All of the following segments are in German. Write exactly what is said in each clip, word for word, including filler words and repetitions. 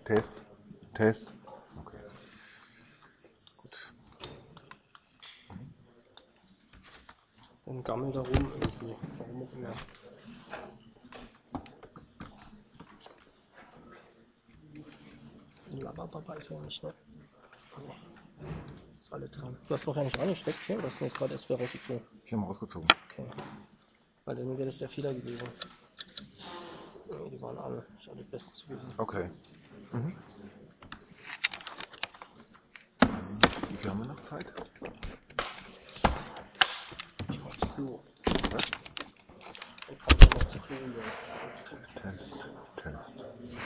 Test, Test. Okay. Gut. Dann gammelt da rum irgendwie. Warum auch immer. Laberpapa ist ja nicht, ne? Oh. Ist alle dran. Du hast wahrscheinlich angesteckt, ja? Oder hast du jetzt gerade erst wieder rausgezogen? Ich habe mal rausgezogen. Okay. Weil dann wäre das der Fehler gewesen. Nee, die waren alle. Ist alle bestens gewesen. Okay. Mhm. Wie viel haben wir noch Zeit? Ich mach zu viel. Was? Ich kann ja noch zu viel. Test, Test.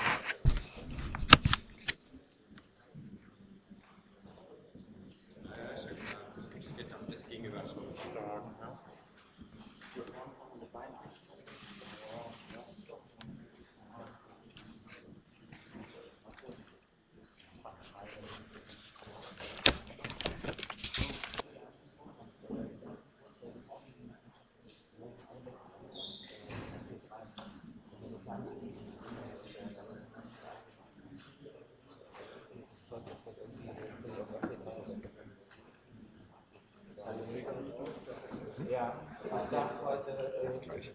Ja, ich darf heute äh, Gleich.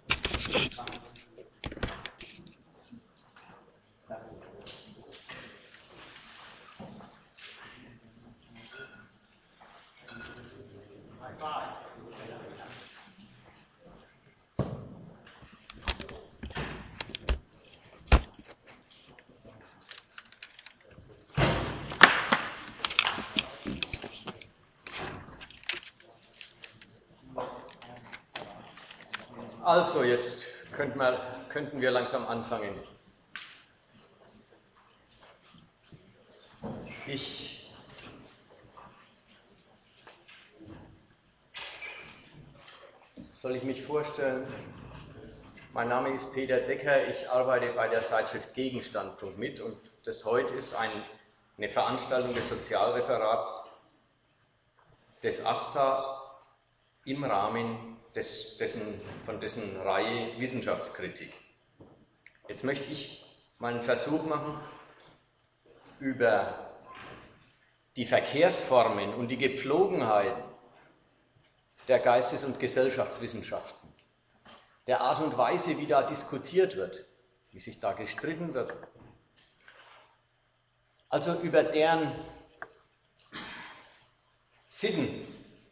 Also, jetzt könnten wir, könnten wir langsam anfangen. Ich soll ich mich vorstellen? Mein Name ist Peter Decker, ich arbeite bei der Zeitschrift Gegenstandpunkt mit und das heute ist ein, eine Veranstaltung des Sozialreferats des AStA im Rahmen des, dessen, von dessen Reihe Wissenschaftskritik. Jetzt möchte ich mal einen Versuch machen, über die Verkehrsformen und die Gepflogenheiten der Geistes- und Gesellschaftswissenschaften, der Art und Weise, wie da diskutiert wird, wie sich da gestritten wird, also über deren Sitten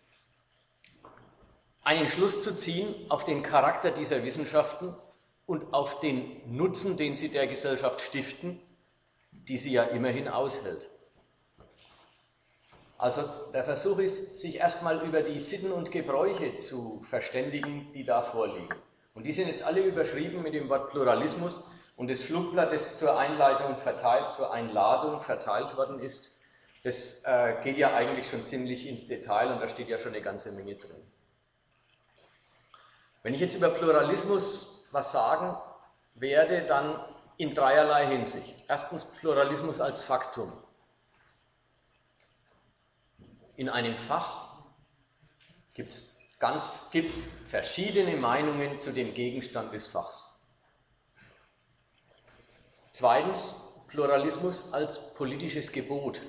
einen Schluss zu ziehen auf den Charakter dieser Wissenschaften und auf den Nutzen, den sie der Gesellschaft stiften, die sie ja immerhin aushält. Also der Versuch ist, sich erstmal über die Sitten und Gebräuche zu verständigen, die da vorliegen. Und die sind jetzt alle überschrieben mit dem Wort Pluralismus und das Flugblatt, das zur Einleitung verteilt, zur Einladung verteilt worden ist, das äh, geht ja eigentlich schon ziemlich ins Detail und da steht ja schon eine ganze Menge drin. Wenn ich jetzt über Pluralismus was sagen werde, dann in dreierlei Hinsicht. Erstens Pluralismus als Faktum. In einem Fach gibt es ganz gibt's verschiedene Meinungen zu dem Gegenstand des Fachs. Zweitens Pluralismus als politisches Gebot,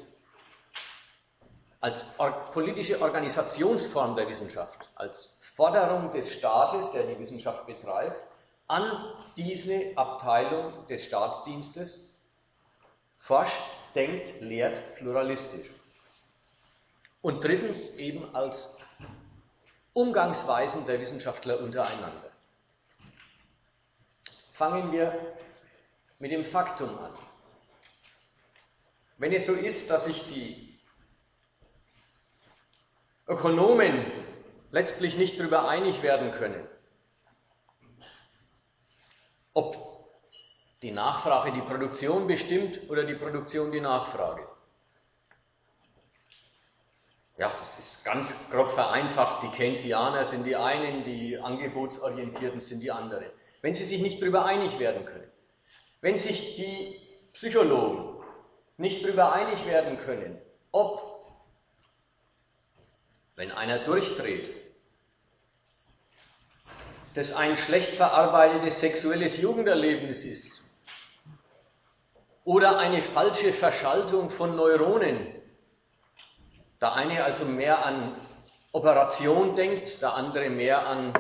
als or- politische Organisationsform der Wissenschaft, als Forderung des Staates, der die Wissenschaft betreibt, an diese Abteilung des Staatsdienstes, forscht, denkt, lehrt pluralistisch. Und drittens eben als Umgangsweisen der Wissenschaftler untereinander. Fangen wir mit dem Faktum an. Wenn es so ist, dass sich die Ökonomen letztlich nicht darüber einig werden können, ob die Nachfrage die Produktion bestimmt oder die Produktion die Nachfrage. Ja, das ist ganz grob vereinfacht. Die Keynesianer sind die einen, die Angebotsorientierten sind die anderen. Wenn sie sich nicht darüber einig werden können, wenn sich die Psychologen nicht darüber einig werden können, ob, wenn einer durchdreht, das ein schlecht verarbeitetes sexuelles Jugenderlebnis ist oder eine falsche Verschaltung von Neuronen. Der eine also mehr an Operation denkt, der andere mehr an,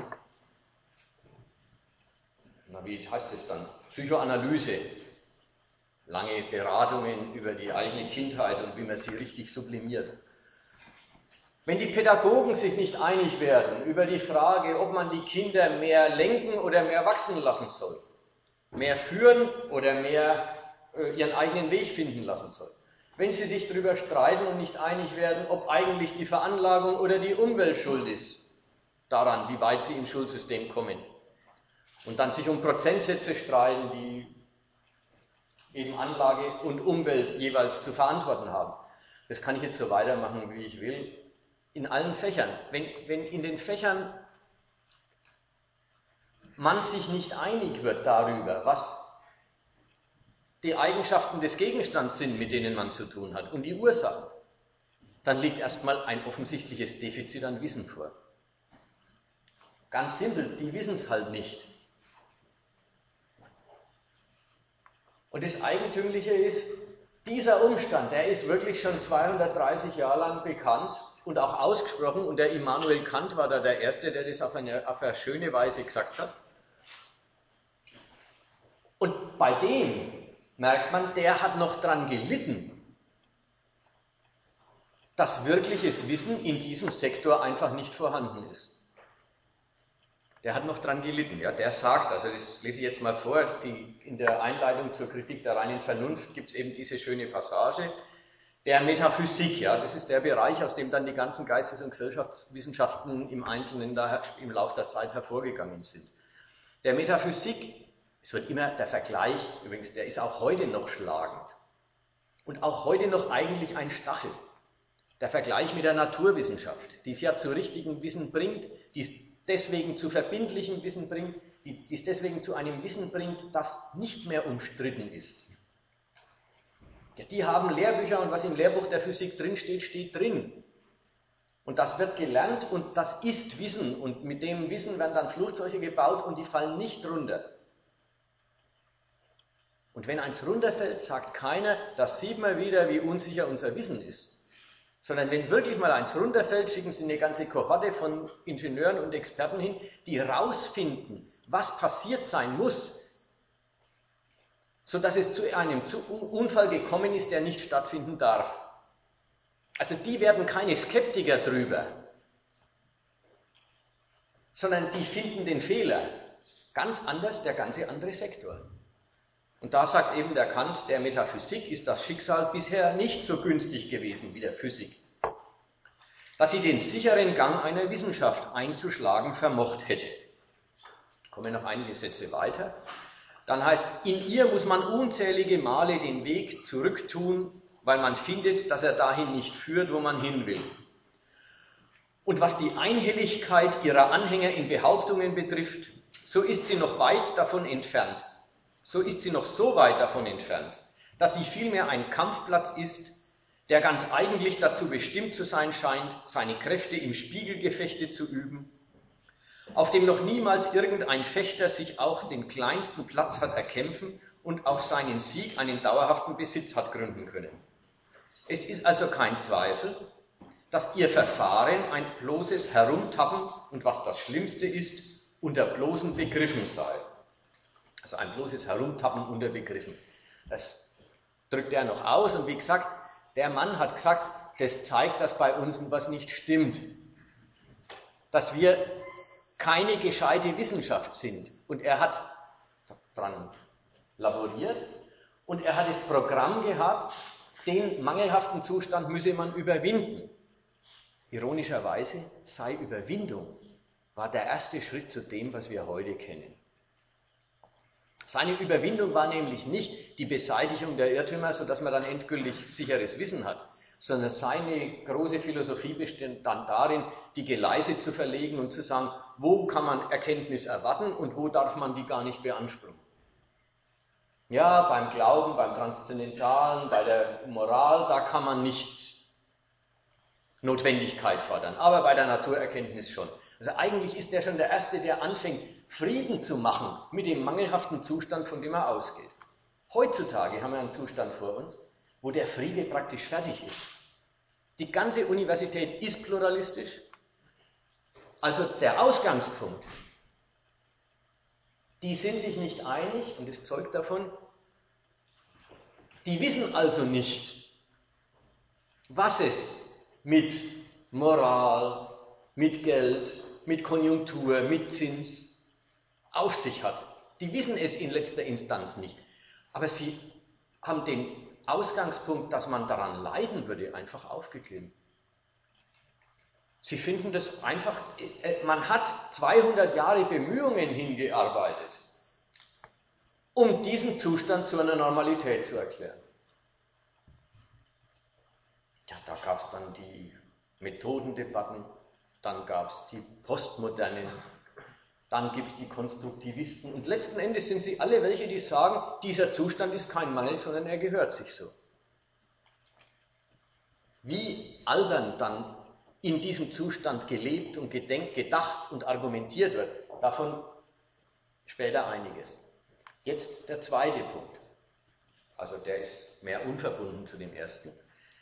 na wie heißt es dann, Psychoanalyse. Lange Beratungen über die eigene Kindheit und wie man sie richtig sublimiert. Wenn die Pädagogen sich nicht einig werden über die Frage, ob man die Kinder mehr lenken oder mehr wachsen lassen soll, mehr führen oder mehr äh, ihren eigenen Weg finden lassen soll, wenn sie sich darüber streiten und nicht einig werden, ob eigentlich die Veranlagung oder die Umwelt schuld ist, daran, wie weit sie im Schulsystem kommen, und dann sich um Prozentsätze streiten, die eben Anlage und Umwelt jeweils zu verantworten haben. Das kann ich jetzt so weitermachen, wie ich will, in allen Fächern. Wenn, wenn in den Fächern man sich nicht einig wird darüber, was die Eigenschaften des Gegenstands sind, mit denen man zu tun hat, und die Ursachen, dann liegt erstmal ein offensichtliches Defizit an Wissen vor. Ganz simpel, die wissen es halt nicht. Und das Eigentümliche ist, dieser Umstand, der ist wirklich schon zweihundertdreißig Jahre lang bekannt und auch ausgesprochen, und der Immanuel Kant war da der Erste, der das auf eine, auf eine schöne Weise gesagt hat. Und bei dem merkt man, der hat noch dran gelitten, dass wirkliches Wissen in diesem Sektor einfach nicht vorhanden ist. Der hat noch dran gelitten. Ja, der sagt, also das lese ich jetzt mal vor, die, in der Einleitung zur Kritik der reinen Vernunft gibt es eben diese schöne Passage der Metaphysik. Ja, das ist der Bereich, aus dem dann die ganzen Geistes- und Gesellschaftswissenschaften im Einzelnen da, im Laufe der Zeit hervorgegangen sind. Der Metaphysik, es wird immer der Vergleich, übrigens, der ist auch heute noch schlagend und auch heute noch eigentlich ein Stachel. Der Vergleich mit der Naturwissenschaft, die es ja zu richtigem Wissen bringt, die es deswegen zu verbindlichem Wissen bringt, die, die es deswegen zu einem Wissen bringt, das nicht mehr umstritten ist. Ja, die haben Lehrbücher, und was im Lehrbuch der Physik drinsteht, steht drin. Und das wird gelernt und das ist Wissen, und mit dem Wissen werden dann Flugzeuge gebaut und die fallen nicht runter. Und wenn eins runterfällt, sagt keiner, das sieht man wieder, wie unsicher unser Wissen ist. Sondern wenn wirklich mal eins runterfällt, schicken sie eine ganze Kohorte von Ingenieuren und Experten hin, die rausfinden, was passiert sein muss, sodass es zu einem Unfall gekommen ist, der nicht stattfinden darf. Also die werden keine Skeptiker drüber, sondern die finden den Fehler. Ganz anders der ganze andere Sektor. Und da sagt eben der Kant, der Metaphysik ist das Schicksal bisher nicht so günstig gewesen wie der Physik, dass sie den sicheren Gang einer Wissenschaft einzuschlagen vermocht hätte. Kommen noch einige Sätze weiter. Dann heißt es, in ihr muss man unzählige Male den Weg zurücktun, weil man findet, dass er dahin nicht führt, wo man hin will. Und was die Einhelligkeit ihrer Anhänger in Behauptungen betrifft, so ist sie noch weit davon entfernt. So ist sie noch so weit davon entfernt, dass sie vielmehr ein Kampfplatz ist, der ganz eigentlich dazu bestimmt zu sein scheint, seine Kräfte im Spiegelgefechte zu üben, auf dem noch niemals irgendein Fechter sich auch den kleinsten Platz hat erkämpfen und auf seinen Sieg einen dauerhaften Besitz hat gründen können. Es ist also kein Zweifel, dass ihr Verfahren ein bloßes Herumtappen und, was das Schlimmste ist, unter bloßen Begriffen sei. Also ein bloßes Herumtappen unter Begriffen. Das drückt er noch aus, und wie gesagt, der Mann hat gesagt, das zeigt, dass bei uns was nicht stimmt. Dass wir keine gescheite Wissenschaft sind. Und er hat daran laboriert und er hat das Programm gehabt, den mangelhaften Zustand müsse man überwinden. Ironischerweise sei Überwindung war der erste Schritt zu dem, was wir heute kennen. Seine Überwindung war nämlich nicht die Beseitigung der Irrtümer, sodass man dann endgültig sicheres Wissen hat, sondern seine große Philosophie bestand dann darin, die Geleise zu verlegen und zu sagen, wo kann man Erkenntnis erwarten und wo darf man die gar nicht beanspruchen. Ja, beim Glauben, beim Transzendentalen, bei der Moral, da kann man nicht Notwendigkeit fordern, aber bei der Naturerkenntnis schon. Also eigentlich ist er schon der Erste, der anfängt, Frieden zu machen mit dem mangelhaften Zustand, von dem er ausgeht. Heutzutage haben wir einen Zustand vor uns, wo der Friede praktisch fertig ist. Die ganze Universität ist pluralistisch. Also der Ausgangspunkt. Die sind sich nicht einig, und das zeugt davon, die wissen also nicht, was es mit Moral, mit Geld, mit Konjunktur, mit Zins auf sich hat. Die wissen es in letzter Instanz nicht. Aber sie haben den Ausgangspunkt, dass man daran leiden würde, einfach aufgegeben. Sie finden das einfach, man hat zweihundert Jahre Bemühungen hingearbeitet, um diesen Zustand zu einer Normalität zu erklären. Ja, da gab es dann die Methodendebatten, dann gab es die Postmodernen, dann gibt es die Konstruktivisten und letzten Endes sind sie alle welche, die sagen, dieser Zustand ist kein Mangel, sondern er gehört sich so. Wie albern dann in diesem Zustand gelebt und gedenkt, gedacht und argumentiert wird, davon später einiges. Jetzt der zweite Punkt, also der ist mehr unverbunden zu dem ersten.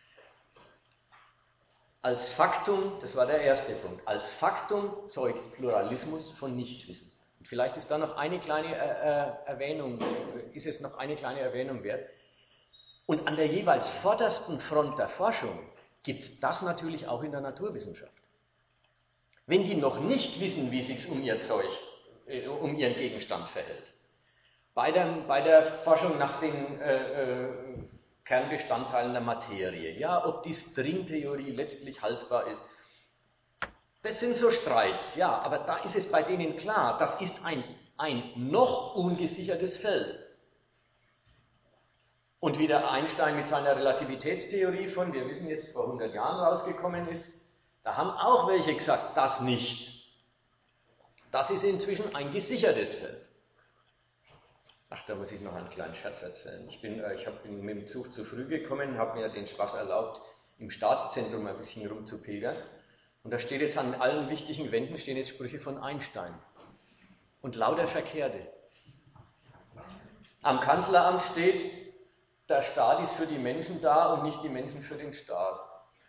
Als Faktum, das war der erste Punkt, als Faktum zeugt Pluralismus von Nichtwissen. Und vielleicht ist da noch eine kleine äh, Erwähnung, ist es noch eine kleine Erwähnung wert. Und an der jeweils vordersten Front der Forschung gibt es das natürlich auch in der Naturwissenschaft. Wenn die noch nicht wissen, wie es sich um ihr Zeug, äh, um ihren Gegenstand verhält, bei der, bei der Forschung nach den äh, äh, Kernbestandteilen der Materie, ja, ob die Stringtheorie letztlich haltbar ist, das sind so Streits, ja, aber da ist es bei denen klar, das ist ein, ein noch ungesichertes Feld. Und wie der Einstein mit seiner Relativitätstheorie von, wir wissen jetzt, vor hundert Jahren rausgekommen ist, da haben auch welche gesagt, das nicht. Das ist inzwischen ein gesichertes Feld. Ach, da muss ich noch einen kleinen Scherz erzählen. Ich bin, äh, ich hab, bin mit dem Zug zu früh gekommen, habe mir den Spaß erlaubt, im Staatszentrum ein bisschen rumzupilgern. Und da steht jetzt an allen wichtigen Wänden stehen jetzt Sprüche von Einstein. Und lauter verkehrte. Am Kanzleramt steht, der Staat ist für die Menschen da und nicht die Menschen für den Staat.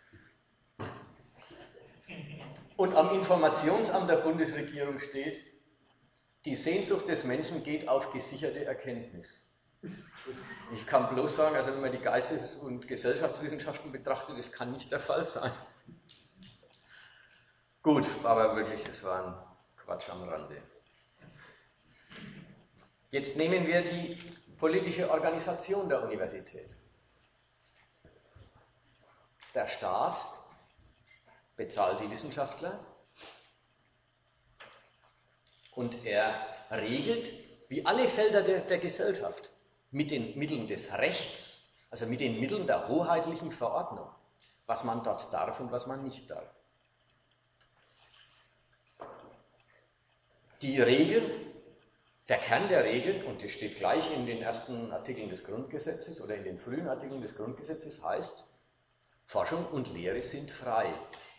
Und am Informationsamt der Bundesregierung steht, die Sehnsucht des Menschen geht auf gesicherte Erkenntnis. Ich kann bloß sagen, also wenn man die Geistes- und Gesellschaftswissenschaften betrachtet, das kann nicht der Fall sein. Gut, aber wirklich, das war ein Quatsch am Rande. Jetzt nehmen wir die politische Organisation der Universität. Der Staat bezahlt die Wissenschaftler und er regelt, wie alle Felder der, der Gesellschaft, mit den Mitteln des Rechts, also mit den Mitteln der hoheitlichen Verordnung, was man dort darf und was man nicht darf. Die Regel, der Kern der Regel, und das steht gleich in den ersten Artikeln des Grundgesetzes oder in den frühen Artikeln des Grundgesetzes, heißt, Forschung und Lehre sind frei.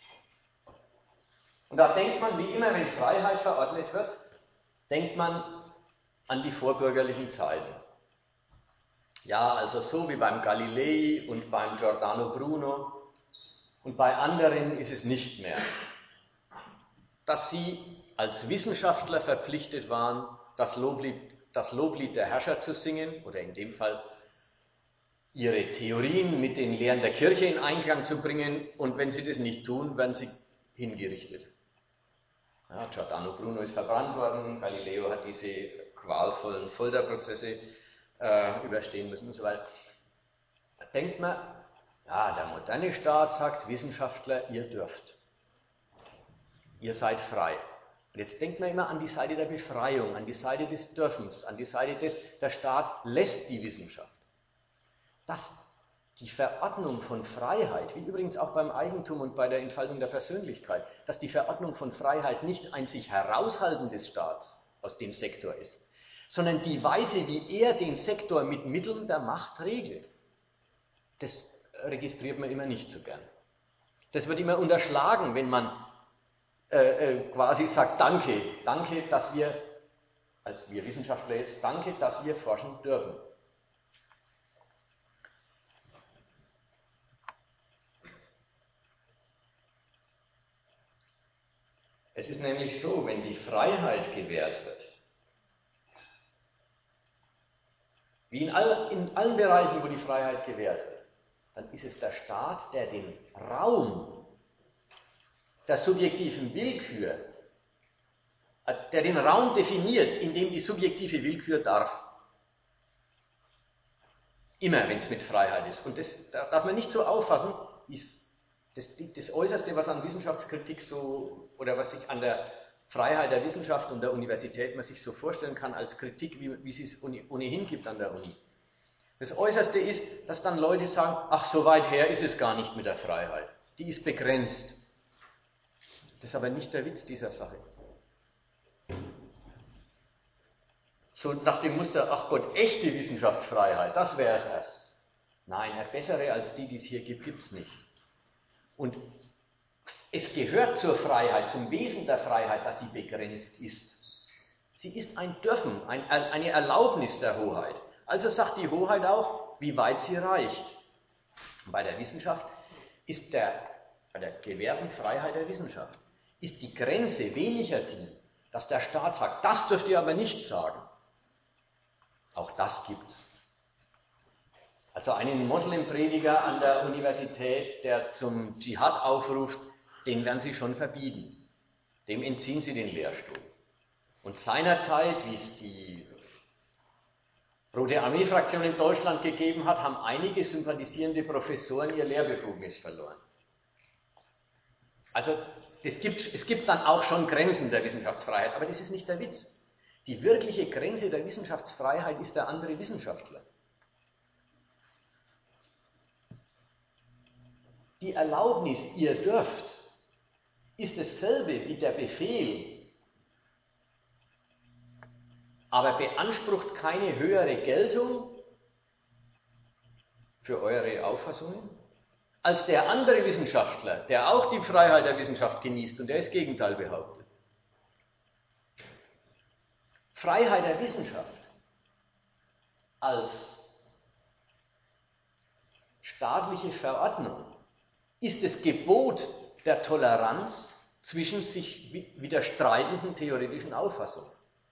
Und da denkt man, wie immer, wenn Freiheit verordnet wird, denkt man an die vorbürgerlichen Zeiten. Ja, also so wie beim Galilei und beim Giordano Bruno und bei anderen ist es nicht mehr, dass sie als Wissenschaftler verpflichtet waren, das Loblied, das Loblied der Herrscher zu singen oder in dem Fall ihre Theorien mit den Lehren der Kirche in Einklang zu bringen und wenn sie das nicht tun, werden sie hingerichtet. Ja, Giordano Bruno ist verbrannt worden, Galileo hat diese qualvollen Folterprozesse äh, überstehen müssen und so weiter. Da denkt man, ja, der moderne Staat sagt, Wissenschaftler, ihr dürft. Ihr seid frei. Und jetzt denkt man immer an die Seite der Befreiung, an die Seite des Dürfens, an die Seite des, der Staat lässt die Wissenschaft. Dass die Verordnung von Freiheit, wie übrigens auch beim Eigentum und bei der Entfaltung der Persönlichkeit, dass die Verordnung von Freiheit nicht ein sich heraushalten des Staats aus dem Sektor ist, sondern die Weise, wie er den Sektor mit Mitteln der Macht regelt. Das registriert man immer nicht so gern. Das wird immer unterschlagen, wenn man äh, äh, quasi sagt, danke, danke, dass wir, als wir Wissenschaftler jetzt, danke, dass wir forschen dürfen. Es ist nämlich so, wenn die Freiheit gewährt wird, wie in, all, in allen Bereichen, wo die Freiheit gewährt wird, dann ist es der Staat, der den Raum der subjektiven Willkür, der den Raum definiert, in dem die subjektive Willkür darf. Immer, wenn es mit Freiheit ist. Und das darf man nicht so auffassen, wie es das, das Äußerste, was an Wissenschaftskritik so, oder was sich an der Freiheit der Wissenschaft und der Universität man sich so vorstellen kann als Kritik, wie, wie es es ohnehin gibt an der Uni. Das Äußerste ist, dass dann Leute sagen, ach, so weit her ist es gar nicht mit der Freiheit. Die ist begrenzt. Das ist aber nicht der Witz dieser Sache. So nach dem Muster, ach Gott, echte Wissenschaftsfreiheit, das wäre es erst. Nein, eine bessere als die, die es hier gibt, gibt es nicht. Und es gehört zur Freiheit, zum Wesen der Freiheit, dass sie begrenzt ist. Sie ist ein Dürfen, ein, eine Erlaubnis der Hoheit. Also sagt die Hoheit auch, wie weit sie reicht. Und bei der Wissenschaft ist der, bei der gewährten Freiheit der Wissenschaft, ist die Grenze weniger die, dass der Staat sagt, das dürft ihr aber nicht sagen. Auch das gibt's. Also einen Moslemprediger an der Universität, der zum Dschihad aufruft, den werden sie schon verbieten. Dem entziehen sie den Lehrstuhl. Und seinerzeit, wie es die Rote Armee-Fraktion in Deutschland gegeben hat, haben einige sympathisierende Professoren ihr Lehrbefugnis verloren. Also das gibt, es gibt dann auch schon Grenzen der Wissenschaftsfreiheit, aber das ist nicht der Witz. Die wirkliche Grenze der Wissenschaftsfreiheit ist der andere Wissenschaftler. Die Erlaubnis, ihr dürft, ist dasselbe wie der Befehl, aber beansprucht keine höhere Geltung für eure Auffassungen als der andere Wissenschaftler, der auch die Freiheit der Wissenschaft genießt und der das Gegenteil behauptet. Freiheit der Wissenschaft als staatliche Verordnung ist das Gebot der Toleranz zwischen sich widerstreitenden theoretischen Auffassungen.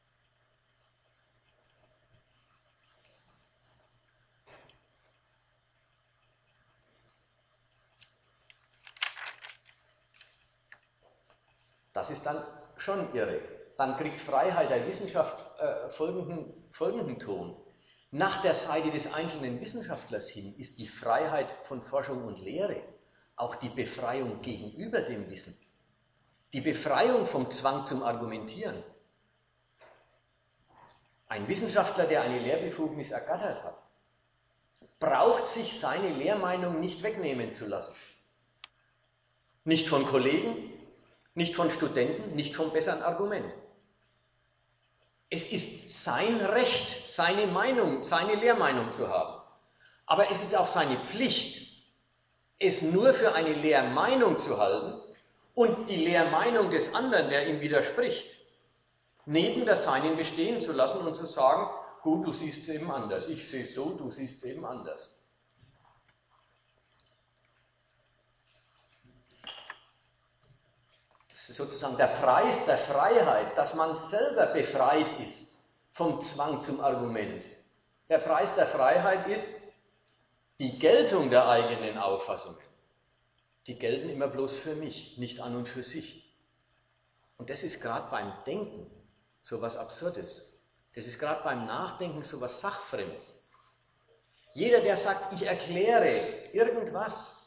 Das ist dann schon irre. Dann kriegt Freiheit der Wissenschaft äh, folgenden, folgenden Ton. Nach der Seite des einzelnen Wissenschaftlers hin ist die Freiheit von Forschung und Lehre auch die Befreiung gegenüber dem Wissen. Die Befreiung vom Zwang zum Argumentieren. Ein Wissenschaftler, der eine Lehrbefugnis ergattert hat, braucht sich seine Lehrmeinung nicht wegnehmen zu lassen. Nicht von Kollegen, nicht von Studenten, nicht vom besseren Argument. Es ist sein Recht, seine Meinung, seine Lehrmeinung zu haben. Aber es ist auch seine Pflicht, es nur für eine Lehrmeinung zu halten und die Lehrmeinung des anderen, der ihm widerspricht, neben der seinen bestehen zu lassen und zu sagen, gut, du siehst es eben anders. Ich sehe es so, du siehst es eben anders. Das ist sozusagen der Preis der Freiheit, dass man selber befreit ist vom Zwang zum Argument. Der Preis der Freiheit ist die Geltung der eigenen Auffassungen. Die gelten immer bloß für mich, nicht an und für sich. Und das ist gerade beim Denken so was Absurdes. Das ist gerade beim Nachdenken so was Sachfremdes. Jeder, der sagt, ich erkläre irgendwas,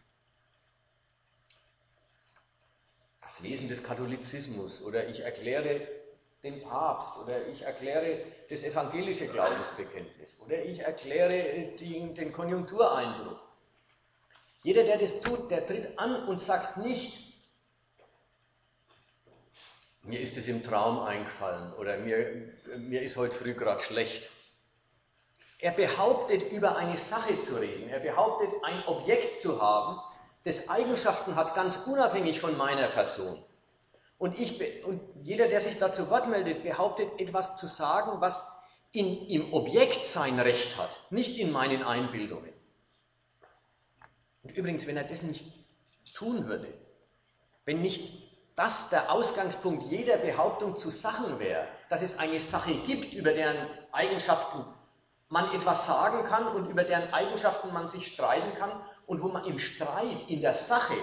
das Wesen des Katholizismus oder ich erkläre den Papst oder ich erkläre das evangelische Glaubensbekenntnis oder ich erkläre die, den Konjunktureinbruch. Jeder, der das tut, der tritt an und sagt nicht, mir ist es im Traum eingefallen oder mir, mir ist heute früh gerade schlecht. Er behauptet, über eine Sache zu reden. Er behauptet, ein Objekt zu haben, das Eigenschaften hat, ganz unabhängig von meiner Person. Und, ich, und jeder, der sich dazu Wort meldet, behauptet, etwas zu sagen, was in, im Objekt sein Recht hat, nicht in meinen Einbildungen. Und übrigens, wenn er das nicht tun würde, wenn nicht dass der Ausgangspunkt jeder Behauptung zu Sachen wäre, dass es eine Sache gibt, über deren Eigenschaften man etwas sagen kann und über deren Eigenschaften man sich streiten kann und wo man im Streit, in der Sache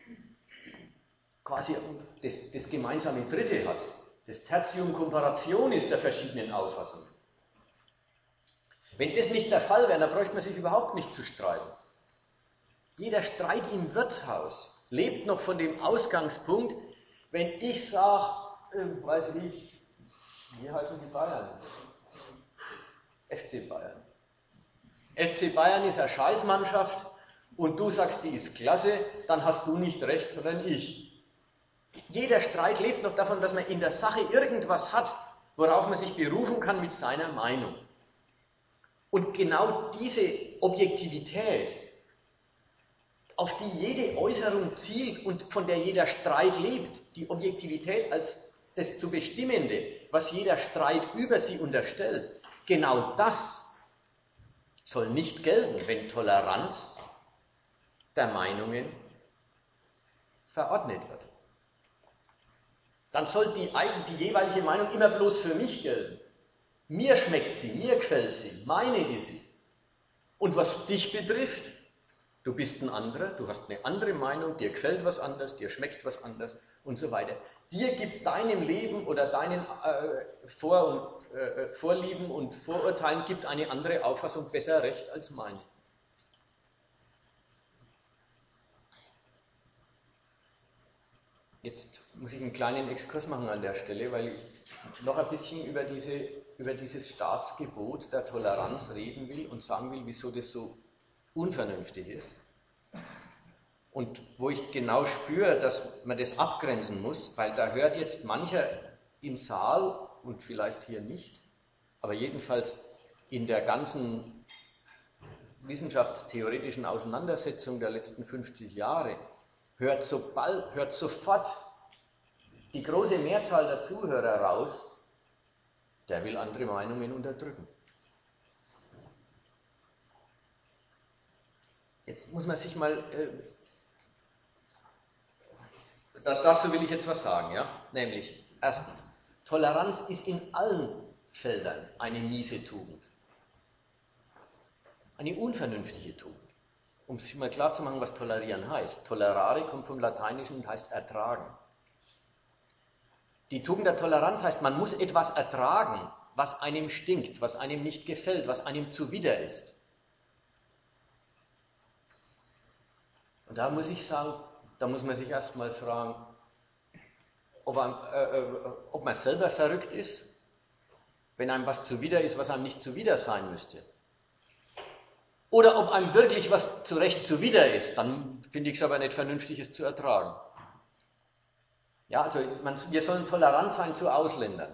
quasi das, das gemeinsame Dritte hat. Das Tertium comparationis der verschiedenen Auffassungen. Wenn das nicht der Fall wäre, dann bräuchte man sich überhaupt nicht zu streiten. Jeder Streit im Wirtshaus lebt noch von dem Ausgangspunkt, wenn ich sage, äh, weiß ich, wie heißen die Bayern? F C Bayern. F C Bayern ist eine Scheißmannschaft und du sagst, die ist klasse, dann hast du nicht recht, sondern ich. Jeder Streit lebt noch davon, dass man in der Sache irgendwas hat, worauf man sich berufen kann mit seiner Meinung. Und genau diese Objektivität, auf die jede Äußerung zielt und von der jeder Streit lebt, die Objektivität als das zu Bestimmende, was jeder Streit über sie unterstellt, genau das soll nicht gelten, wenn Toleranz der Meinungen verordnet wird. Dann soll die, die jeweilige Meinung immer bloß für mich gelten. Mir schmeckt sie, mir gefällt sie, meine ist sie. Und was dich betrifft, du bist ein anderer, du hast eine andere Meinung, dir gefällt was anderes, dir schmeckt was anderes und so weiter. Dir gibt deinem Leben oder deinen äh, Vor- und, äh, Vorlieben und Vorurteilen gibt eine andere Auffassung besser recht als meine. Jetzt muss ich einen kleinen Exkurs machen an der Stelle, weil ich noch ein bisschen über, diese, über dieses Staatsgebot der Toleranz reden will und sagen will, wieso das so unvernünftig ist. Und wo ich genau spüre, dass man das abgrenzen muss, weil da hört jetzt mancher im Saal und vielleicht hier nicht, aber jedenfalls in der ganzen wissenschaftstheoretischen Auseinandersetzung der letzten fünfzig Jahre, hört, sobald, hört sofort die große Mehrzahl der Zuhörer raus, der will andere Meinungen unterdrücken. Jetzt muss man sich mal, äh, da, dazu will ich jetzt was sagen, ja? Nämlich, erstens, Toleranz ist in allen Feldern eine miese Tugend. Eine unvernünftige Tugend. Um sich mal klar zu machen, was tolerieren heißt. Tolerare kommt vom Lateinischen und heißt ertragen. Die Tugend der Toleranz heißt, man muss etwas ertragen, was einem stinkt, was einem nicht gefällt, was einem zuwider ist. Und da muss ich sagen, da muss man sich erstmal fragen, ob, einem, äh, äh, ob man selber verrückt ist, wenn einem was zuwider ist, was einem nicht zuwider sein müsste. Oder ob einem wirklich was zu Recht zuwider ist, dann finde ich es aber nicht vernünftig, es zu ertragen. Ja, also man, wir sollen tolerant sein zu Ausländern.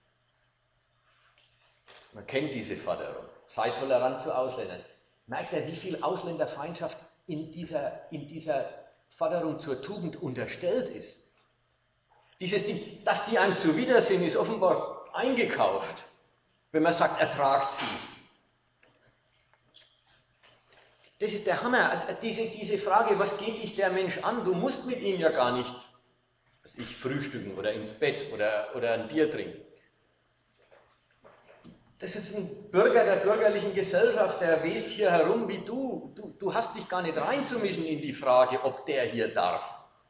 Man kennt diese Forderung. Sei tolerant zu Ausländern. Merkt ihr, wie viel Ausländerfeindschaft in dieser, in dieser Forderung zur Tugend unterstellt ist? Dieses Ding, dass die einem zuwider sind, ist offenbar eingekauft, wenn man sagt, ertragt sie. Das ist der Hammer. Diese, diese Frage, was geht dich der Mensch an? Du musst mit ihm ja gar nicht, was ich, frühstücken oder ins Bett oder, oder ein Bier trinken. Das ist ein Bürger der bürgerlichen Gesellschaft, der west hier herum wie du. du. Du hast dich gar nicht reinzumischen in die Frage, ob der hier darf.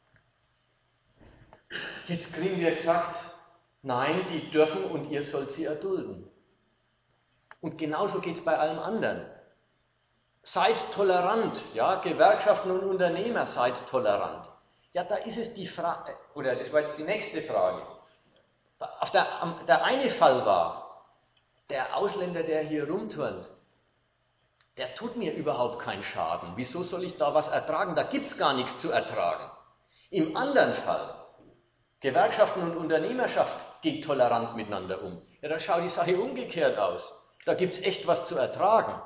Jetzt kriegen wir gesagt, nein, die dürfen und ihr sollt sie erdulden. Und genauso geht es bei allem anderen. Seid tolerant, ja, Gewerkschaften und Unternehmer, seid tolerant. Ja, da ist es die Frage, oder das war jetzt die nächste Frage. Auf der, der eine Fall war, der Ausländer, der hier rumturnt, der tut mir überhaupt keinen Schaden. Wieso soll ich da was ertragen? Da gibt es gar nichts zu ertragen. Im anderen Fall, Gewerkschaften und Unternehmerschaft geht tolerant miteinander um. Ja, da schaut die Sache umgekehrt aus. Da gibt es echt was zu ertragen.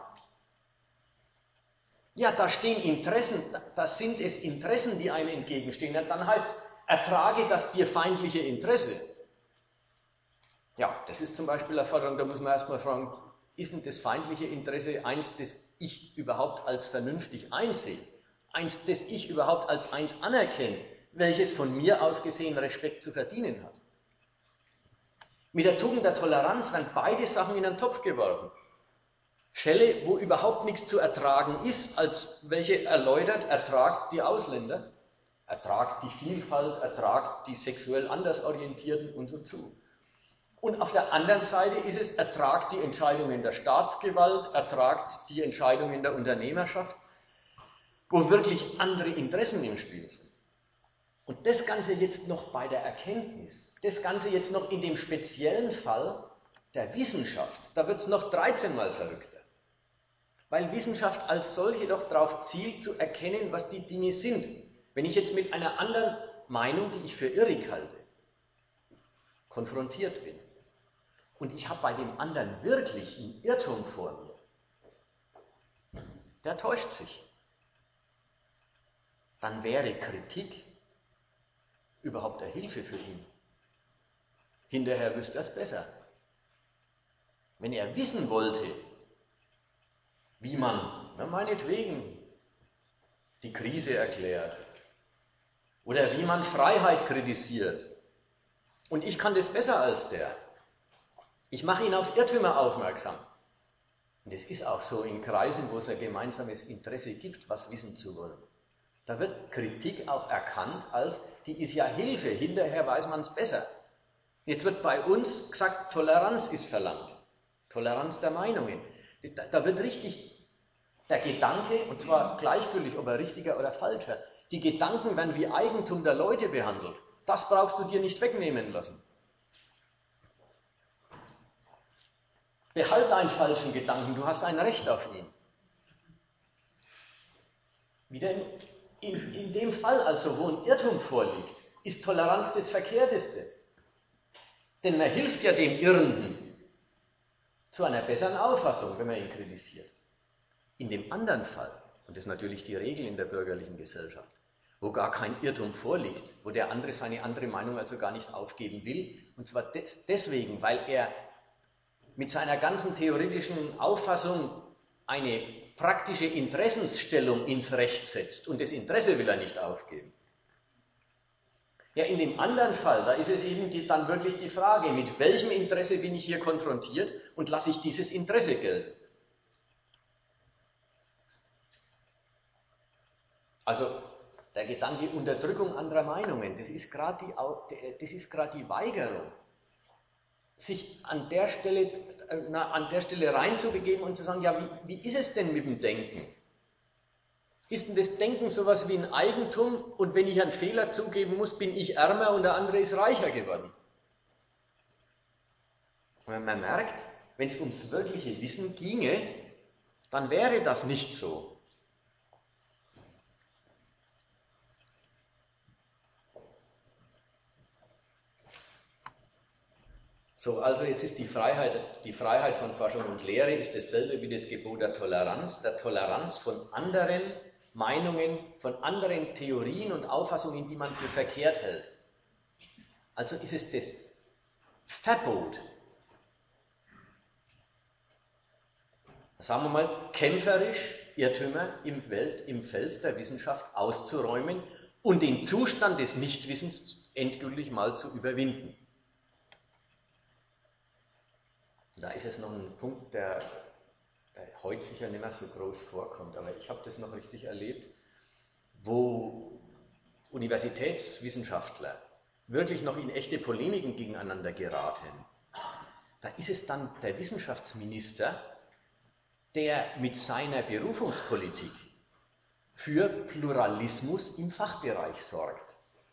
Ja, da stehen Interessen, da sind es Interessen, die einem entgegenstehen. Ja, dann heißt es, ertrage das dir feindliche Interesse. Ja, das ist zum Beispiel eine Forderung, da muss man erstmal fragen, ist denn das feindliche Interesse eins, das ich überhaupt als vernünftig einsehe? Eins, das ich überhaupt als eins anerkenne? welches von mir aus gesehen Respekt zu verdienen hat. Mit der Tugend der Toleranz werden beide Sachen in einen Topf geworfen. Fälle, wo überhaupt nichts zu ertragen ist, als welche erläutert, ertragt die Ausländer, ertragt die Vielfalt, ertragt die sexuell Andersorientierten und so zu. Und auf der anderen Seite ist es, ertragt die Entscheidungen der Staatsgewalt, ertragt die Entscheidungen der Unternehmerschaft, wo wirklich andere Interessen im Spiel sind. Und das Ganze jetzt noch bei der Erkenntnis, das Ganze jetzt noch in dem speziellen Fall der Wissenschaft, da wird es noch dreizehn Mal verrückter. Weil Wissenschaft als solche doch darauf zielt, zu erkennen, was die Dinge sind. Wenn ich jetzt mit einer anderen Meinung, die ich für irrig halte, konfrontiert bin und ich habe bei dem anderen wirklich einen Irrtum vor mir, der täuscht sich, dann wäre Kritik überhaupt eine Hilfe für ihn. Hinterher wüsste er es besser. Wenn er wissen wollte, wie man, na meinetwegen, die Krise erklärt oder wie man Freiheit kritisiert, und ich kann das besser als der, ich mache ihn auf Irrtümer aufmerksam. Und es ist auch so in Kreisen, wo es ein gemeinsames Interesse gibt, was wissen zu wollen. Da wird Kritik auch erkannt als, die ist ja Hilfe, hinterher weiß man es besser. Jetzt wird bei uns gesagt, Toleranz ist verlangt. Toleranz der Meinungen. Da, da wird richtig der Gedanke, und zwar gleichgültig, ob er richtiger oder falscher, die Gedanken werden wie Eigentum der Leute behandelt. Das brauchst du dir nicht wegnehmen lassen. Behalte einen falschen Gedanken, du hast ein Recht auf ihn. Wieder in, in, in dem Fall also, wo ein Irrtum vorliegt, ist Toleranz das Verkehrteste. Denn man hilft ja dem Irrenden zu einer besseren Auffassung, wenn man ihn kritisiert. In dem anderen Fall, und das ist natürlich die Regel in der bürgerlichen Gesellschaft, wo gar kein Irrtum vorliegt, wo der andere seine andere Meinung also gar nicht aufgeben will, und zwar des, deswegen, weil er mit seiner ganzen theoretischen Auffassung eine praktische Interessensstellung ins Recht setzt, und das Interesse will er nicht aufgeben. Ja, in dem anderen Fall, da ist es eben die, dann wirklich die Frage, mit welchem Interesse bin ich hier konfrontiert und lasse ich dieses Interesse gelten? Also der Gedanke Unterdrückung anderer Meinungen, das ist gerade die, das ist gerade die Weigerung, sich an der Stelle, na, an der Stelle reinzubegeben und zu sagen, ja, wie, wie ist es denn mit dem Denken? Ist denn das Denken sowas wie ein Eigentum, und wenn ich einen Fehler zugeben muss, bin ich ärmer und der andere ist reicher geworden? Und man merkt, wenn es ums wirkliche Wissen ginge, dann wäre das nicht so. So, also jetzt ist die Freiheit, die Freiheit von Forschung und Lehre ist dasselbe wie das Gebot der Toleranz, der Toleranz von anderen Meinungen, von anderen Theorien und Auffassungen, die man für verkehrt hält. Also ist es das Verbot, sagen wir mal, kämpferisch Irrtümer im, Welt, im Feld der Wissenschaft auszuräumen und den Zustand des Nichtwissens endgültig mal zu überwinden. Da ist es noch ein Punkt, der, der heute sicher nicht mehr so groß vorkommt, aber ich habe das noch richtig erlebt, wo Universitätswissenschaftler wirklich noch in echte Polemiken gegeneinander geraten. Da ist es dann der Wissenschaftsminister, der mit seiner Berufungspolitik für Pluralismus im Fachbereich sorgt.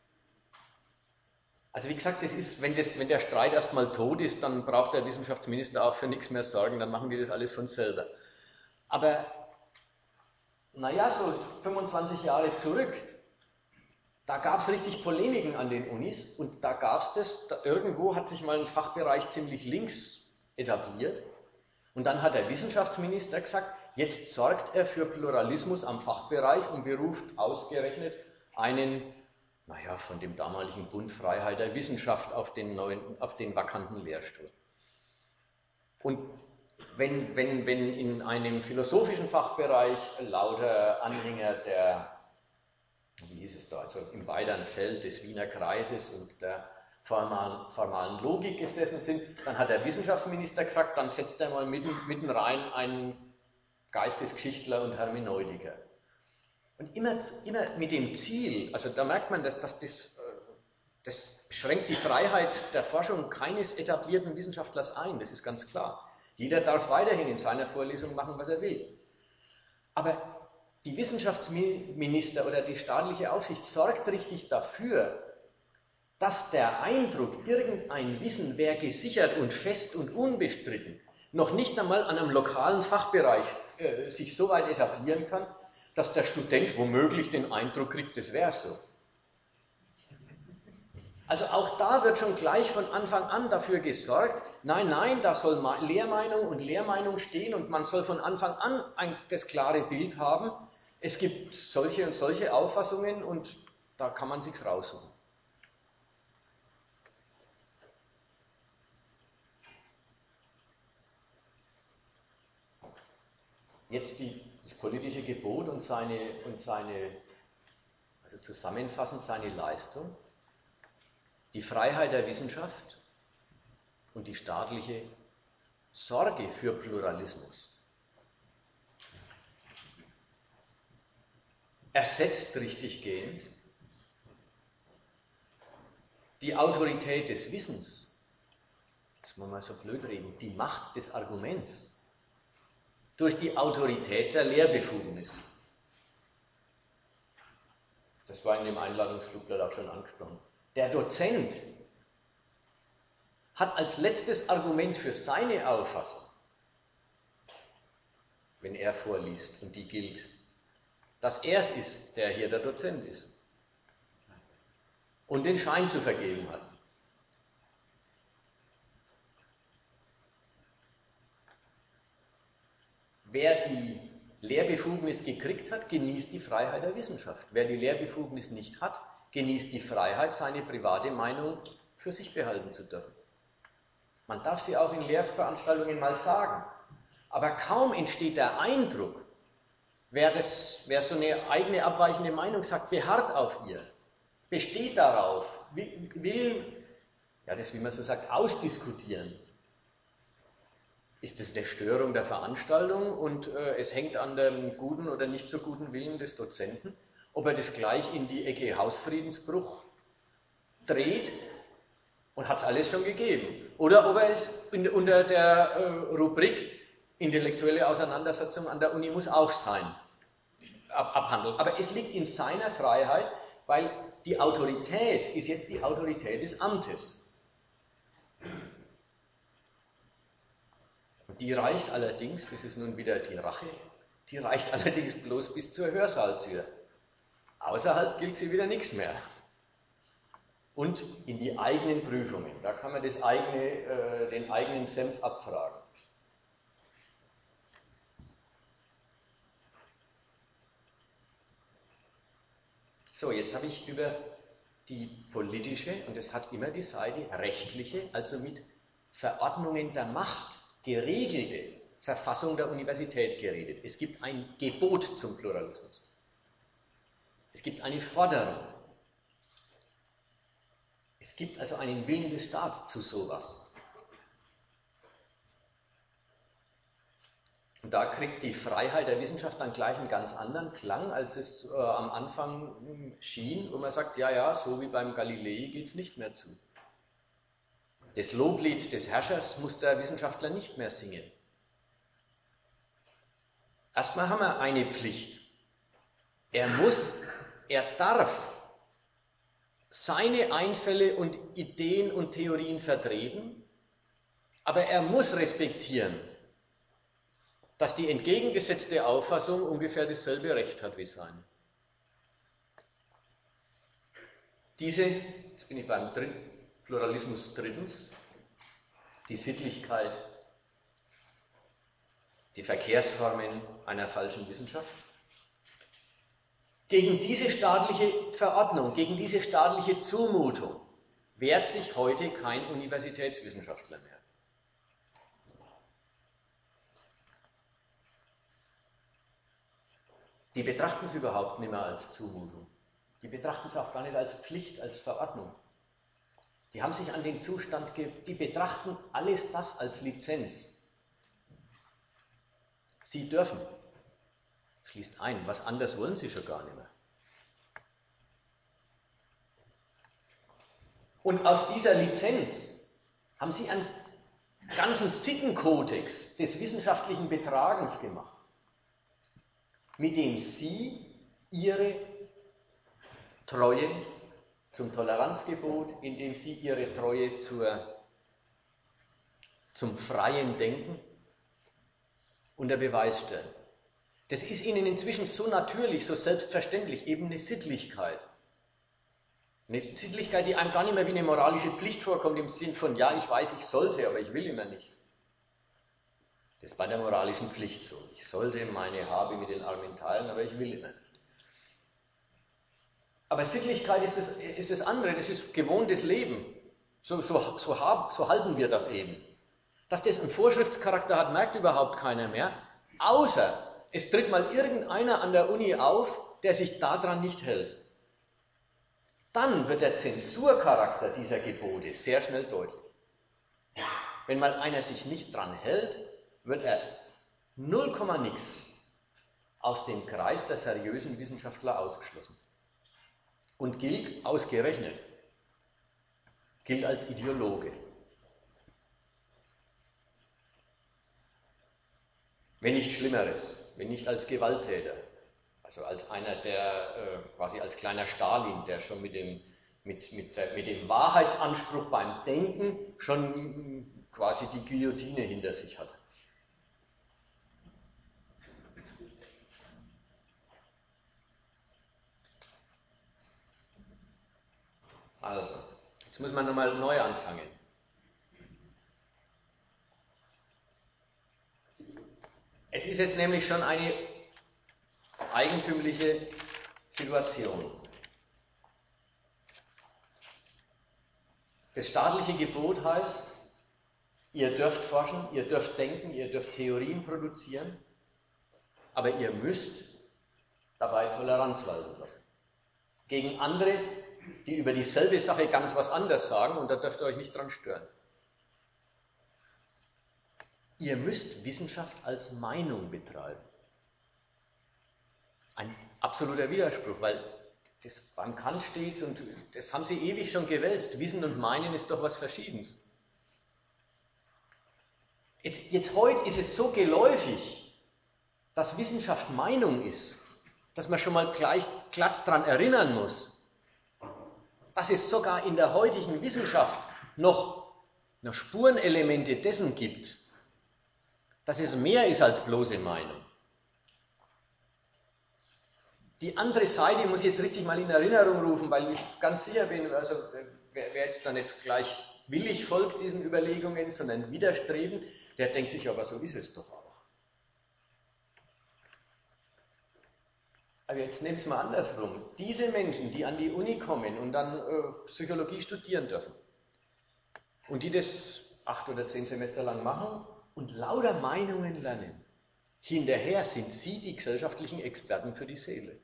Also wie gesagt, das ist, wenn, das, wenn der Streit erstmal tot ist, dann braucht der Wissenschaftsminister auch für nichts mehr sorgen, dann machen die das alles von selber. Aber, naja, so fünfundzwanzig Jahre zurück, da gab es richtig Polemiken an den Unis, und da gab es das, da irgendwo hat sich mal ein Fachbereich ziemlich links etabliert, und dann hat der Wissenschaftsminister gesagt, jetzt sorgt er für Pluralismus am Fachbereich und beruft ausgerechnet einen, naja, von dem damaligen Bund Freiheit der Wissenschaft auf den, neuen, auf den vakanten Lehrstuhl. Und wenn, wenn, wenn in einem philosophischen Fachbereich lauter Anhänger der wie hieß es da, also im weiteren Feld des Wiener Kreises und der formalen, formalen Logik gesessen sind. Dann hat der Wissenschaftsminister gesagt, dann setzt er mal mitten, mitten rein einen Geistesgeschichtler und Hermeneutiker. Und immer, immer mit dem Ziel, also da merkt man, dass, dass das, das beschränkt die Freiheit der Forschung keines etablierten Wissenschaftlers ein, das ist ganz klar. Jeder darf weiterhin in seiner Vorlesung machen, was er will. Aber die Wissenschaftsminister oder die staatliche Aufsicht sorgt richtig dafür, dass der Eindruck, irgendein Wissen wäre gesichert und fest und unbestritten, noch nicht einmal an einem lokalen Fachbereich äh, sich so weit etablieren kann, dass der Student womöglich den Eindruck kriegt, das wäre so. Also auch da wird schon gleich von Anfang an dafür gesorgt, nein, nein, da soll Lehrmeinung und Lehrmeinung stehen und man soll von Anfang an ein, das klare Bild haben, es gibt solche und solche Auffassungen und da kann man sich's raussuchen. Jetzt die, das politische Gebot und seine, und seine, also zusammenfassend seine Leistung. Die Freiheit der Wissenschaft und die staatliche Sorge für Pluralismus ersetzt richtiggehend die Autorität des Wissens, jetzt muss man so blöd reden, die Macht des Arguments durch die Autorität der Lehrbefugnis. Das war in dem Einladungsflugblatt auch schon angesprochen. Der Dozent hat als letztes Argument für seine Auffassung, wenn er vorliest und die gilt, dass er es ist, der hier der Dozent ist und den Schein zu vergeben hat. Wer die Lehrbefugnis gekriegt hat, genießt die Freiheit der Wissenschaft. Wer die Lehrbefugnis nicht hat, genießt die Freiheit, seine private Meinung für sich behalten zu dürfen. Man darf sie auch in Lehrveranstaltungen mal sagen. Aber kaum entsteht der Eindruck, wer, das, wer so eine eigene abweichende Meinung sagt, beharrt auf ihr, besteht darauf, will, ja, das, wie man so sagt, ausdiskutieren. Ist das eine Störung der Veranstaltung und äh, es hängt an dem guten oder nicht so guten Willen des Dozenten? Ob er das gleich in die Ecke Hausfriedensbruch dreht und hat es alles schon gegeben. Oder ob er es in, unter der äh, Rubrik intellektuelle Auseinandersetzung an der Uni muss auch sein, ab, abhandelt. Aber es liegt in seiner Freiheit, weil die Autorität ist jetzt die Autorität des Amtes. Und die reicht allerdings, das ist nun wieder die Rache, die reicht allerdings bloß bis zur Hörsaaltür. Außerhalb gilt sie wieder nichts mehr. Und in die eigenen Prüfungen, da kann man das eigene, äh, den eigenen Senf abfragen. So, jetzt habe ich über die politische, und es hat immer die Seite rechtliche, also mit Verordnungen der Macht geregelte Verfassung der Universität geredet. Es gibt ein Gebot zum Pluralismus. Es gibt eine Forderung. Es gibt also einen Willen des Staats zu sowas. Und da kriegt die Freiheit der Wissenschaft dann gleich einen ganz anderen Klang, als es äh, am Anfang schien, wo man sagt, ja, ja, so wie beim Galilei gilt es nicht mehr zu. Das Loblied des Herrschers muss der Wissenschaftler nicht mehr singen. Erstmal haben wir eine Pflicht. Er muss, er darf seine Einfälle und Ideen und Theorien vertreten, aber er muss respektieren, dass die entgegengesetzte Auffassung ungefähr dasselbe Recht hat wie seine. Diese, jetzt bin ich beim dritten, Pluralismus drittens, die Sittlichkeit, die Verkehrsformen einer falschen Wissenschaft. Gegen diese staatliche Verordnung, gegen diese staatliche Zumutung wehrt sich heute kein Universitätswissenschaftler mehr. Die betrachten es überhaupt nicht mehr als Zumutung. Die betrachten es auch gar nicht als Pflicht, als Verordnung. Die haben sich an den Zustand, ge die betrachten alles das als Lizenz. Sie dürfen. Schließt ein, was anders wollen sie schon gar nicht mehr. Und aus dieser Lizenz haben sie einen ganzen Sittenkodex des wissenschaftlichen Betragens gemacht, mit dem sie ihre Treue zum Toleranzgebot, in dem sie ihre Treue zur, zum freien Denken unter Beweis stellen. Das ist ihnen inzwischen so natürlich, so selbstverständlich, eben eine Sittlichkeit. Eine Sittlichkeit, die einem gar nicht mehr wie eine moralische Pflicht vorkommt, im Sinn von, ja, ich weiß, ich sollte, aber ich will immer nicht. Das ist bei der moralischen Pflicht so. Ich sollte meine Habe mit den Armen teilen, aber ich will immer nicht. Aber Sittlichkeit ist das, ist das andere, das ist gewohntes Leben. So, so, so, hab, so halten wir das eben. Dass das einen Vorschriftscharakter hat, merkt überhaupt keiner mehr, außer es tritt mal irgendeiner an der Uni auf, der sich daran nicht hält. Dann wird der Zensurcharakter dieser Gebote sehr schnell deutlich. Wenn mal einer sich nicht dran hält, wird er null Komma nix aus dem Kreis der seriösen Wissenschaftler ausgeschlossen. Und gilt ausgerechnet, gilt als Ideologe. Wenn nicht Schlimmeres, wenn nicht als Gewalttäter, also als einer, der äh, quasi als kleiner Stalin, der schon mit dem, mit, mit, der, mit dem Wahrheitsanspruch beim Denken schon quasi die Guillotine hinter sich hat. Also, jetzt muss man nochmal neu anfangen. Es ist jetzt nämlich schon eine eigentümliche Situation. Das staatliche Gebot heißt, ihr dürft forschen, ihr dürft denken, ihr dürft Theorien produzieren, aber ihr müsst dabei Toleranz walten lassen. Gegen andere, die über dieselbe Sache ganz was anderes sagen, und da dürft ihr euch nicht dran stören. Ihr müsst Wissenschaft als Meinung betreiben. Ein absoluter Widerspruch, weil das beim Kant steht, und das haben sie ewig schon gewälzt. Wissen und Meinen ist doch was Verschiedenes. Jetzt, jetzt heute ist es so geläufig, dass Wissenschaft Meinung ist, dass man schon mal gleich glatt daran erinnern muss, dass es sogar in der heutigen Wissenschaft noch, noch Spurenelemente dessen gibt, dass es mehr ist als bloße Meinung. Die andere Seite muss ich jetzt richtig mal in Erinnerung rufen, weil ich ganz sicher bin, also wer, wer jetzt da nicht gleich willig folgt diesen Überlegungen, sondern widerstreben, der denkt sich, aber so ist es doch auch. Aber jetzt nehmt es mal andersrum. Diese Menschen, die an die Uni kommen und dann äh, Psychologie studieren dürfen und die das acht oder zehn Semester lang machen und lauter Meinungen lernen, hinterher sind sie die gesellschaftlichen Experten für die Seele.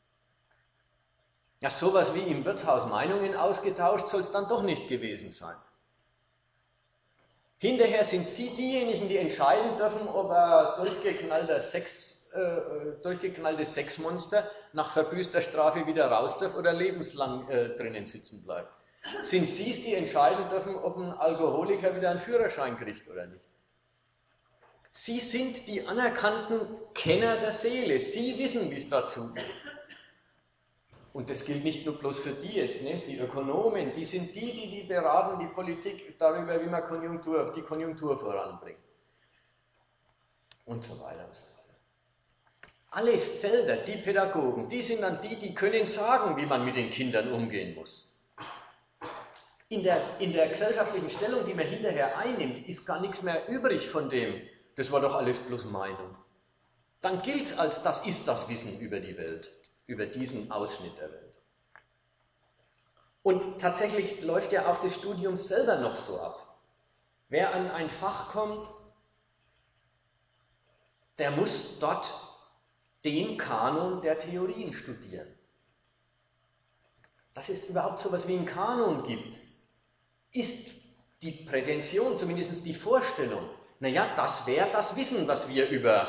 Ja, sowas wie im Wirtshaus Meinungen ausgetauscht soll es dann doch nicht gewesen sein. Hinterher sind sie diejenigen, die entscheiden dürfen, ob ein durchgeknallter Sex, äh, durchgeknalltes Sexmonster nach verbüßter Strafe wieder raus darf oder lebenslang äh, drinnen sitzen bleibt. Sind sie es, die entscheiden dürfen, ob ein Alkoholiker wieder einen Führerschein kriegt oder nicht. Sie sind die anerkannten Kenner der Seele. Sie wissen, wie es dazu geht. Und das gilt nicht nur bloß für die jetzt, ne? Die Ökonomen, die sind die, die, die beraten die Politik darüber, wie man Konjunktur, die Konjunktur voranbringt. Und so weiter und so weiter. Alle Felder, die Pädagogen, die sind dann die, die können sagen, wie man mit den Kindern umgehen muss. In der, in der gesellschaftlichen Stellung, die man hinterher einnimmt, ist gar nichts mehr übrig von dem, das war doch alles bloß Meinung. Dann gilt es als, das ist das Wissen über die Welt, über diesen Ausschnitt der Welt. Und tatsächlich läuft ja auch das Studium selber noch so ab. Wer an ein Fach kommt, der muss dort den Kanon der Theorien studieren. dass es überhaupt so etwas wie einen Kanon gibt, ist die Prätension, zumindest die Vorstellung, naja, das wäre das Wissen, was wir über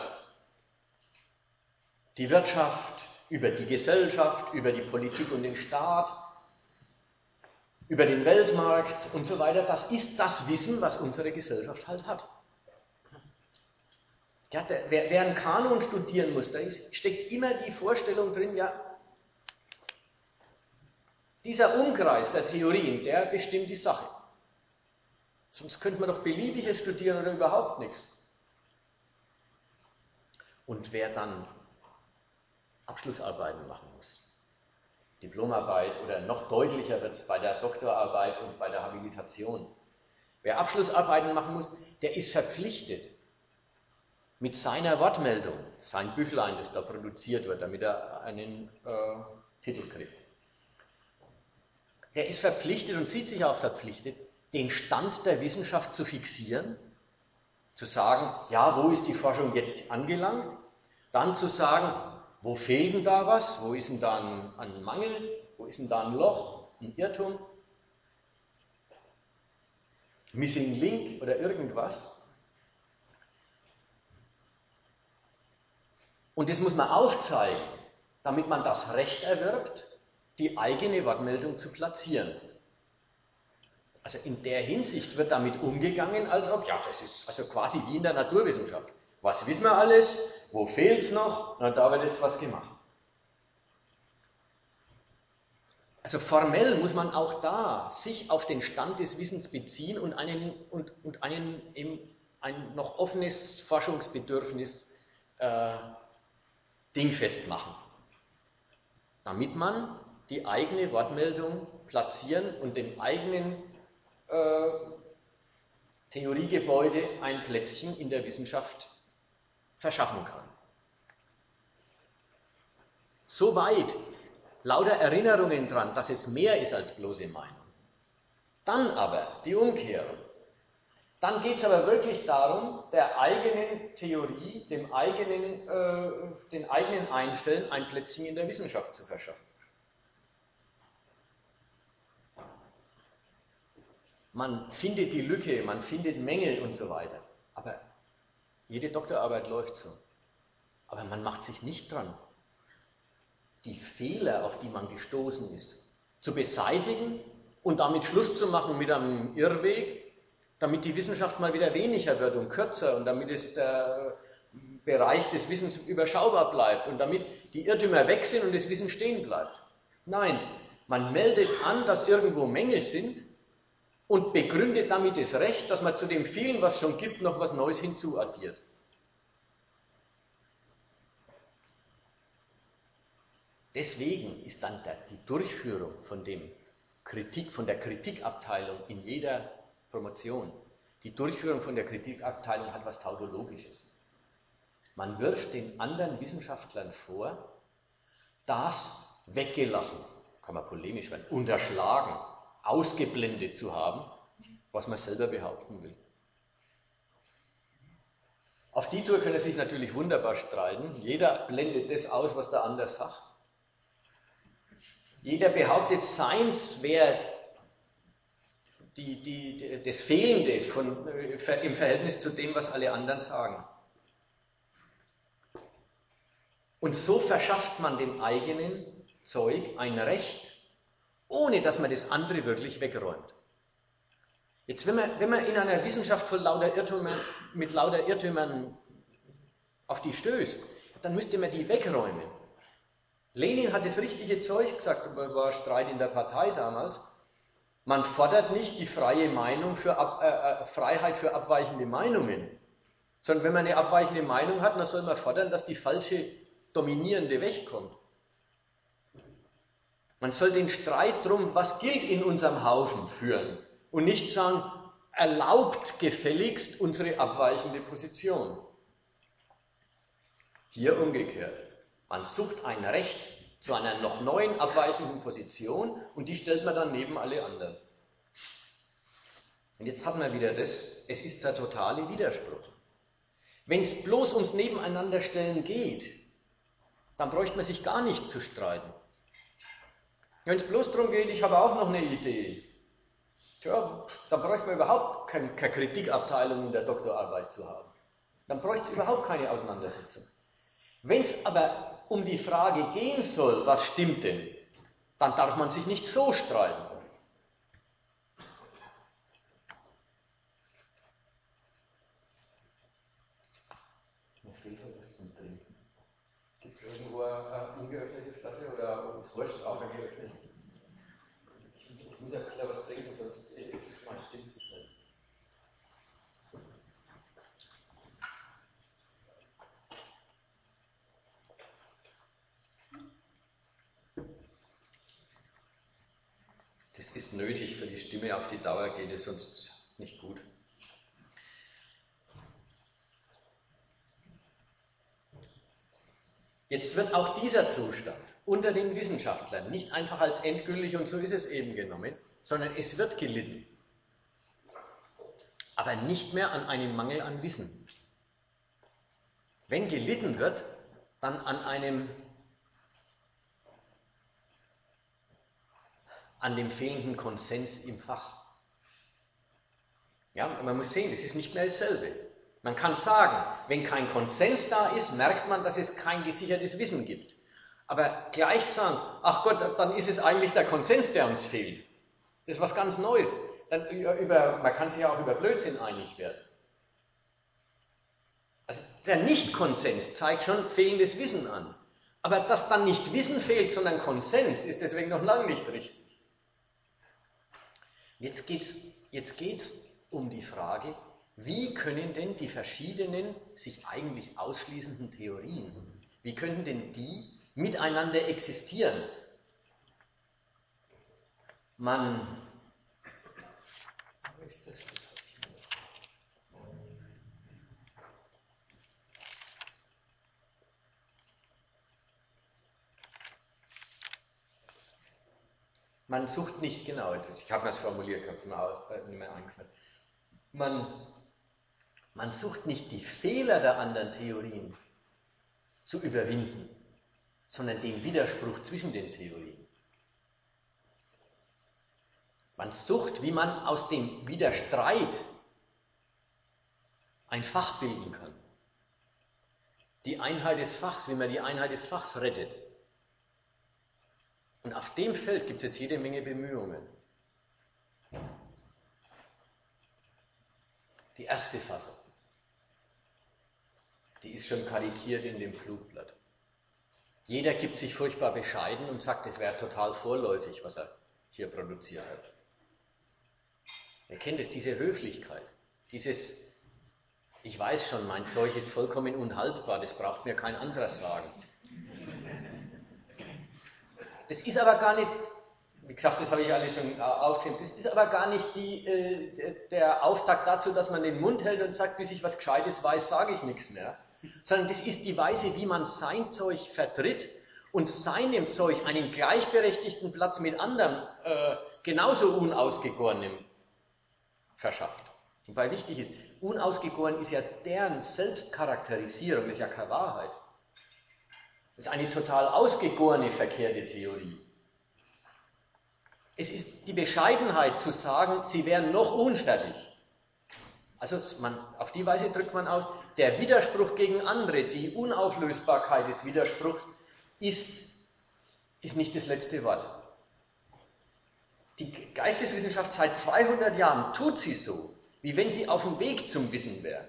die Wirtschaft, über die Gesellschaft, über die Politik und den Staat, über den Weltmarkt und so weiter, das ist das Wissen, was unsere Gesellschaft halt hat. Ja, der, wer, wer einen Kanon studieren muss, da ist, steckt immer die Vorstellung drin, ja, dieser Umkreis der Theorien, der bestimmt die Sache. Sonst könnte man doch beliebiges studieren oder überhaupt nichts. Und wer dann Abschlussarbeiten machen muss, Diplomarbeit oder noch deutlicher wird es bei der Doktorarbeit und bei der Habilitation. Wer Abschlussarbeiten machen muss, der ist verpflichtet, mit seiner Wortmeldung, sein Büchlein, das da produziert wird, damit er einen äh, Titel kriegt, der ist verpflichtet und sieht sich auch verpflichtet, den Stand der Wissenschaft zu fixieren, zu sagen, ja, wo ist die Forschung jetzt angelangt, dann zu sagen, wo fehlt denn da was, wo ist denn da ein, ein Mangel, wo ist denn da ein Loch, ein Irrtum, Missing Link oder irgendwas. Und das muss man aufzeigen, damit man das Recht erwirbt, die eigene Wortmeldung zu platzieren. Also in der Hinsicht wird damit umgegangen, als ob, ja, das ist also quasi wie in der Naturwissenschaft. Was wissen wir alles? Wo fehlt es noch? Na, da wird jetzt was gemacht. Also formell muss man auch da sich auf den Stand des Wissens beziehen und einen, und, und einen eben ein noch offenes Forschungsbedürfnis äh, dingfest machen, damit man die eigene Wortmeldung platzieren und dem eigenen äh, Theoriegebäude ein Plätzchen in der Wissenschaft verschaffen kann. Soweit lauter Erinnerungen dran, dass es mehr ist als bloße Meinung. Dann aber die Umkehrung. Dann geht es aber wirklich darum, der eigenen Theorie, dem eigenen, äh, den eigenen Einfällen ein Plätzchen in der Wissenschaft zu verschaffen. Man findet die Lücke, man findet Mängel und so weiter. Aber jede Doktorarbeit läuft so. Aber man macht sich nicht dran, die Fehler, auf die man gestoßen ist, zu beseitigen und damit Schluss zu machen mit einem Irrweg, damit die Wissenschaft mal wieder weniger wird und kürzer und damit es der Bereich des Wissens überschaubar bleibt und damit die Irrtümer weg sind und das Wissen stehen bleibt. Nein, man meldet an, dass irgendwo Mängel sind und begründet damit das Recht, dass man zu dem vielen, was es schon gibt, noch was Neues hinzuaddiert. Deswegen ist dann der, die Durchführung von, dem Kritik, von der Kritikabteilung in jeder Promotion, die Durchführung von der Kritikabteilung hat was Tautologisches. Man wirft den anderen Wissenschaftlern vor, das weggelassen, kann man polemisch werden, unterschlagen, ausgeblendet zu haben, was man selber behaupten will. Auf die Tour können sich natürlich wunderbar streiten. Jeder blendet das aus, was der andere sagt. Jeder behauptet, seins wäre die, die, das Fehlende von, im Verhältnis zu dem, was alle anderen sagen. Und so verschafft man dem eigenen Zeug ein Recht, ohne dass man das andere wirklich wegräumt. Jetzt, wenn man, wenn man in einer Wissenschaft voll lauter Irrtümern, mit lauter Irrtümern auf die stößt, dann müsste man die wegräumen. Lenin hat das richtige Zeug gesagt, war Streit in der Partei damals. Man fordert nicht die freie Meinung für Ab, äh, Freiheit für abweichende Meinungen, sondern wenn man eine abweichende Meinung hat, dann soll man fordern, dass die falsche dominierende wegkommt. Man soll den Streit drum, was gilt in unserem Haufen, führen und nicht sagen, erlaubt gefälligst unsere abweichende Position. Hier umgekehrt. Man sucht ein Recht zu einer noch neuen abweichenden Position und die stellt man dann neben alle anderen. Und jetzt hat man wieder das, es ist der totale Widerspruch. Wenn es bloß ums Nebeneinanderstellen geht, dann bräuchte man sich gar nicht zu streiten. Wenn es bloß darum geht, ich habe auch noch eine Idee, tja, dann bräuchte man überhaupt keine, keine Kritikabteilung in der Doktorarbeit zu haben. Dann bräuchte es überhaupt keine Auseinandersetzung. Wenn es aber um die Frage gehen soll, was stimmt denn, dann darf man sich nicht so streiten. Mir fehlt etwas zum Trinken. Gibt es irgendwo eine ungeöffnete Flasche oder uns wurscht auch eine geöffnete? Ich muss ja ein bisschen was trinken, sonst ist mein Stimm zu schnell. Das ist nötig für die Stimme, auf die Dauer geht es sonst nicht gut. Jetzt wird auch dieser Zustand unter den Wissenschaftlern nicht einfach als endgültig und so ist es eben genommen, sondern es wird gelitten. Aber nicht mehr an einem Mangel an Wissen. Wenn gelitten wird, dann an einem an dem fehlenden Konsens im Fach. Ja, man muss sehen, es ist nicht mehr dasselbe. Man kann sagen, wenn kein Konsens da ist, merkt man, dass es kein gesichertes Wissen gibt. Aber gleich sagen, ach Gott, dann ist es eigentlich der Konsens, der uns fehlt. Das ist was ganz Neues. Dann über, man kann sich ja auch über Blödsinn einig werden. Also der Nicht-Konsens zeigt schon fehlendes Wissen an. Aber dass dann nicht Wissen fehlt, sondern Konsens, ist deswegen noch lange nicht richtig. Jetzt geht es jetzt geht's um die Frage, wie können denn die verschiedenen, sich eigentlich ausschließenden Theorien, wie können denn die miteinander existieren? Man, man sucht nicht genau, ich habe das formuliert, kann es mir nicht mehr eingefallen. Man, man sucht nicht die Fehler der anderen Theorien zu überwinden, sondern den Widerspruch zwischen den Theorien. Man sucht, wie man aus dem Widerstreit ein Fach bilden kann. Die Einheit des Fachs, wie man die Einheit des Fachs rettet. Und auf dem Feld gibt es jetzt jede Menge Bemühungen. Die erste Fassung, die ist schon karikiert in dem Flugblatt. Jeder gibt sich furchtbar bescheiden und sagt, es wäre total vorläufig, was er hier produziert hat. Ihr kennt es, diese Höflichkeit, dieses, ich weiß schon, mein Zeug ist vollkommen unhaltbar, das braucht mir kein anderer sagen. Das ist aber gar nicht, wie gesagt, das habe ich alle schon aufgeschrieben, das ist aber gar nicht die, äh, der Auftakt dazu, dass man den Mund hält und sagt, bis ich was Gescheites weiß, sage ich nichts mehr. Sondern das ist die Weise, wie man sein Zeug vertritt und seinem Zeug einen gleichberechtigten Platz mit anderem, äh, genauso unausgegorenem verschafft. Wobei wichtig ist, unausgegoren ist ja deren Selbstcharakterisierung, das ist ja keine Wahrheit. Das ist eine total ausgegorene, verkehrte Theorie. Es ist die Bescheidenheit zu sagen, sie wären noch unfertig. Also man, auf die Weise drückt man aus, der Widerspruch gegen andere, die Unauflösbarkeit des Widerspruchs ist, ist nicht das letzte Wort. Die Geisteswissenschaft seit zweihundert Jahren tut sie so, wie wenn sie auf dem Weg zum Wissen wäre.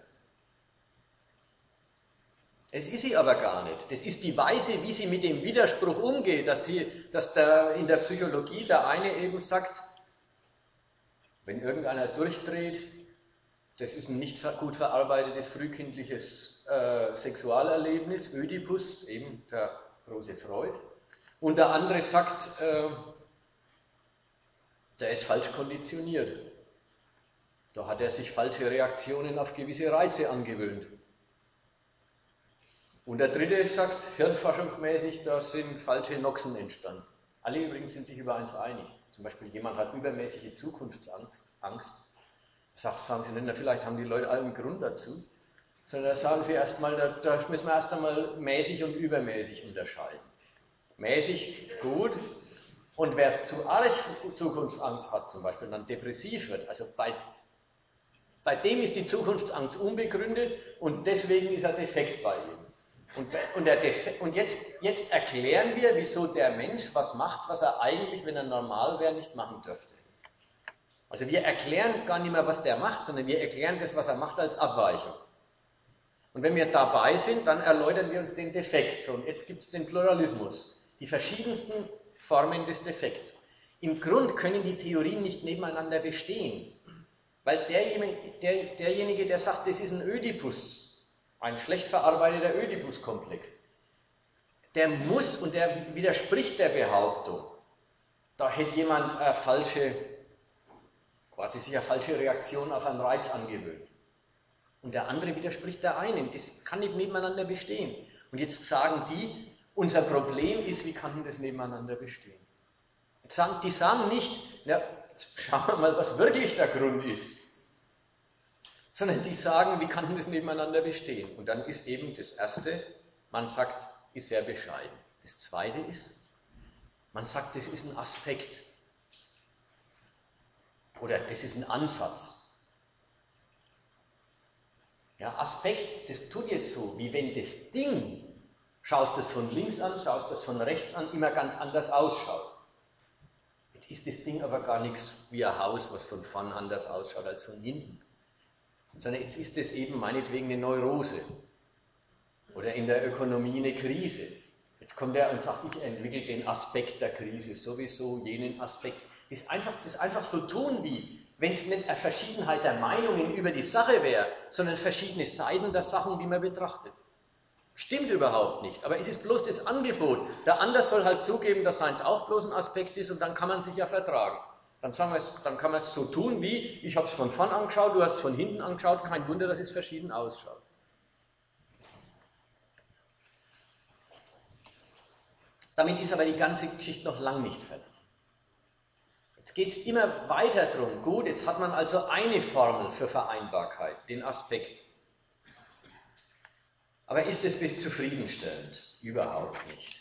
Es ist sie aber gar nicht. Das ist die Weise, wie sie mit dem Widerspruch umgeht, dass, sie, dass der, in der Psychologie der eine eben sagt, wenn irgendeiner durchdreht, das ist ein nicht gut verarbeitetes frühkindliches äh, Sexualerlebnis, Ödipus, eben der große Freud. Und der andere sagt, äh, der ist falsch konditioniert. Da hat er sich falsche Reaktionen auf gewisse Reize angewöhnt. Und der dritte sagt, hirnforschungsmäßig, da sind falsche Noxen entstanden. Alle übrigens sind sich über eins einig. Zum Beispiel jemand hat übermäßige Zukunftsangst. Angst. Sagt, sagen sie nicht, na, vielleicht haben die Leute allen Grund dazu. Sondern da sagen sie erstmal, da, da müssen wir erst einmal mäßig und übermäßig unterscheiden. Mäßig gut, Und wer zu arg Zukunftsangst hat, zum Beispiel dann depressiv wird, also bei, bei dem ist die Zukunftsangst unbegründet und deswegen ist er defekt bei ihm. Und, und, der Defekt, und jetzt, jetzt erklären wir, wieso der Mensch was macht, was er eigentlich, wenn er normal wäre, nicht machen dürfte. Also wir erklären gar nicht mehr, was der macht, sondern wir erklären das, was er macht, als Abweichung. Und wenn wir dabei sind, dann erläutern wir uns den Defekt. So, und jetzt gibt es den Pluralismus, die verschiedensten Formen des Defekts. Im Grund können die Theorien nicht nebeneinander bestehen, weil derjenige, der, derjenige, der sagt, das ist ein Ödipus, ein schlecht verarbeiteter Ödipus-Komplex, der muss, und der widerspricht der Behauptung, da hätte jemand eine falsche, quasi sich eine falsche Reaktion auf einen Reiz angewöhnt. Und der andere widerspricht der einen. Das kann nicht nebeneinander bestehen. Und jetzt sagen die, unser Problem ist, wie kann denn das nebeneinander bestehen? Jetzt sagen, die sagen nicht, na, jetzt schauen wir mal, was wirklich der Grund ist. Sondern die sagen, wie kann denn das nebeneinander bestehen? Und dann ist eben das Erste, man sagt, ist sehr bescheiden. Das Zweite ist, man sagt, das ist ein Aspekt. Oder das ist ein Ansatz. Ja, Aspekt, das tut jetzt so, wie wenn das Ding, schaust das von links an, schaust das von rechts an, immer ganz anders ausschaut. Jetzt ist das Ding aber gar nichts wie ein Haus, was von vorn anders ausschaut als von hinten. Sondern jetzt ist es eben meinetwegen eine Neurose. Oder in der Ökonomie eine Krise. Jetzt kommt er und sagt, ich entwickle den Aspekt der Krise, sowieso jenen Aspekt. Das ist einfach, das einfach so tun wie, wenn es nicht eine Verschiedenheit der Meinungen über die Sache wäre, sondern verschiedene Seiten der Sachen, die man betrachtet. Stimmt überhaupt nicht, aber es ist bloß das Angebot. Der andere soll halt zugeben, dass seins auch bloß ein Aspekt ist und dann kann man sich ja vertragen. Dann, sagen wir es, dann kann man es so tun wie, ich habe es von vorn angeschaut, du hast es von hinten angeschaut, kein Wunder, dass es verschieden ausschaut. Damit ist aber die ganze Geschichte noch lang nicht fertig. Jetzt geht es immer weiter darum, gut, jetzt hat man also eine Formel für Vereinbarkeit, den Aspekt. Aber ist es zufriedenstellend? Überhaupt nicht.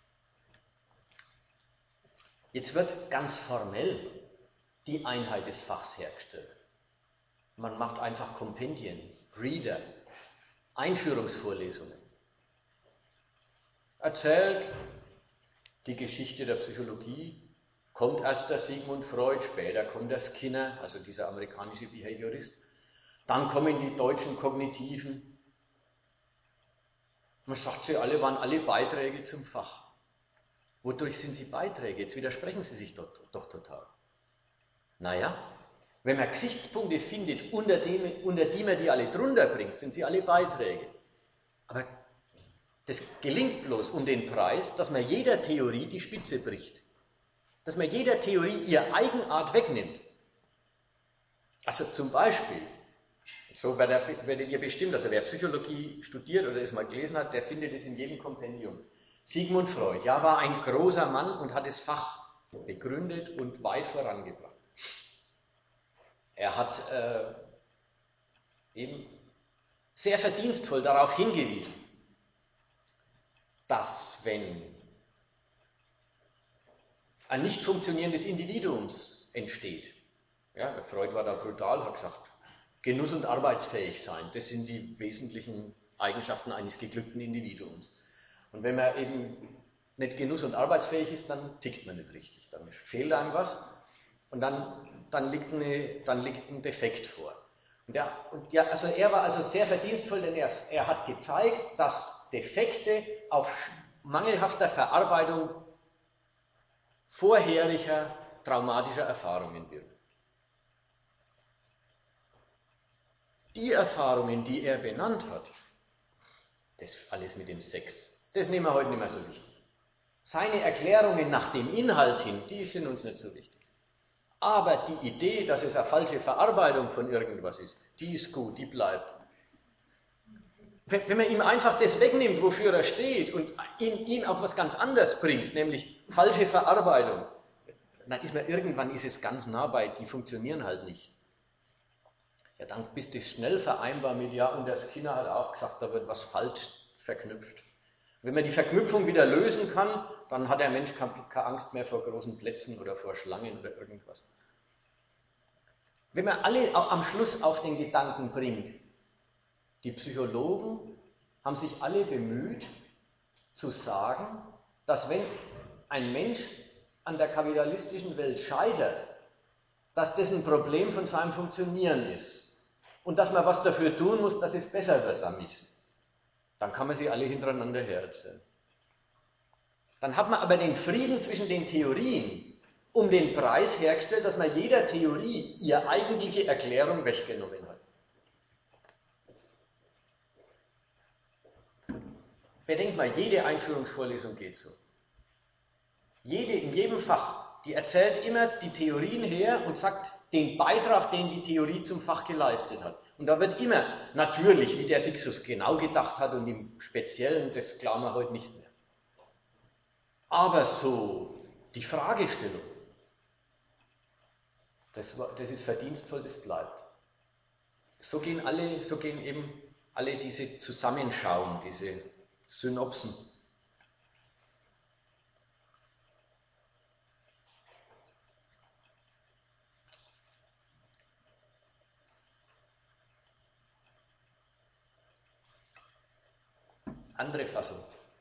Jetzt wird ganz formell die Einheit des Fachs hergestellt. Man macht einfach Kompendien, Reader, Einführungsvorlesungen. Erzählt die Geschichte der Psychologie, kommt erst der Sigmund Freud, später kommt der Skinner, also dieser amerikanische Behaviorist, dann kommen die deutschen Kognitiven. Man sagt, sie alle waren alle Beiträge zum Fach. Wodurch sind sie Beiträge? Jetzt widersprechen sie sich doch, doch total. Naja, wenn man Gesichtspunkte findet, unter, dem, unter die man die alle drunter bringt, sind sie alle Beiträge. Aber das gelingt bloß um den Preis, dass man jeder Theorie die Spitze bricht. Dass man jeder Theorie ihre Eigenart wegnimmt. Also zum Beispiel, so werdet ihr bestimmt, also wer Psychologie studiert oder es mal gelesen hat, der findet es in jedem Kompendium. Sigmund Freud, ja, war ein großer Mann und hat das Fach begründet und weit vorangebracht. Er hat äh, eben sehr verdienstvoll darauf hingewiesen, dass wenn ein nicht funktionierendes Individuums entsteht, ja, der Freud war da brutal, hat gesagt, Genuss und arbeitsfähig sein, das sind die wesentlichen Eigenschaften eines geglückten Individuums. Und wenn man eben nicht genuss- und arbeitsfähig ist, dann tickt man nicht richtig, dann fehlt einem was und dann, dann, liegt, eine, dann liegt ein Defekt vor. Und der, und ja, also er war also sehr verdienstvoll, denn er, er hat gezeigt, dass Defekte auf mangelhafter Verarbeitung vorheriger traumatischer Erfahrungen wirken. Die Erfahrungen, die er benannt hat, das alles mit dem Sex, das nehmen wir heute nicht mehr so wichtig. Seine Erklärungen nach dem Inhalt hin, die sind uns nicht so wichtig. Aber die Idee, dass es eine falsche Verarbeitung von irgendwas ist, die ist gut, die bleibt. Wenn man ihm einfach das wegnimmt, wofür er steht und ihn, ihn auf was ganz anderes bringt, nämlich falsche Verarbeitung, dann ist man irgendwann ist es ganz nah bei, die funktionieren halt nicht. Ja, dann bist du schnell vereinbar mit, ja, und der Skinner hat auch gesagt, da wird was falsch verknüpft. Wenn man die Verknüpfung wieder lösen kann, dann hat der Mensch keine Angst mehr vor großen Plätzen oder vor Schlangen oder irgendwas. Wenn man alle am Schluss auf den Gedanken bringt, die Psychologen haben sich alle bemüht zu sagen, dass wenn ein Mensch an der kapitalistischen Welt scheitert, dass das ein Problem von seinem Funktionieren ist und dass man was dafür tun muss, dass es besser wird damit. Dann kann man sie alle hintereinander hererzählen. Dann hat man aber den Frieden zwischen den Theorien um den Preis hergestellt, dass man jeder Theorie ihre eigentliche Erklärung weggenommen hat. Bedenkt mal, jede Einführungsvorlesung geht so. Jede, in jedem Fach, die erzählt immer die Theorien her und sagt den Beitrag, den die Theorie zum Fach geleistet hat. Und da wird immer, natürlich, wie der sich so genau gedacht hat und im Speziellen, das glauben wir heute nicht mehr. Aber so die Fragestellung, das, das ist verdienstvoll, das bleibt. So gehen alle, so gehen eben alle diese Zusammenschauen, diese Synopsen. Andere Fassung.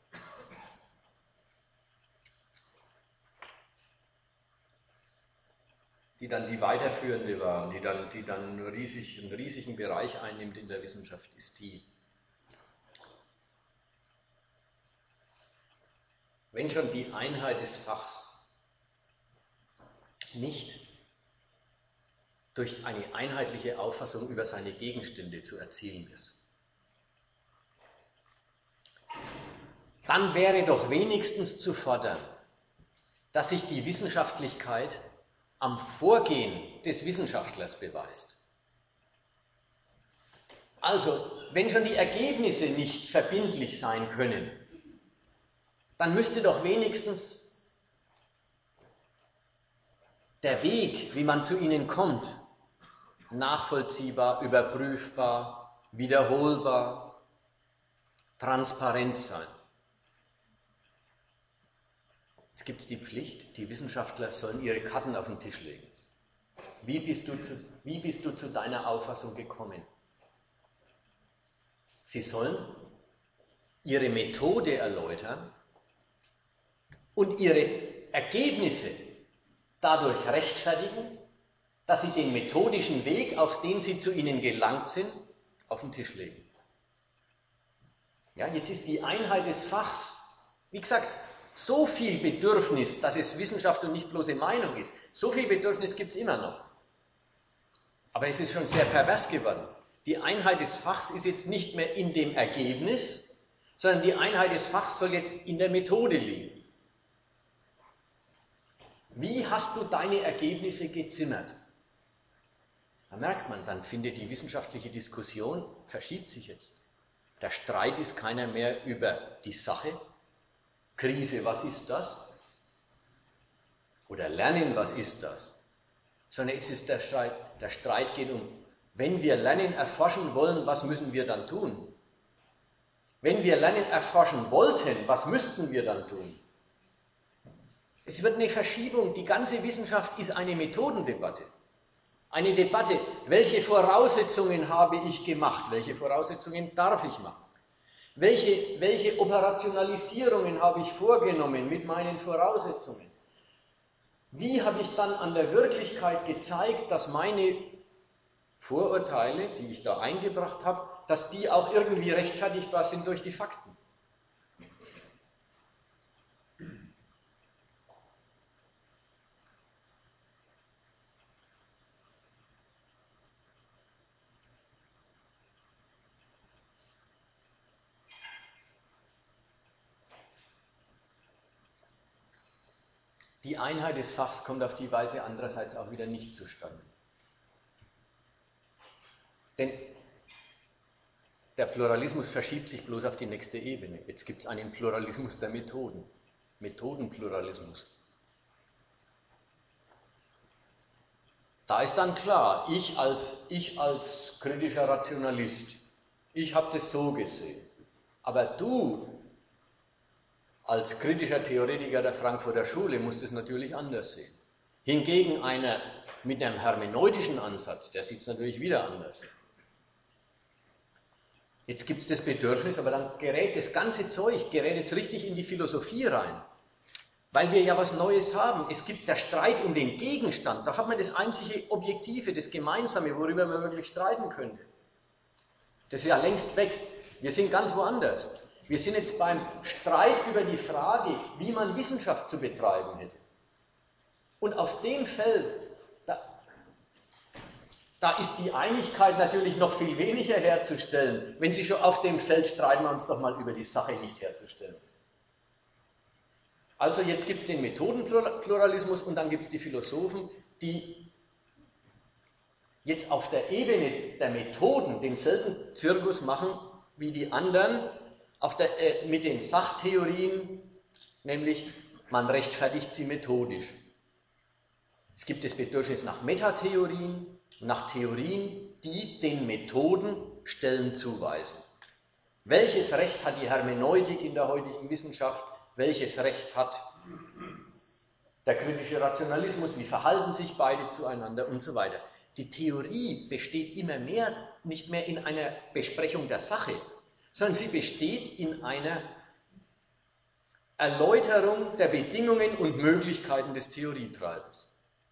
Die dann die weiterführende war, die dann, die dann riesig, einen riesigen Bereich einnimmt in der Wissenschaft, ist die: Wenn schon die Einheit des Fachs nicht durch eine einheitliche Auffassung über seine Gegenstände zu erzielen ist, dann wäre doch wenigstens zu fordern, dass sich die Wissenschaftlichkeit am Vorgehen des Wissenschaftlers beweist. Also, wenn schon die Ergebnisse nicht verbindlich sein können, dann müsste doch wenigstens der Weg, wie man zu ihnen kommt, nachvollziehbar, überprüfbar, wiederholbar, transparent sein. Es gibt die Pflicht, die Wissenschaftler sollen ihre Karten auf den Tisch legen. Wie bist du zu, wie bist du zu deiner Auffassung gekommen? Sie sollen ihre Methode erläutern und ihre Ergebnisse dadurch rechtfertigen, dass sie den methodischen Weg, auf den sie zu ihnen gelangt sind, auf den Tisch legen. Ja, jetzt ist die Einheit des Fachs, wie gesagt, so viel Bedürfnis, dass es Wissenschaft und nicht bloße Meinung ist. So viel Bedürfnis gibt es immer noch. Aber es ist schon sehr pervers geworden. Die Einheit des Fachs ist jetzt nicht mehr in dem Ergebnis, sondern die Einheit des Fachs soll jetzt in der Methode liegen. Wie hast du deine Ergebnisse gezimmert? Da merkt man, dann findet die wissenschaftliche Diskussion, verschiebt sich jetzt. Der Streit ist keiner mehr über die Sache. Krise, was ist das? Oder Lernen, was ist das? Sondern jetzt ist der Streit, der Streit geht um, wenn wir Lernen erforschen wollen, was müssen wir dann tun? Wenn wir Lernen erforschen wollten, was müssten wir dann tun? Es wird eine Verschiebung, die ganze Wissenschaft ist eine Methodendebatte. Eine Debatte, welche Voraussetzungen habe ich gemacht, welche Voraussetzungen darf ich machen? Welche, welche Operationalisierungen habe ich vorgenommen mit meinen Voraussetzungen? Wie habe ich dann an der Wirklichkeit gezeigt, dass meine Vorurteile, die ich da eingebracht habe, dass die auch irgendwie rechtfertigbar sind durch die Fakten? Die Einheit des Fachs kommt auf die Weise andererseits auch wieder nicht zustande. Denn der Pluralismus verschiebt sich bloß auf die nächste Ebene. Jetzt gibt es einen Pluralismus der Methoden, Methodenpluralismus. Da ist dann klar, ich als, ich als kritischer Rationalist, ich habe das so gesehen. Aber du, Als kritischer Theoretiker der Frankfurter Schule muss das natürlich anders sehen. Hingegen einer mit einem hermeneutischen Ansatz, der sieht es natürlich wieder anders. Jetzt gibt es das Bedürfnis, aber dann gerät das ganze Zeug, gerät jetzt richtig in die Philosophie rein. Weil wir ja was Neues haben. Es gibt der Streit um den Gegenstand. Da hat man das einzige Objektive, das Gemeinsame, worüber man wirklich streiten könnte. Das ist ja längst weg. Wir sind ganz woanders. Wir sind jetzt beim Streit über die Frage, wie man Wissenschaft zu betreiben hätte. Und auf dem Feld, da, da ist die Einigkeit natürlich noch viel weniger herzustellen. Wenn Sie schon auf dem Feld streiten, wir uns doch mal über die Sache nicht herzustellen ist. Also jetzt gibt es den Methodenpluralismus und dann gibt es die Philosophen, die jetzt auf der Ebene der Methoden denselben Zirkus machen wie die anderen auf der, äh, mit den Sachtheorien, nämlich man rechtfertigt sie methodisch. Es gibt das Bedürfnis nach Metatheorien, nach Theorien, die den Methoden Stellen zuweisen. Welches Recht hat die Hermeneutik in der heutigen Wissenschaft? Welches Recht hat der kritische Rationalismus? Wie verhalten sich beide zueinander und so weiter? Die Theorie besteht immer mehr, nicht mehr in einer Besprechung der Sache, sondern sie besteht in einer Erläuterung der Bedingungen und Möglichkeiten des Theorietreibens.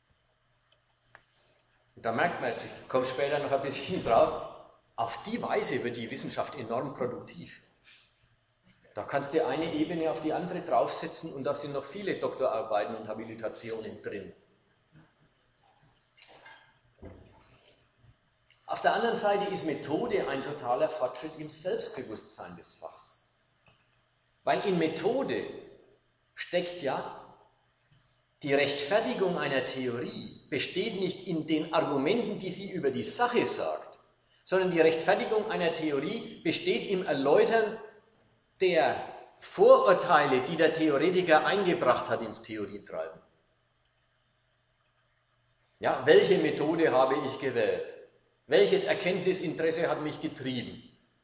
Und da merkt man, ich komme später noch ein bisschen drauf, auf die Weise wird die Wissenschaft enorm produktiv. Da kannst du eine Ebene auf die andere draufsetzen und da sind noch viele Doktorarbeiten und Habilitationen drin. Auf der anderen Seite ist Methode ein totaler Fortschritt im Selbstbewusstsein des Fachs. Weil in Methode steckt ja die Rechtfertigung einer Theorie, besteht nicht in den Argumenten, die sie über die Sache sagt, sondern die Rechtfertigung einer Theorie besteht im Erläutern der Vorurteile, die der Theoretiker eingebracht hat ins Theorietreiben. Ja, welche Methode habe ich gewählt? Welches Erkenntnisinteresse hat mich getrieben?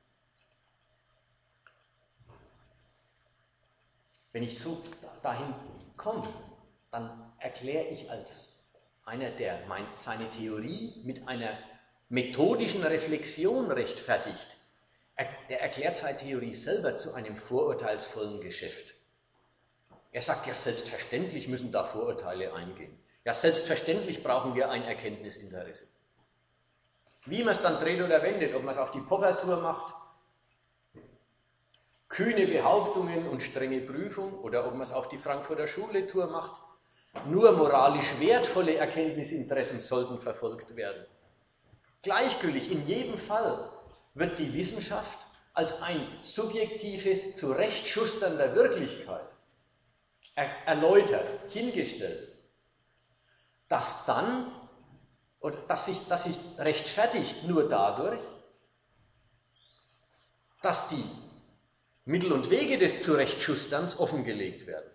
Wenn ich so dahin komme, dann erkläre ich als einer, der mein, seine Theorie mit einer methodischen Reflexion rechtfertigt, er, der erklärt seine Theorie selber zu einem vorurteilsvollen Geschäft. Er sagt, ja, selbstverständlich müssen da Vorurteile eingehen. Ja, selbstverständlich brauchen wir ein Erkenntnisinteresse. Wie man es dann dreht oder wendet, ob man es auf die Popper-Tour macht, kühne Behauptungen und strenge Prüfung, oder ob man es auf die Frankfurter Schule-Tour macht, nur moralisch wertvolle Erkenntnisinteressen sollten verfolgt werden. Gleichgültig, in jedem Fall wird die Wissenschaft als ein subjektives Zurechtschustern der Wirklichkeit er erläutert, hingestellt, das dann, oder dass sich, dass sich rechtfertigt nur dadurch, dass die Mittel und Wege des Zurechtschusterns offengelegt werden.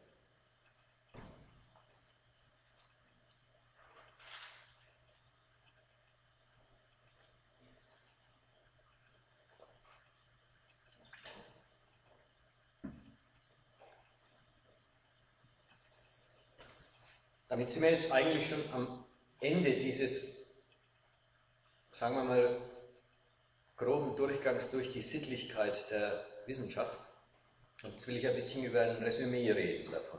Damit sind wir jetzt eigentlich schon am Ende dieses, sagen wir mal, groben Durchgangs durch die Sittlichkeit der Wissenschaft. Und jetzt will ich ein bisschen über ein Resümee reden davon.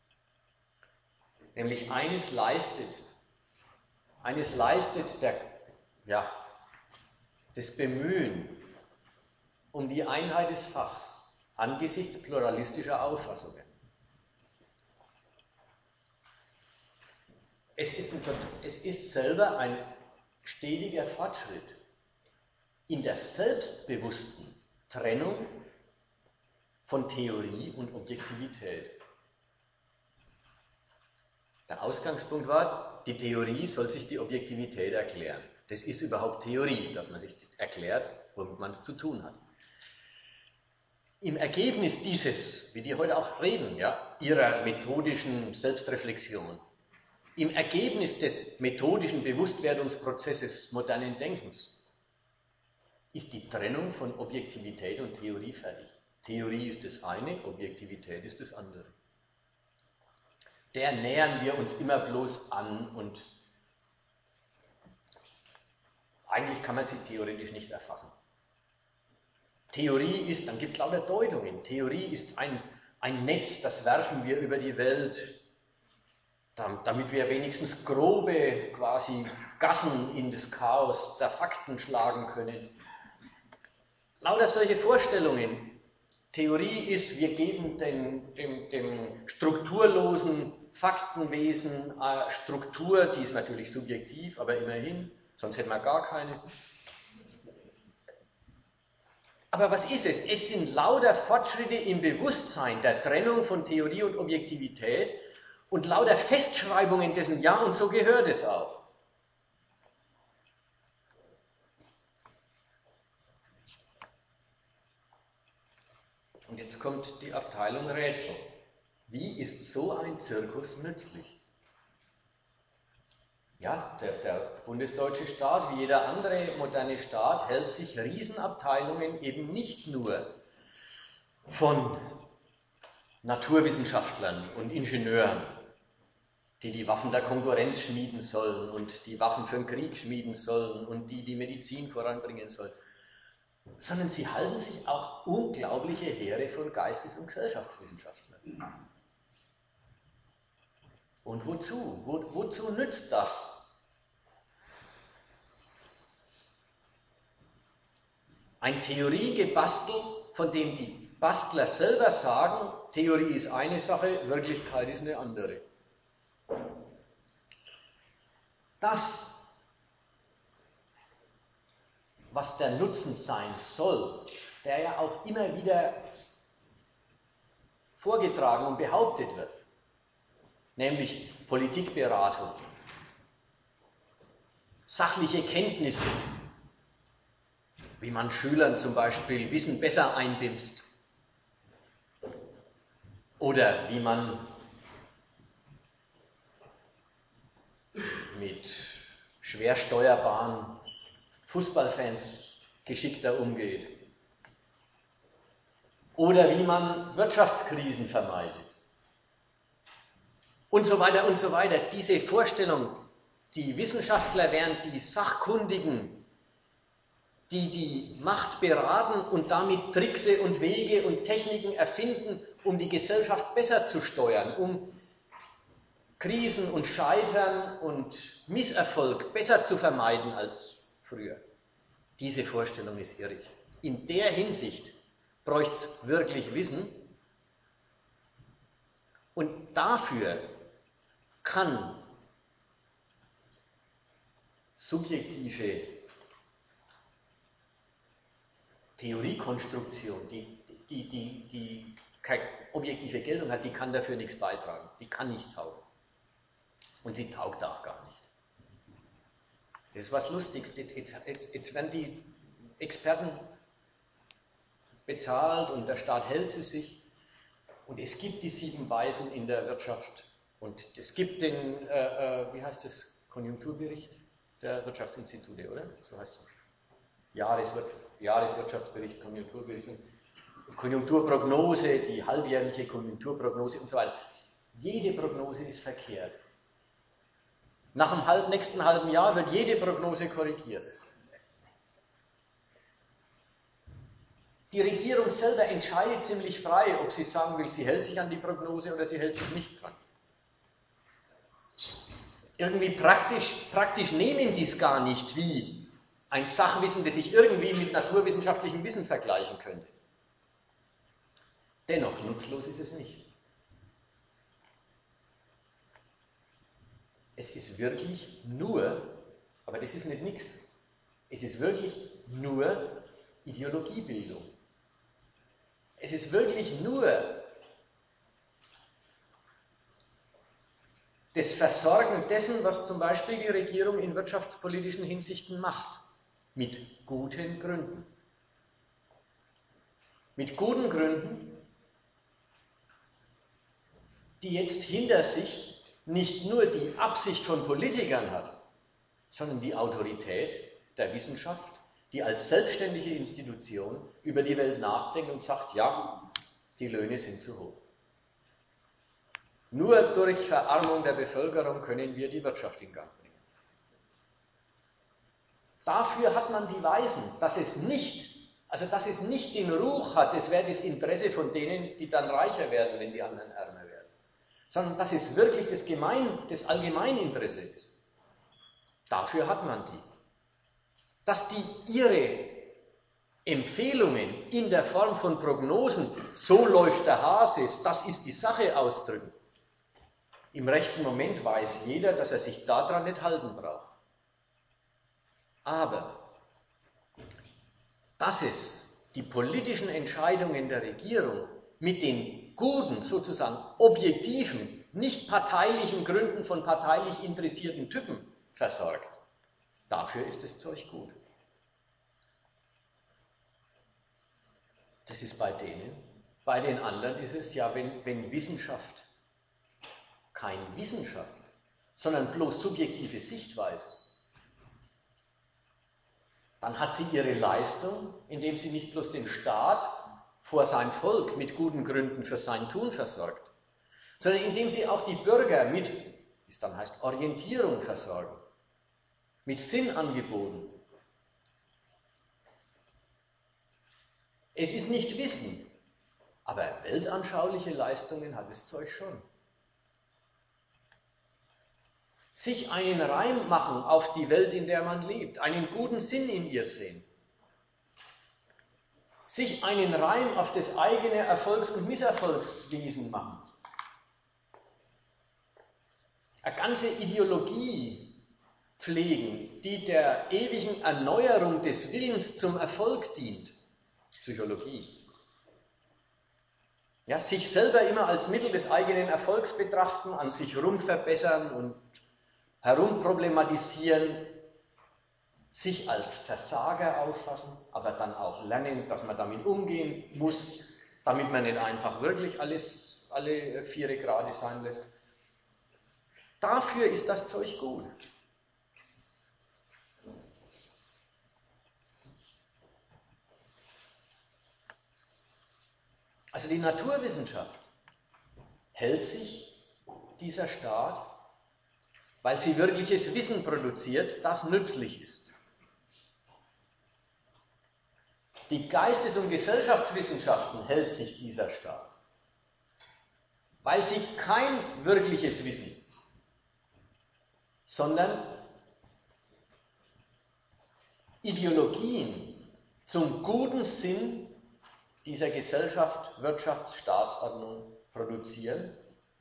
Nämlich eines leistet, eines leistet der, ja, das Bemühen um die Einheit des Fachs angesichts pluralistischer Auffassungen. Es ist, ein, es ist selber ein stetiger Fortschritt in der selbstbewussten Trennung von Theorie und Objektivität. Der Ausgangspunkt war, die Theorie soll sich die Objektivität erklären. Das ist überhaupt Theorie, dass man sich erklärt, womit man es zu tun hat. Im Ergebnis dieses, wie die heute auch reden, ja, ihrer methodischen Selbstreflexion, im Ergebnis des methodischen Bewusstwerdungsprozesses modernen Denkens ist die Trennung von Objektivität und Theorie fertig. Theorie ist das eine, Objektivität ist das andere. Der nähern wir uns immer bloß an und eigentlich kann man sie theoretisch nicht erfassen. Theorie ist, dann gibt es lauter Deutungen, Theorie ist ein, ein Netz, das werfen wir über die Welt, damit wir wenigstens grobe quasi Gassen in das Chaos der Fakten schlagen können. Lauter solche Vorstellungen. Theorie ist, wir geben dem, dem, dem strukturlosen Faktenwesen eine Struktur, die ist natürlich subjektiv, aber immerhin, sonst hätten wir gar keine. Aber was ist es? Es sind lauter Fortschritte im Bewusstsein der Trennung von Theorie und Objektivität und lauter Festschreibungen dessen, ja, und so gehört es auch. Und jetzt kommt die Abteilung Rätsel. Wie ist so ein Zirkus nützlich? Ja, der, der bundesdeutsche Staat, wie jeder andere moderne Staat, hält sich Riesenabteilungen eben nicht nur von Naturwissenschaftlern und Ingenieuren, die die Waffen der Konkurrenz schmieden sollen und die Waffen für den Krieg schmieden sollen und die die Medizin voranbringen sollen, sondern sie halten sich auch unglaubliche Heere von Geistes- und Gesellschaftswissenschaftlern. Und wozu? Wo, wozu nützt das? Ein Theoriegebastel, von dem die Bastler selber sagen, Theorie ist eine Sache, Wirklichkeit ist eine andere. Das, was der Nutzen sein soll, der ja auch immer wieder vorgetragen und behauptet wird, nämlich Politikberatung, sachliche Kenntnisse, wie man Schülern zum Beispiel Wissen besser einbimst oder wie man mit schwer steuerbaren Fußballfans geschickter umgeht oder wie man Wirtschaftskrisen vermeidet. Und so weiter und so weiter. Diese Vorstellung, die Wissenschaftler wären die Sachkundigen, die die Macht beraten und damit Trickse und Wege und Techniken erfinden, um die Gesellschaft besser zu steuern, um Krisen und Scheitern und Misserfolg besser zu vermeiden als früher. Diese Vorstellung ist irrig. In der Hinsicht bräuchte es wirklich Wissen und dafür kann subjektive Theoriekonstruktion, die, die, die, die keine objektive Geltung hat, die kann dafür nichts beitragen. Die kann nicht taugen. Und sie taugt auch gar nicht. Das ist was Lustiges. Jetzt, jetzt, jetzt werden die Experten bezahlt und der Staat hält sie sich. Und es gibt die sieben Weisen in der Wirtschaft. Und es gibt den, äh, äh, wie heißt das, Konjunkturbericht der Wirtschaftsinstitute, oder? So heißt es. Jahreswirtschaft, Jahreswirtschaftsbericht, Konjunkturbericht, Konjunkturprognose, die halbjährliche Konjunkturprognose und so weiter. Jede Prognose ist verkehrt. Nach dem halb, nächsten halben Jahr wird jede Prognose korrigiert. Die Regierung selber entscheidet ziemlich frei, ob sie sagen will, sie hält sich an die Prognose oder sie hält sich nicht dran. Irgendwie praktisch, praktisch nehmen die es gar nicht wie ein Sachwissen, das sich irgendwie mit naturwissenschaftlichem Wissen vergleichen könnte. Dennoch, nutzlos ist es nicht. Es ist wirklich nur, aber das ist nicht nichts, es ist wirklich nur Ideologiebildung. Es ist wirklich nur das Versorgen dessen, was zum Beispiel die Regierung in wirtschaftspolitischen Hinsichten macht. Mit guten Gründen. Mit guten Gründen, die jetzt hinter sich nicht nur die Absicht von Politikern hat, sondern die Autorität der Wissenschaft, die als selbstständige Institution über die Welt nachdenkt und sagt, ja, die Löhne sind zu hoch. Nur durch Verarmung der Bevölkerung können wir die Wirtschaft in Gang bringen. Dafür hat man die Weisen, dass es nicht, also dass es nicht den Ruch hat, es wäre das Interesse von denen, die dann reicher werden, wenn die anderen ärmer werden, sondern dass es wirklich das, Gemein, das Allgemeininteresse ist. Dafür hat man die. Dass die ihre Empfehlungen in der Form von Prognosen, so läuft der Hase, das ist die Sache, ausdrücken. Im rechten Moment weiß jeder, dass er sich daran nicht halten braucht. Aber, dass es die politischen Entscheidungen der Regierung mit den guten, sozusagen objektiven, nicht parteilichen Gründen von parteilich interessierten Typen versorgt, dafür ist das Zeug gut. Das ist bei denen. Bei den anderen ist es ja, wenn, wenn Wissenschaft kein Wissenschaft, sondern bloß subjektive Sichtweise, dann hat sie ihre Leistung, indem sie nicht bloß den Staat vor sein Volk mit guten Gründen für sein Tun versorgt, sondern indem sie auch die Bürger mit, wie es dann heißt, Orientierung versorgen, mit Sinnangeboten. Es ist nicht Wissen, aber weltanschauliche Leistungen hat das Zeug schon. Sich einen Reim machen auf die Welt, in der man lebt, einen guten Sinn in ihr sehen. Sich einen Reim auf das eigene Erfolgs- und Misserfolgswesen machen. Eine ganze Ideologie pflegen, die der ewigen Erneuerung des Willens zum Erfolg dient. Psychologie. Ja, sich selber immer als Mittel des eigenen Erfolgs betrachten, an sich rumverbessern und herumproblematisieren, sich als Versager auffassen, aber dann auch lernen, dass man damit umgehen muss, damit man nicht einfach wirklich alles, alle vier Grade sein lässt. Dafür ist das Zeug gut. Also die Naturwissenschaft hält sich dieser Staat, weil sie wirkliches Wissen produziert, das nützlich ist. Die Geistes- und Gesellschaftswissenschaften hält sich dieser Staat, weil sie kein wirkliches Wissen, sondern Ideologien zum guten Sinn dieser Gesellschaft, Wirtschaft, Staatsordnung produzieren,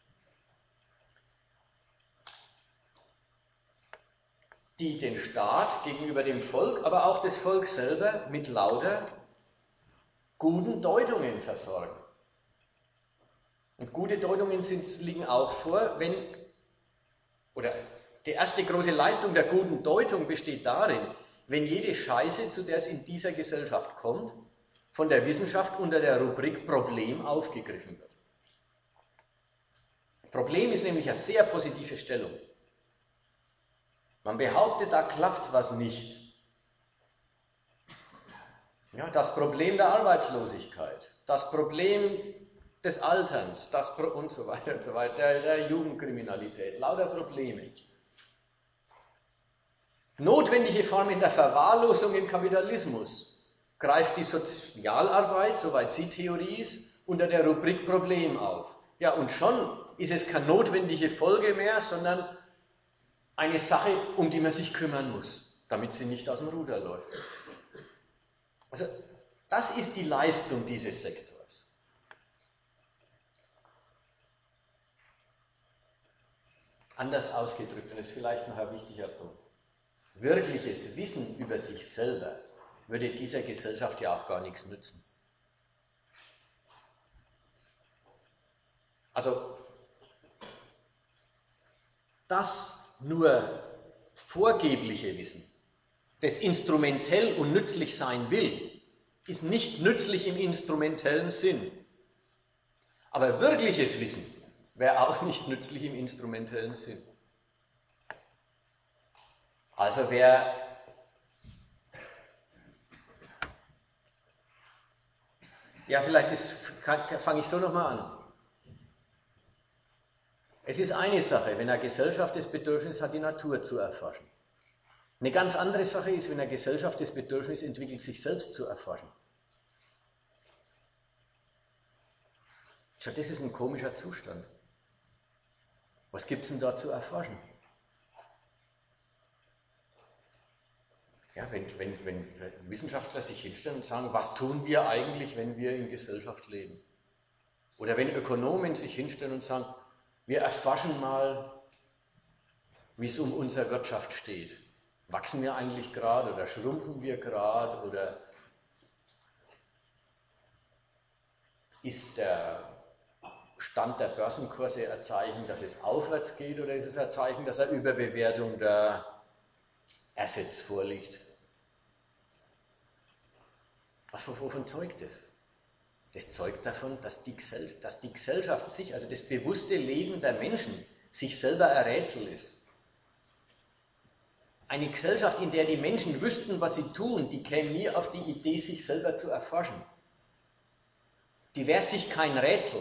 die den Staat gegenüber dem Volk, aber auch das Volk selber mit lauter guten Deutungen versorgen. Und gute Deutungen sind, liegen auch vor, wenn, oder die erste große Leistung der guten Deutung besteht darin, wenn jede Scheiße, zu der es in dieser Gesellschaft kommt, von der Wissenschaft unter der Rubrik Problem aufgegriffen wird. Problem ist nämlich eine sehr positive Stellung. Man behauptet, da klappt was nicht. Ja, das Problem der Arbeitslosigkeit, das Problem des Alterns, das Pro und so weiter und so weiter, der, der Jugendkriminalität, lauter Probleme. Notwendige Formen der Verwahrlosung im Kapitalismus greift die Sozialarbeit, soweit sie Theorie ist, unter der Rubrik Problem auf. Ja, und schon ist es keine notwendige Folge mehr, sondern eine Sache, um die man sich kümmern muss, damit sie nicht aus dem Ruder läuft. Also, das ist die Leistung dieses Sektors. Anders ausgedrückt, und das ist vielleicht noch ein wichtiger Punkt. Wirkliches Wissen über sich selber würde dieser Gesellschaft ja auch gar nichts nützen. Also, das nur vorgebliche Wissen, das instrumentell und nützlich sein will, ist nicht nützlich im instrumentellen Sinn. Aber wirkliches Wissen wäre auch nicht nützlich im instrumentellen Sinn. Also wer Ja, vielleicht fange ich so nochmal an. Es ist eine Sache, wenn eine Gesellschaft das Bedürfnis hat, die Natur zu erforschen. Eine ganz andere Sache ist, wenn eine Gesellschaft das Bedürfnis entwickelt, sich selbst zu erforschen. Schau, das ist ein komischer Zustand. Was gibt es denn da zu erforschen? Ja, wenn, wenn, wenn Wissenschaftler sich hinstellen und sagen, was tun wir eigentlich, wenn wir in Gesellschaft leben? Oder wenn Ökonomen sich hinstellen und sagen, wir erforschen mal, wie es um unsere Wirtschaft steht. Wachsen wir eigentlich gerade oder schrumpfen wir gerade oder ist der Stand der Börsenkurse ein Zeichen, dass es aufwärts geht oder ist es ein Zeichen, dass eine Überbewertung der Assets vorliegt? Was, wovon zeugt das? Das zeugt davon, dass die, Gesell- dass die Gesellschaft sich, also das bewusste Leben der Menschen, sich selber ein Rätsel ist. Eine Gesellschaft, in der die Menschen wüssten, was sie tun, die käme nie auf die Idee, sich selber zu erforschen. Die wäre sich kein Rätsel.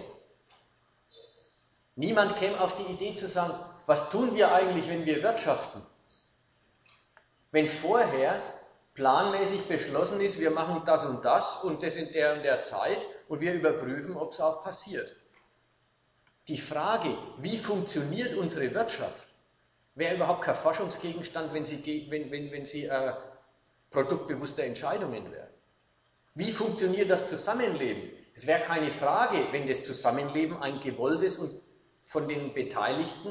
Niemand käme auf die Idee zu sagen, was tun wir eigentlich, wenn wir wirtschaften? Wenn vorher planmäßig beschlossen ist, wir machen das und das und das in der und der Zeit und wir überprüfen, ob es auch passiert. Die Frage, wie funktioniert unsere Wirtschaft, wäre überhaupt kein Forschungsgegenstand, wenn sie, wenn, wenn, wenn sie äh, produktbewusste Entscheidungen wäre. Wie funktioniert das Zusammenleben? Es wäre keine Frage, wenn das Zusammenleben ein gewolltes und von den Beteiligten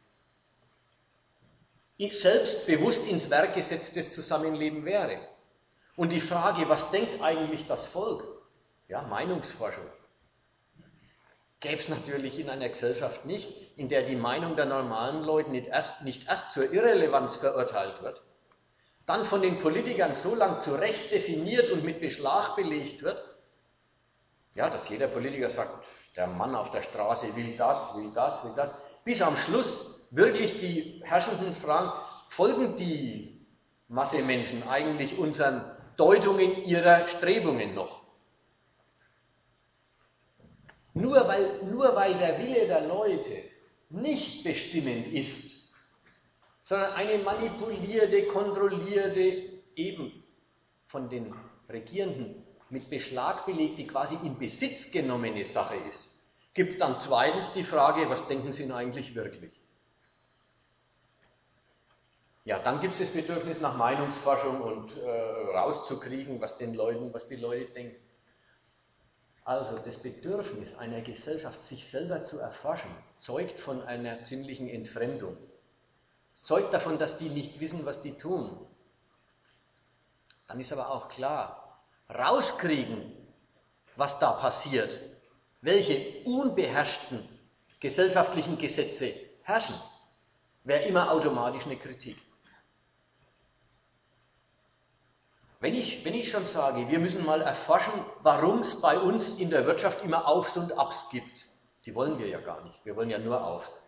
selbstbewusst ins Werk gesetztes Zusammenleben wäre. Und die Frage, was denkt eigentlich das Volk? Ja, Meinungsforschung. Gäbe es natürlich in einer Gesellschaft nicht, in der die Meinung der normalen Leute nicht erst, nicht erst zur Irrelevanz verurteilt wird, dann von den Politikern so lang zurecht definiert und mit Beschlag belegt wird, ja, dass jeder Politiker sagt, der Mann auf der Straße will das, will das, will das, bis am Schluss wirklich die Herrschenden fragen, folgen die Masse Menschen eigentlich unseren Deutungen ihrer Strebungen noch? Nur weil, nur weil der Wille der Leute nicht bestimmend ist, sondern eine manipulierte, kontrollierte, eben von den Regierenden mit Beschlag belegte, quasi in Besitz genommene Sache ist, gibt dann zweitens die Frage, was denken Sie denn eigentlich wirklich? Ja, dann gibt es das Bedürfnis nach Meinungsforschung und äh, rauszukriegen, was den Leuten, was die Leute denken. Also das Bedürfnis einer Gesellschaft, sich selber zu erforschen, zeugt von einer ziemlichen Entfremdung. Es zeugt davon, dass die nicht wissen, was die tun. Dann ist aber auch klar, rauskriegen, was da passiert, welche unbeherrschten gesellschaftlichen Gesetze herrschen, wäre immer automatisch eine Kritik. Wenn ich, wenn ich schon sage, wir müssen mal erforschen, warum es bei uns in der Wirtschaft immer Aufs und Abs gibt, die wollen wir ja gar nicht, wir wollen ja nur Aufs.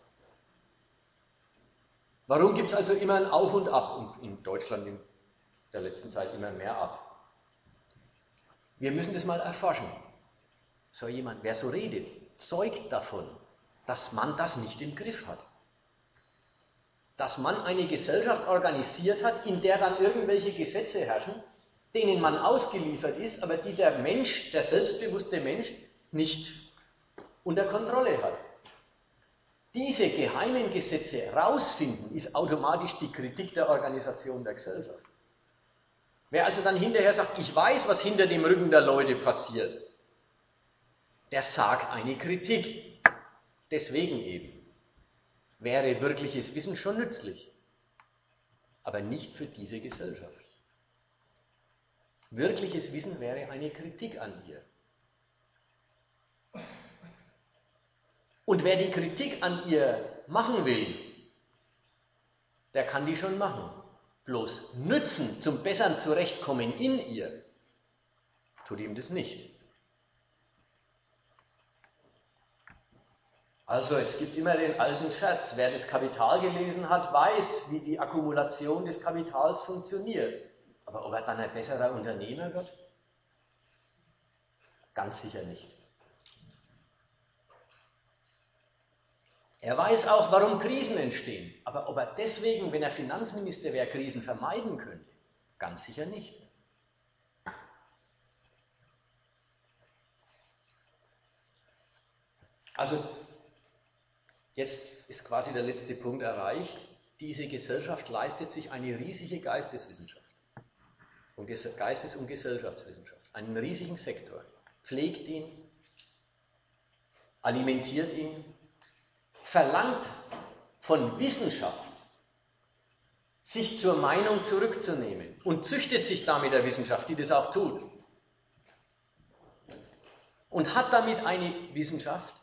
Warum gibt es also immer ein Auf und Ab und in Deutschland in der letzten Zeit immer mehr Ab? Wir müssen das mal erforschen. So jemand, wer so redet, zeugt davon, dass man das nicht im Griff hat. Dass man eine Gesellschaft organisiert hat, in der dann irgendwelche Gesetze herrschen, denen man ausgeliefert ist, aber die der Mensch, der selbstbewusste Mensch, nicht unter Kontrolle hat. Diese geheimen Gesetze rausfinden, ist automatisch die Kritik der Organisation der Gesellschaft. Wer also dann hinterher sagt, ich weiß, was hinter dem Rücken der Leute passiert, der sagt eine Kritik. Deswegen eben wäre wirkliches Wissen schon nützlich, aber nicht für diese Gesellschaft. Wirkliches Wissen wäre eine Kritik an ihr. Und wer die Kritik an ihr machen will, der kann die schon machen. Bloß nützen zum besseren Zurechtkommen in ihr, tut ihm das nicht. Also es gibt immer den alten Scherz, wer das Kapital gelesen hat, weiß, wie die Akkumulation des Kapitals funktioniert. Aber ob er dann ein besserer Unternehmer wird? Ganz sicher nicht. Er weiß auch, warum Krisen entstehen. Aber ob er deswegen, wenn er Finanzminister wäre, Krisen vermeiden könnte? Ganz sicher nicht. Also, jetzt ist quasi der letzte Punkt erreicht. Diese Gesellschaft leistet sich eine riesige Geisteswissenschaft. Und Geistes- und Gesellschaftswissenschaft. Einen riesigen Sektor. Pflegt ihn, alimentiert ihn, verlangt von Wissenschaft, sich zur Meinung zurückzunehmen und züchtet sich damit der Wissenschaft, die das auch tut. Und hat damit eine Wissenschaft,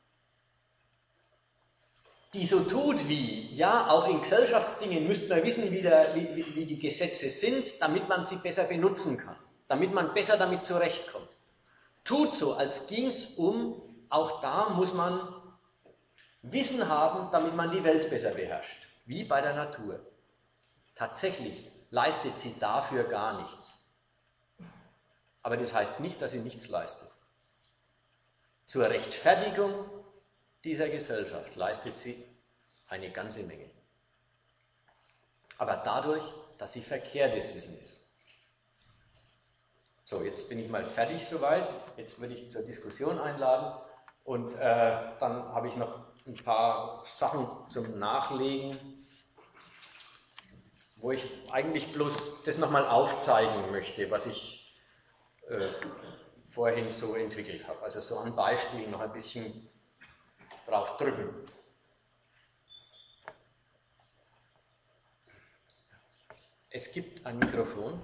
die so tut wie, ja, auch in Gesellschaftsdingen müsste man wissen, wie, der, wie, wie die Gesetze sind, damit man sie besser benutzen kann, damit man besser damit zurechtkommt. Tut so, als ging es um, auch da muss man Wissen haben, damit man die Welt besser beherrscht, wie bei der Natur. Tatsächlich leistet sie dafür gar nichts. Aber das heißt nicht, dass sie nichts leistet. Zur Rechtfertigung dieser Gesellschaft leistet sie eine ganze Menge. Aber dadurch, dass sie verkehrtes Wissen ist. So, jetzt bin ich mal fertig soweit. Jetzt würde ich zur Diskussion einladen und äh, dann habe ich noch ein paar Sachen zum Nachlegen, wo ich eigentlich bloß das nochmal aufzeigen möchte, was ich äh, vorhin so entwickelt habe. Also so an Beispielen noch ein bisschen drauf drücken. Es gibt ein Mikrofon.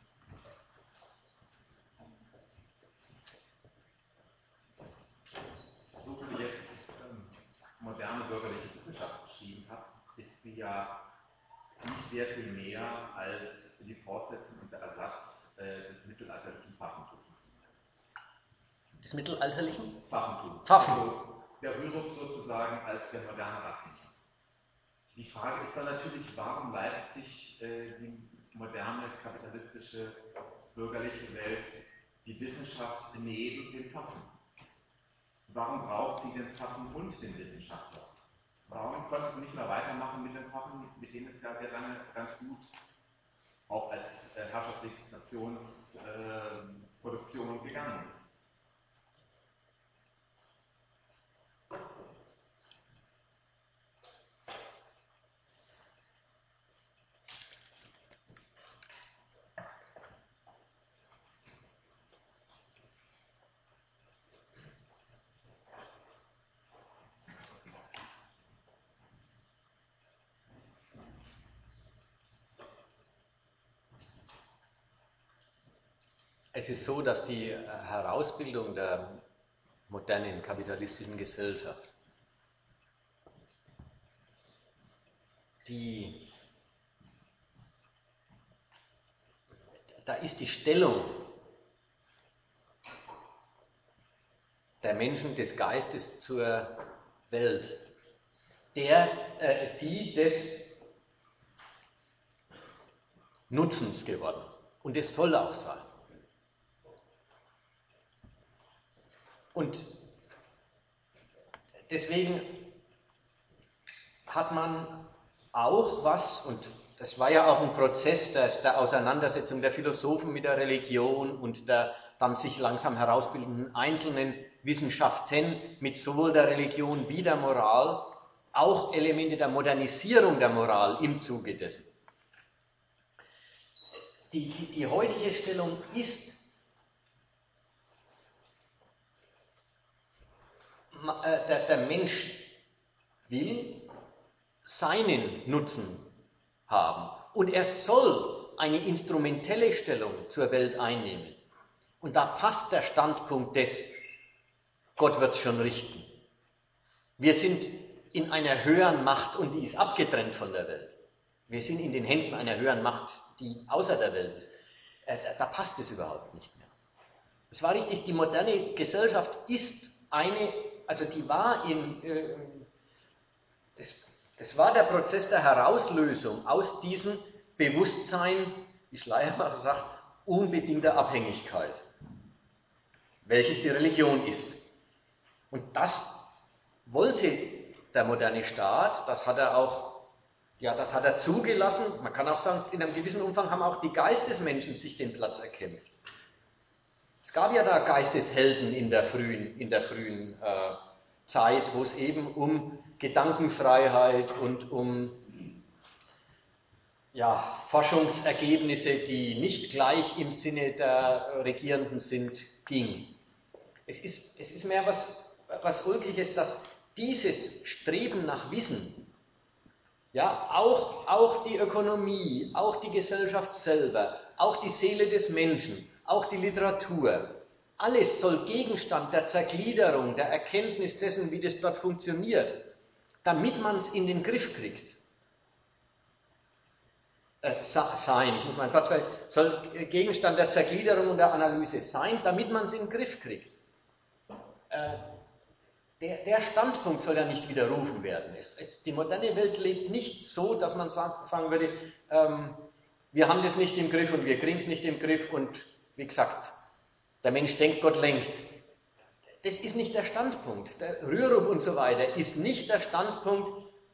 So wie du jetzt ähm, moderne bürgerliche Wissenschaft beschrieben hast, ist sie ja nicht sehr viel mehr als die Fortsetzung und der Ersatz äh, des mittelalterlichen Pfaffentums. Des mittelalterlichen? Pfaffentum. Pfaffen. Also der Rürup sozusagen als der moderne Rassismus. Die Frage ist dann natürlich, warum leistet sich äh, die moderne kapitalistische bürgerliche Welt die Wissenschaft neben den Pfaffen? Warum braucht sie den Pfaffen und den Wissenschaftler? Warum konnte sie nicht mehr weitermachen mit den Pfaffen, mit denen es ja sehr lange ganz gut auch als äh, Herrschaftslegitimationsproduktion äh, gegangen ist? Es ist so, dass die Herausbildung der modernen kapitalistischen Gesellschaft, die, da ist die Stellung der Menschen, des Geistes zur Welt, der, äh, die des Nutzens geworden. Und es soll auch sein. Und deswegen hat man auch was, und das war ja auch ein Prozess der, der Auseinandersetzung der Philosophen mit der Religion und der dann sich langsam herausbildenden einzelnen Wissenschaften mit sowohl der Religion wie der Moral, auch Elemente der Modernisierung der Moral im Zuge dessen. Die, die, die heutige Stellung ist, Der, der Mensch will seinen Nutzen haben und er soll eine instrumentelle Stellung zur Welt einnehmen. Und da passt der Standpunkt des Gott wird's schon richten. Wir sind in einer höheren Macht und die ist abgetrennt von der Welt. Wir sind in den Händen einer höheren Macht, die außer der Welt ist. Da, da passt es überhaupt nicht mehr. Es war richtig, die moderne Gesellschaft ist eine Also die war in, äh, das, das war der Prozess der Herauslösung aus diesem Bewusstsein, wie Schleiermacher sagt, unbedingter Abhängigkeit. welches die Religion ist. Und das wollte der moderne Staat, das hat er auch, ja, das hat er zugelassen. Man kann auch sagen, in einem gewissen Umfang haben auch die Geistesmenschen sich den Platz erkämpft. Es gab ja da Geisteshelden in der frühen, in der frühen äh, Zeit, wo es eben um Gedankenfreiheit und um ja, Forschungsergebnisse, die nicht gleich im Sinne der Regierenden sind, ging. Es ist, es ist mehr was, was Ulkiges, dass dieses Streben nach Wissen, ja, auch, auch die Ökonomie, auch die Gesellschaft selber, auch die Seele des Menschen, auch die Literatur, alles soll Gegenstand der Zergliederung, der Erkenntnis dessen, wie das dort funktioniert, damit man es in den Griff kriegt. Äh, sein, ich muss meinen Satz sagen, soll Gegenstand der Zergliederung und der Analyse sein, damit man es in den Griff kriegt. Äh, der, der Standpunkt soll ja nicht widerrufen werden. Es, es, die moderne Welt lebt nicht so, dass man sagen, sagen würde, ähm, wir haben das nicht im Griff und wir kriegen es nicht im Griff und wie gesagt, der Mensch denkt, Gott lenkt. Das ist nicht der Standpunkt. Der Rürup und so weiter ist nicht der Standpunkt,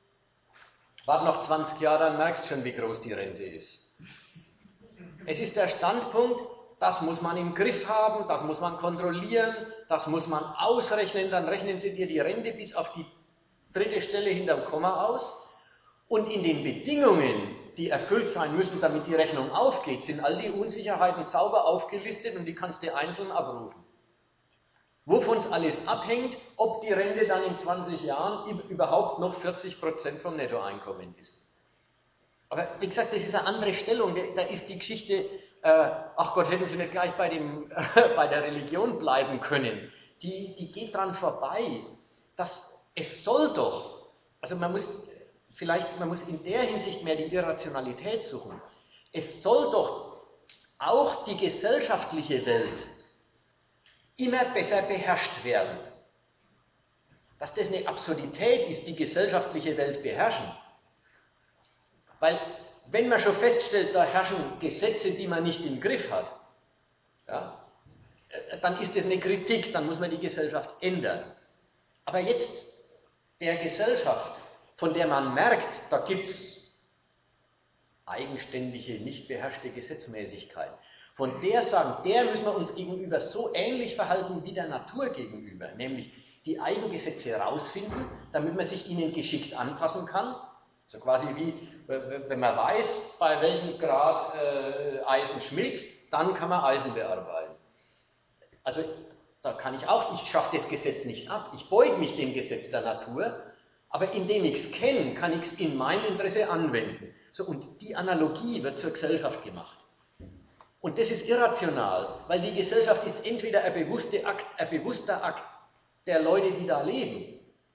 warte noch zwanzig Jahre, dann merkst du schon, wie groß die Rente ist. Es ist der Standpunkt, das muss man im Griff haben, das muss man kontrollieren, das muss man ausrechnen, dann rechnen sie dir die Rente bis auf die dritte Stelle hinterm Komma aus. Und in den Bedingungen, die erfüllt sein müssen, damit die Rechnung aufgeht, sind all die Unsicherheiten sauber aufgelistet und die kannst du einzeln abrufen. Wovon es alles abhängt, ob die Rente dann in zwanzig Jahren überhaupt noch vierzig Prozent vom Nettoeinkommen ist. Aber wie gesagt, das ist eine andere Stellung. Da ist die Geschichte, äh, ach Gott, hätten sie nicht gleich bei, dem, äh, bei der Religion bleiben können. Die, die geht dran vorbei. Das, es soll doch, also man muss, vielleicht, man muss in der Hinsicht mehr die Irrationalität suchen. Es soll doch auch die gesellschaftliche Welt immer besser beherrscht werden. Dass das eine Absurdität ist, die gesellschaftliche Welt beherrschen. Weil, wenn man schon feststellt, da herrschen Gesetze, die man nicht im Griff hat, ja, dann ist das eine Kritik, dann muss man die Gesellschaft ändern. Aber jetzt der Gesellschaft, von der man merkt, da gibt es eigenständige, nicht beherrschte Gesetzmäßigkeit, von der sagen, der müssen wir uns gegenüber so ähnlich verhalten wie der Natur gegenüber, nämlich die Eigengesetze herausfinden, damit man sich ihnen geschickt anpassen kann. So quasi wie, wenn man weiß, bei welchem Grad äh, Eisen schmilzt, dann kann man Eisen bearbeiten. Also da kann ich auch, ich schaffe das Gesetz nicht ab, ich beuge mich dem Gesetz der Natur, aber indem ich es kenne, kann ich es in meinem Interesse anwenden. So, und die Analogie wird zur Gesellschaft gemacht. Und das ist irrational, weil die Gesellschaft ist entweder ein bewusster Akt, ein bewusster Akt der Leute, die da leben.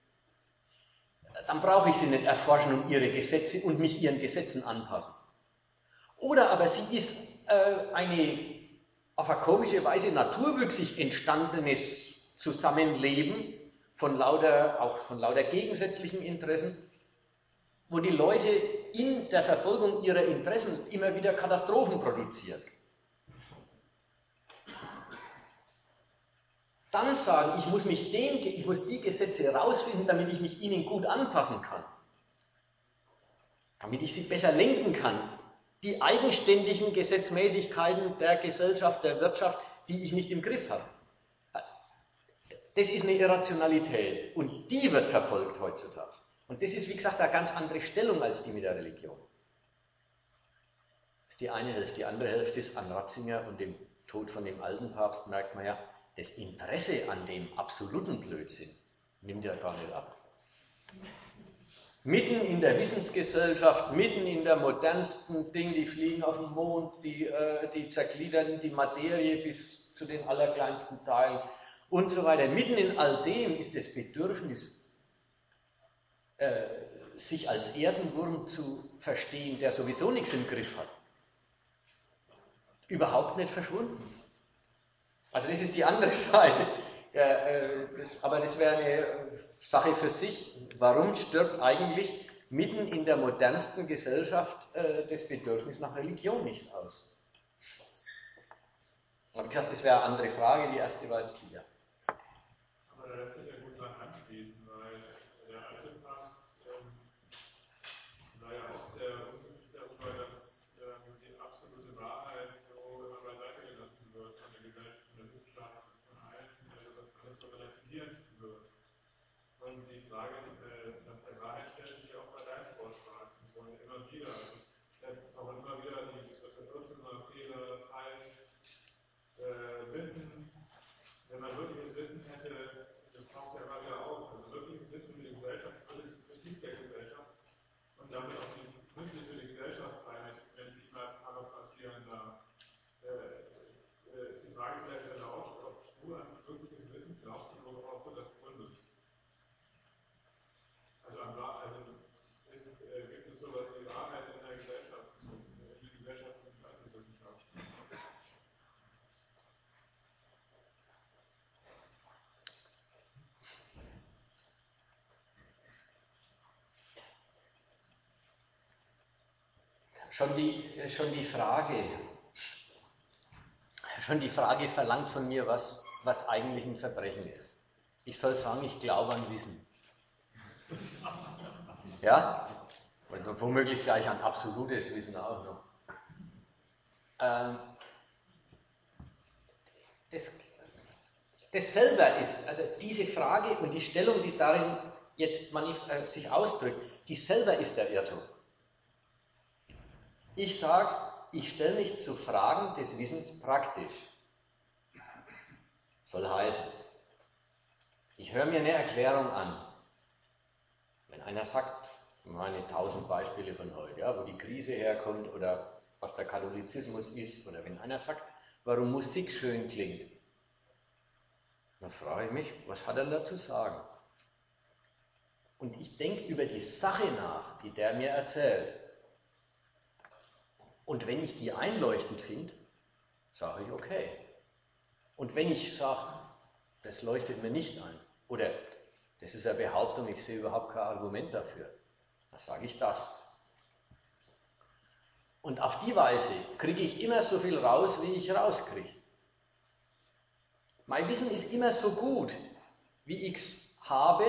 Dann brauche ich sie nicht erforschen und ihre Gesetze und mich ihren Gesetzen anpassen. Oder aber sie ist äh, eine auf eine komische Weise naturwüchsig entstandenes Zusammenleben von lauter, auch von lauter gegensätzlichen Interessen, wo die Leute in der Verfolgung ihrer Interessen immer wieder Katastrophen produzieren. Dann sagen, ich muss, mich den, ich muss die Gesetze herausfinden, damit ich mich ihnen gut anpassen kann. Damit ich sie besser lenken kann. Die eigenständigen Gesetzmäßigkeiten der Gesellschaft, der Wirtschaft, die ich nicht im Griff habe. Das ist eine Irrationalität und die wird verfolgt heutzutage. Und das ist, wie gesagt, eine ganz andere Stellung als die mit der Religion. Das ist die eine Hälfte. Die andere Hälfte ist an Ratzinger und dem Tod von dem alten Papst, merkt man ja, das Interesse an dem absoluten Blödsinn nimmt ja gar nicht ab. Mitten in der Wissensgesellschaft, mitten in der modernsten Ding, die fliegen auf den Mond, die, äh, die zergliedern die Materie bis zu den allerkleinsten Teilen und so weiter. Mitten in all dem ist das Bedürfnis, äh, sich als Erdenwurm zu verstehen, der sowieso nichts im Griff hat, überhaupt nicht verschwunden. Also das ist die andere Seite. Ja, äh, das, aber das wäre eine Sache für sich. Warum stirbt eigentlich mitten in der modernsten Gesellschaft äh, das Bedürfnis nach Religion nicht aus? Aber wie gesagt, das wäre eine andere Frage, die erste war jetzt die, ja. Aber da lässt sich ja gut dran anschließen, weil der alte Papst ähm, war ja auch sehr unglücklich darüber, dass ähm, die absolute Wahrheit so immer beiseite gelassen wird von der Gesellschaft, von der Wissenschaft, von allen, also dass alles so relativiert wird. Und die Frage äh, nach der Wahrheit stellt sich auch bei deinem Vortrag und immer wieder. Also, es auch immer wieder die Irrtümer, Fehler, falsch, äh, Wissen. Wenn man wirkliches Wissen hätte, das taucht ja immer wieder auf. Also wirkliches Wissen für die Gesellschaft, wirkliches Kritik der Gesellschaft und damit auch dieses Wissen für die Gesellschaft sein, wenn ich mal paraphrasieren darf. Äh, ist, äh, ist die Frage vielleicht erlaubt, ob du an wirkliches Wissen glaubst oder worauf du das gründest. Also, an, also ist, äh, gibt es sowas wie Wahrheit in der Gesellschaft, in der Gesellschaft und Geisteswissenschaft? Schon die, schon die Frage, schon die Frage verlangt von mir, was, was eigentlich ein Verbrechen ist. Ich soll sagen, ich glaube an Wissen. Ja? Und womöglich gleich an absolutes Wissen auch noch. Ähm, das, das selber ist, also diese Frage und die Stellung, die darin jetzt manif- äh, sich ausdrückt, die selber ist der Irrtum. Ich sage, ich stelle mich zu Fragen des Wissens praktisch. Soll heißen, ich höre mir eine Erklärung an. Wenn einer sagt, meine tausend Beispiele von heute, ja, wo die Krise herkommt oder was der Katholizismus ist, oder wenn einer sagt, warum Musik schön klingt, dann frage ich mich, was hat er da zu sagen? Und ich denke über die Sache nach, die der mir erzählt. Und wenn ich die einleuchtend finde, sage ich okay. Und wenn ich sage, das leuchtet mir nicht ein, oder das ist eine Behauptung, ich sehe überhaupt kein Argument dafür, dann sage ich das. Und auf die Weise kriege ich immer so viel raus, wie ich rauskriege. Mein Wissen ist immer so gut, wie ich es habe.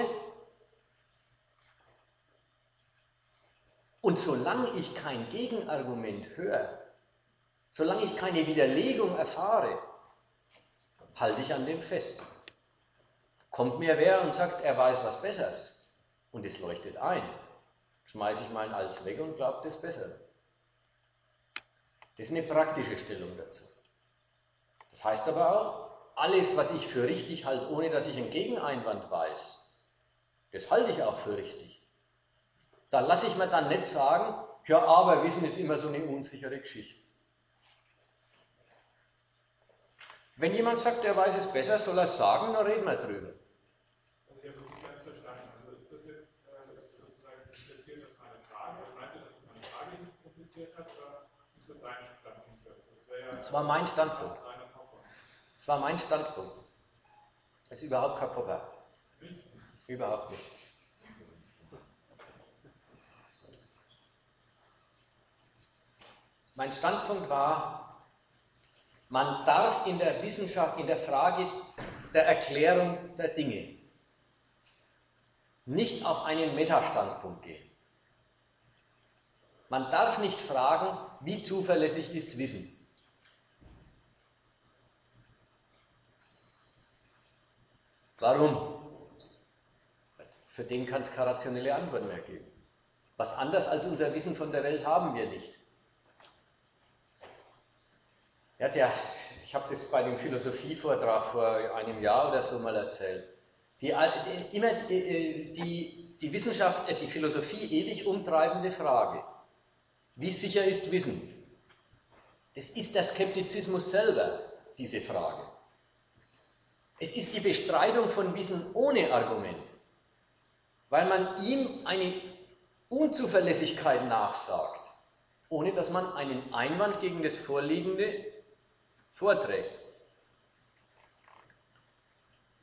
Und solange ich kein Gegenargument höre, solange ich keine Widerlegung erfahre, halte ich an dem fest. Kommt mir wer und sagt, er weiß was Besseres und es leuchtet ein, schmeiße ich mein Altes weg und glaube das Bessere. Das ist eine praktische Stellung dazu. Das heißt aber auch, alles, was ich für richtig halte, ohne dass ich einen Gegeneinwand weiß, das halte ich auch für richtig. Da lasse ich mir dann nicht sagen, ja, aber Wissen ist immer so eine unsichere Geschichte. Wenn jemand sagt, er weiß es besser, soll er es sagen, dann reden wir drüber. Also ich habe das nicht ganz verstanden. Also ist das jetzt äh, ist sozusagen kompliziert, das meine Frage? Also meinst du, dass es meine Frage nicht kompliziert hat, oder ist das dein Standpunkt? Das wäre ja Das war mein Standpunkt. eine Popper. Das war mein Standpunkt. Das ist überhaupt kein Popper. Nicht? Überhaupt nicht. Mein Standpunkt war, man darf in der Wissenschaft, in der Frage der Erklärung der Dinge nicht auf einen Metastandpunkt gehen. Man darf nicht fragen, wie zuverlässig ist Wissen. Warum? Für den kann es keine rationelle Antwort mehr geben. Was anders als unser Wissen von der Welt haben wir nicht. Ja, der, ich habe das bei dem Philosophievortrag vor einem Jahr oder so mal erzählt. Die, die, immer die, die, die Wissenschaft, die Philosophie ewig umtreibende Frage, wie sicher ist Wissen? Das ist der Skeptizismus selber, diese Frage. Es ist die Bestreitung von Wissen ohne Argument, weil man ihm eine Unzuverlässigkeit nachsagt, ohne dass man einen Einwand gegen das Vorliegende vorträgt.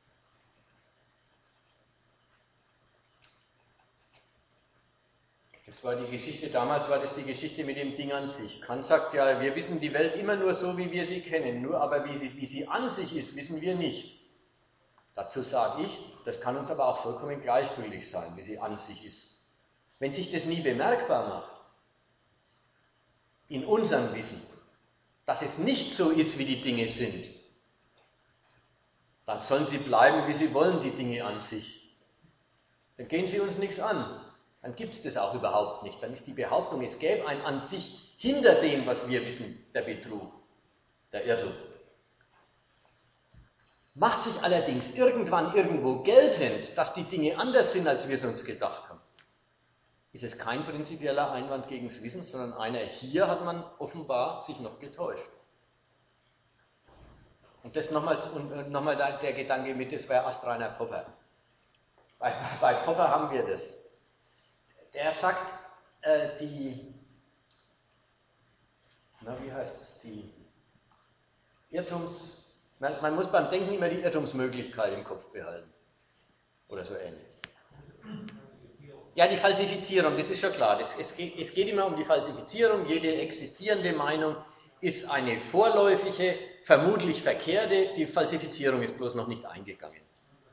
Das Das war die Geschichte, damals war das die Geschichte mit dem Ding an sich. Kant sagt ja, wir wissen die Welt immer nur so, wie wir sie kennen, nur aber wie, wie sie an sich ist, wissen wir nicht. Dazu sage ich, das kann uns aber auch vollkommen gleichgültig sein, wie sie an sich ist. Wenn sich das nie bemerkbar macht, in unserem Wissen, dass es nicht so ist, wie die Dinge sind, dann sollen sie bleiben, wie sie wollen, die Dinge an sich. Dann gehen sie uns nichts an. Dann gibt es das auch überhaupt nicht. Dann ist die Behauptung, es gäbe ein an sich hinter dem, was wir wissen, der Betrug, der Irrtum. Macht sich allerdings irgendwann irgendwo geltend, dass die Dinge anders sind, als wir es uns gedacht haben, ist es kein prinzipieller Einwand gegen das Wissen, sondern einer, hier hat man offenbar sich noch getäuscht. Und das nochmal noch mal der Gedanke mit, das wäre Ast Rainer Popper. Bei, bei Popper haben wir das. Der sagt, äh, die, na wie heißt es, die Irrtums, man, man muss beim Denken immer die Irrtumsmöglichkeit im Kopf behalten. Oder so ähnlich. Ja, die Falsifizierung, das ist schon klar. Das, es, geht, es geht immer um die Falsifizierung. Jede existierende Meinung ist eine vorläufige, vermutlich verkehrte. Die Falsifizierung ist bloß noch nicht eingegangen.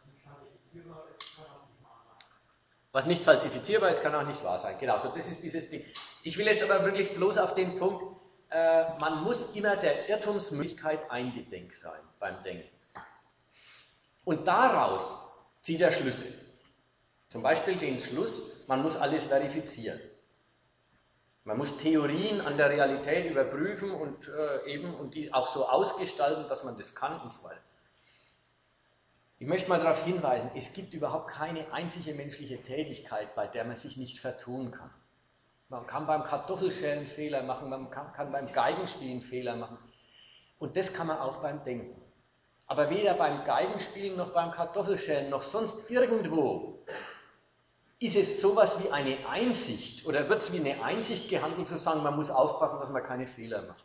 Was nicht falsifizierbar ist, kann auch nicht wahr sein. Genau, so das ist dieses Ding. Ich will jetzt aber wirklich bloß auf den Punkt, äh, man muss immer der Irrtumsmöglichkeit eingedenk sein beim Denken. Und daraus zieht er Schlüsse. Zum Beispiel den Schluss, man muss alles verifizieren. Man muss Theorien an der Realität überprüfen und äh, eben und die auch so ausgestalten, dass man das kann und so weiter. Ich möchte mal darauf hinweisen, es gibt überhaupt keine einzige menschliche Tätigkeit, bei der man sich nicht vertun kann. Man kann beim Kartoffelschälen Fehler machen, man kann, kann beim Geigenspielen Fehler machen. Und das kann man auch beim Denken. Aber weder beim Geigenspielen noch beim Kartoffelschälen noch sonst irgendwo ist es sowas wie eine Einsicht oder wird es wie eine Einsicht gehandelt, zu sagen, man muss aufpassen, dass man keine Fehler macht.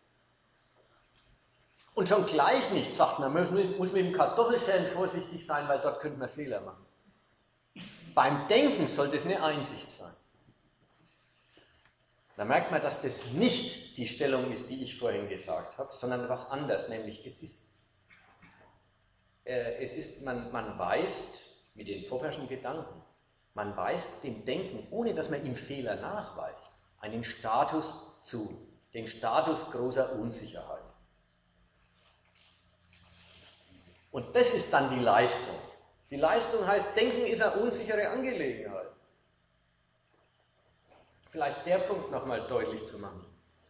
Und schon gleich nicht, sagt man, man muss mit dem Kartoffelschälen vorsichtig sein, weil dort könnte man Fehler machen. Beim Denken soll das eine Einsicht sein. Da merkt man, dass das nicht die Stellung ist, die ich vorhin gesagt habe, sondern was anderes, nämlich es ist, äh, es ist man, man weist mit den Popperschen Gedanken, man weist dem Denken, ohne dass man ihm Fehler nachweist, einen Status zu, den Status großer Unsicherheit. Und das ist dann die Leistung. Die Leistung heißt, Denken ist eine unsichere Angelegenheit. Vielleicht der Punkt nochmal deutlich zu machen.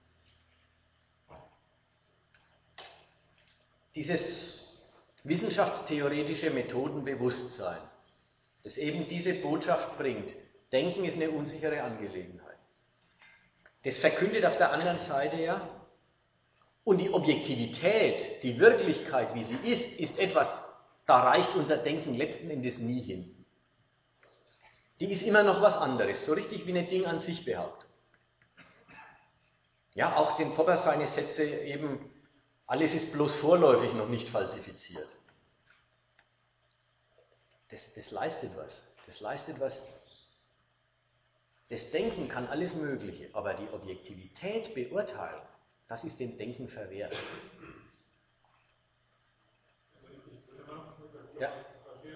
Dieses wissenschaftstheoretische Methodenbewusstsein, das eben diese Botschaft bringt, Denken ist eine unsichere Angelegenheit. Das verkündet auf der anderen Seite ja, und die Objektivität, die Wirklichkeit, wie sie ist, ist etwas, da reicht unser Denken letzten Endes nie hin. Die ist immer noch was anderes, so richtig wie ein Ding an sich behauptet. Ja, auch den Popper seine Sätze eben, alles ist bloß vorläufig noch nicht falsifiziert. Das, das leistet was. Das leistet was. Das Denken kann alles Mögliche, aber die Objektivität beurteilen, das ist dem Denken verwehrt. Ja. Ja, ich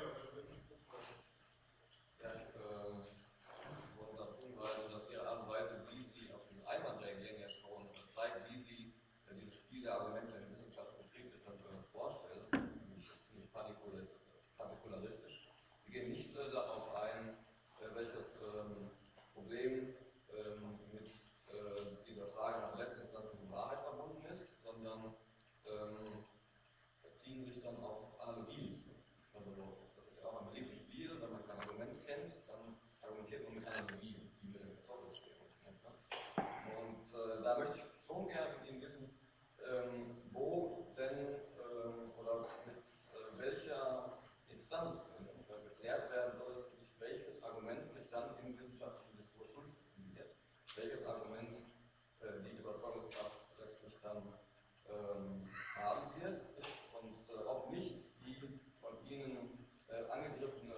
äh, wollte darauf hinweisen, dass Ihre Art und Weise, wie Sie auf den Einwand der Gänge schauen, zeigt, wie Sie äh, dieses Spiel der Argumente in Wissenschaft betrieblich dann äh, vorstellen, nämlich ziemlich partikularistisch. Sie gehen nicht äh, darauf ein, äh, welches ähm, Problem ähm, mit äh, dieser Frage nach letztinstanzlichen Wahrheit verbunden ist, sondern ähm, ziehen sich dann auf Analogien zu. Also das ist ja auch ein beliebtes Spiel, wenn man kein Argument kennt, dann argumentiert man mit Analogien, wie mit dem Kartoffelstehen. Und äh, da möchte ich schon gerne von Ihnen wissen, ähm, wo denn ähm, oder mit äh, welcher Instanz äh, geklärt werden soll, es, welches Argument sich dann im wissenschaftlichen Diskurs durchsetzen wird, welches Argument äh, die Überzeugungskraft letztlich dann ähm, haben wird und äh, ob nicht die von Ihnen äh, angegriffene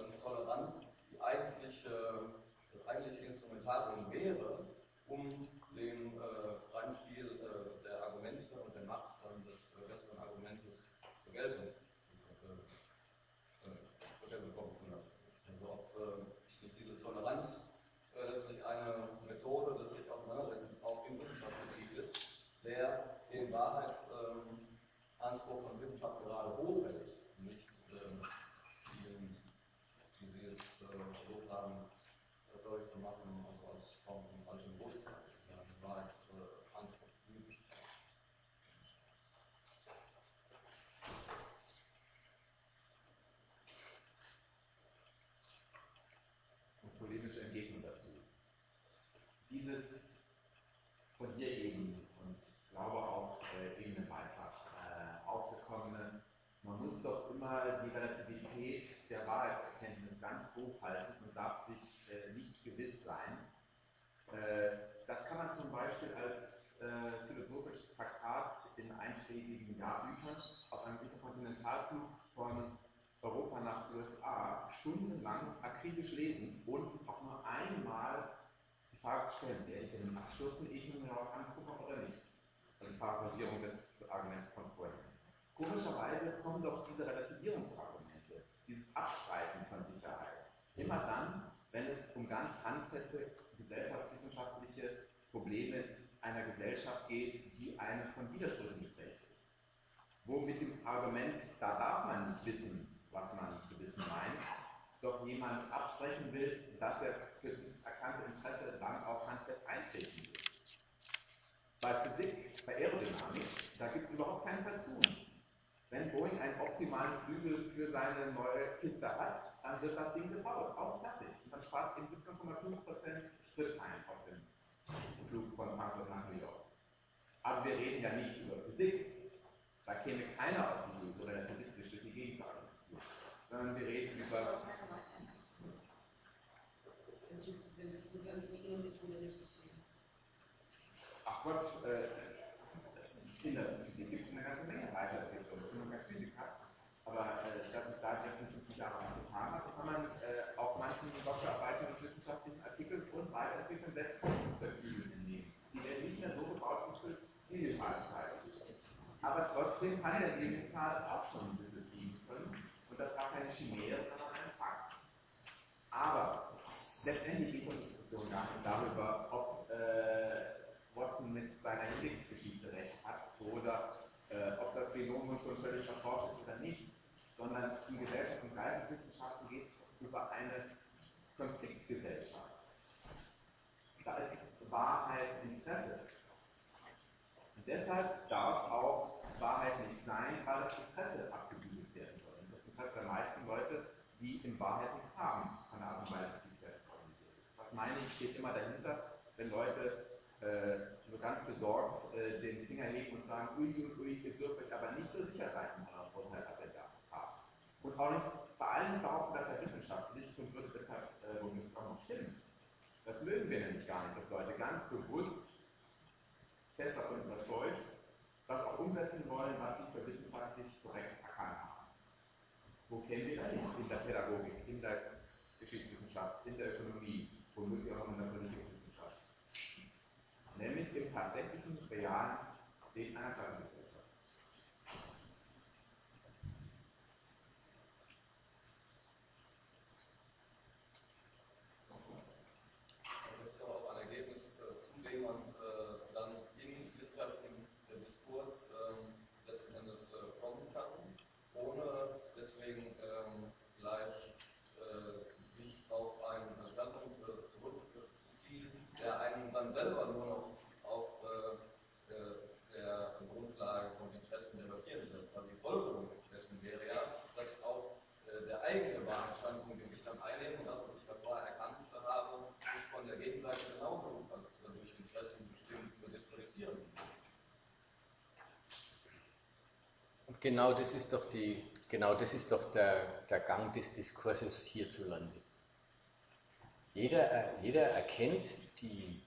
dieses von dir eben und ich glaube auch äh, eben im Beitrag äh, aufgekommene, man muss doch immer die Relativität der Wahrheitserkenntnis ganz hoch halten und darf sich äh, nicht gewiss sein. Äh, das kann man zum Beispiel als äh, philosophisches Traktat in einschlägigen Jahrbüchern auf einem Interkontinentalflug von Europa nach U S A stundenlang akribisch lesen und auch nur einmal die Frage stellen, werde ich denn abstürzen, ehe ich mir darauf angucke oder nicht? Also die Paraphrasierung des Arguments von vorhin. Komischerweise kommen doch diese Relativierungsargumente, dieses Abstreiten von Sicherheit, immer dann, wenn es um ganz handfeste gesellschaftswissenschaftliche Probleme einer Gesellschaft geht, die eine von Widersprüchen geprägt ist. Wo mit dem Argument, da darf man nicht wissen, was man zu wissen meint, doch jemand absprechen will, dass er für dieses erkannte Interesse dann auch handfest eintreten will. Bei Physik, bei Aerodynamik, da gibt es überhaupt kein Vertun. Wenn Boeing einen optimalen Flügel für seine neue Kiste hat, dann wird das Ding gebaut, aus fertig. Und dann spart eben siebzehn Komma fünf Prozent Sprit ein auf dem Flug von Frankfurt nach New York. Aber wir reden ja nicht über Physik. Da käme keiner auf die Idee, so relativistisch durch die Gegend zu argumentieren. Sondern wir reden über. Wenn Sie sogar mit Ihrer Methode richtig sehen. Ach Gott, äh, in der Physik gibt es eine ganze Menge Weiterentwicklung. Ich bin noch kein Physiker, aber äh, dass es da jetzt fünfzig Jahre lang getan hat, kann man äh, auf manchen Doktorarbeiten und wissenschaftlichen Artikeln und Weiterentwicklung selbst Flügel entnehmen. Die werden nicht mehr so gebaut, wie es Videoschaltzeit ist. Aber trotzdem kann der Lebensplan auch schon ein bisschen fliegen können. Und das war keine Chimäre, sondern ein Fakt. Aber letztendlich geht die Diskussion gar nicht darüber, ob äh, Watson mit seiner Helix-Geschichte recht hat oder äh, ob das Genom schon völlig verforscht ist oder nicht, sondern in Gesellschaft und Geisteswissenschaften geht es über eine Konfliktgesellschaft. Da ist Wahrheit Interesse. Und deshalb darf auch Wahrheit nicht sein, weil das Interesse abgebügelt werden soll. Und das Interesse der meisten Leute, die in Wahrheit nichts haben, von der Art und Weise, wie das organisiert ist. Was meine ich, steht immer dahinter, wenn Leute äh, so ganz besorgt äh, den Finger heben und sagen, ui, ui, ui, ihr dürft euch aber nicht so sicher sein in eurem Urteil, was ihr da habt. Und auch nicht, vor allem behaupten, dass er wissenschaftlich und würde deshalb äh, womit auch noch stimmen. Das mögen wir nämlich gar nicht, dass Leute ganz bewusst fest davon überzeugt, das auch umsetzen wollen, was sie für wissenschaftlich korrekt erkannt haben. Wo kennen wir das? In der Pädagogik, in der Geschichtswissenschaft, in der Ökonomie, womöglich auch in der Politikwissenschaft. Nämlich im tatsächlichen, realen Leben einer Klassengesellschaft. Das ist auch ein Ergebnis, äh, zu dem man äh, dann in wissenschaftlichen äh, Diskurs ähm, letzten Endes äh, kommen kann, ohne deswegen ähm, gleich äh, sich auf einen Standpunkt äh, zurückzuziehen, der einen dann selber nur noch auf äh, der Grundlage von Interessen debattieren lässt. Also die Folgerung dessen wäre ja, dass auch äh, der eigene Wahrheitsstandpunkt, den ich dann einnehme und das, was ich als Wahrheit erkannt habe, sich von der Gegenseite genauso als äh, durch Interessen bestimmt zu diskreditieren. Und genau das ist doch, die, genau das ist doch der, der Gang des Diskurses hierzulande. Jeder, jeder erkennt die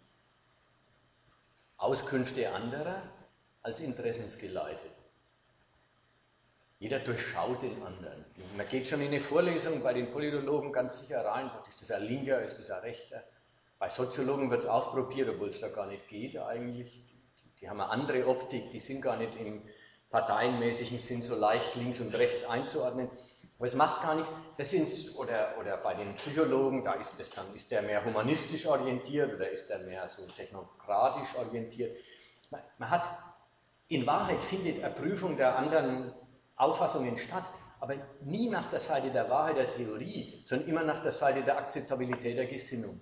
Auskünfte anderer als interessensgeleitet. Jeder durchschaut den anderen. Man geht schon in eine Vorlesung bei den Politologen ganz sicher rein und sagt, ist das ein Linker, ist das ein Rechter? Bei Soziologen wird es auch probiert, obwohl es da gar nicht geht eigentlich. Die, die haben eine andere Optik, die sind gar nicht im parteienmäßigen Sinn so leicht links und rechts einzuordnen. Aber es macht gar nichts. Das sind, oder, oder bei den Psychologen, da ist das dann, ist der mehr humanistisch orientiert oder ist der mehr so technokratisch orientiert. Man, man hat, in Wahrheit findet eine Prüfung der anderen Auffassungen statt, aber nie nach der Seite der Wahrheit der Theorie, sondern immer nach der Seite der Akzeptabilität der Gesinnung.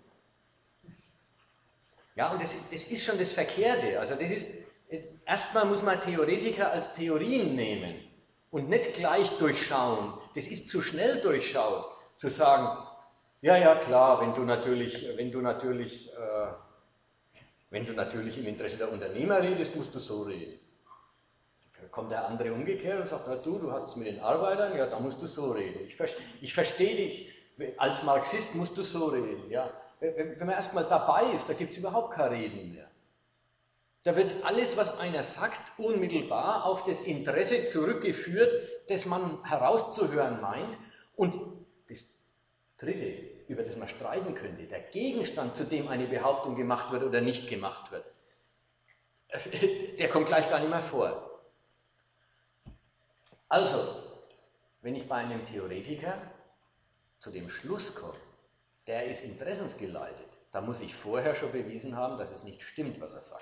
Ja, und das, das ist schon das Verkehrte. Also das ist, erstmal muss man Theoretiker als Theorien nehmen und nicht gleich durchschauen. Das ist zu schnell durchschaut, zu sagen, ja, ja, klar, wenn du natürlich, wenn du natürlich äh, Wenn du natürlich im Interesse der Unternehmer redest, musst du so reden. Da kommt der andere umgekehrt und sagt, na du, du hast es mit den Arbeitern, ja, da musst du so reden. Ich, ich verstehe dich, als Marxist musst du so reden. Ja. Wenn man erstmal dabei ist, da gibt es überhaupt kein Reden mehr. Da wird alles, was einer sagt, unmittelbar auf das Interesse zurückgeführt, das man herauszuhören meint. Und das Dritte, über das man streiten könnte, der Gegenstand, zu dem eine Behauptung gemacht wird oder nicht gemacht wird, der kommt gleich gar nicht mehr vor. Also, wenn ich bei einem Theoretiker zu dem Schluss komme, der ist interessensgeleitet, da muss ich vorher schon bewiesen haben, dass es nicht stimmt, was er sagt.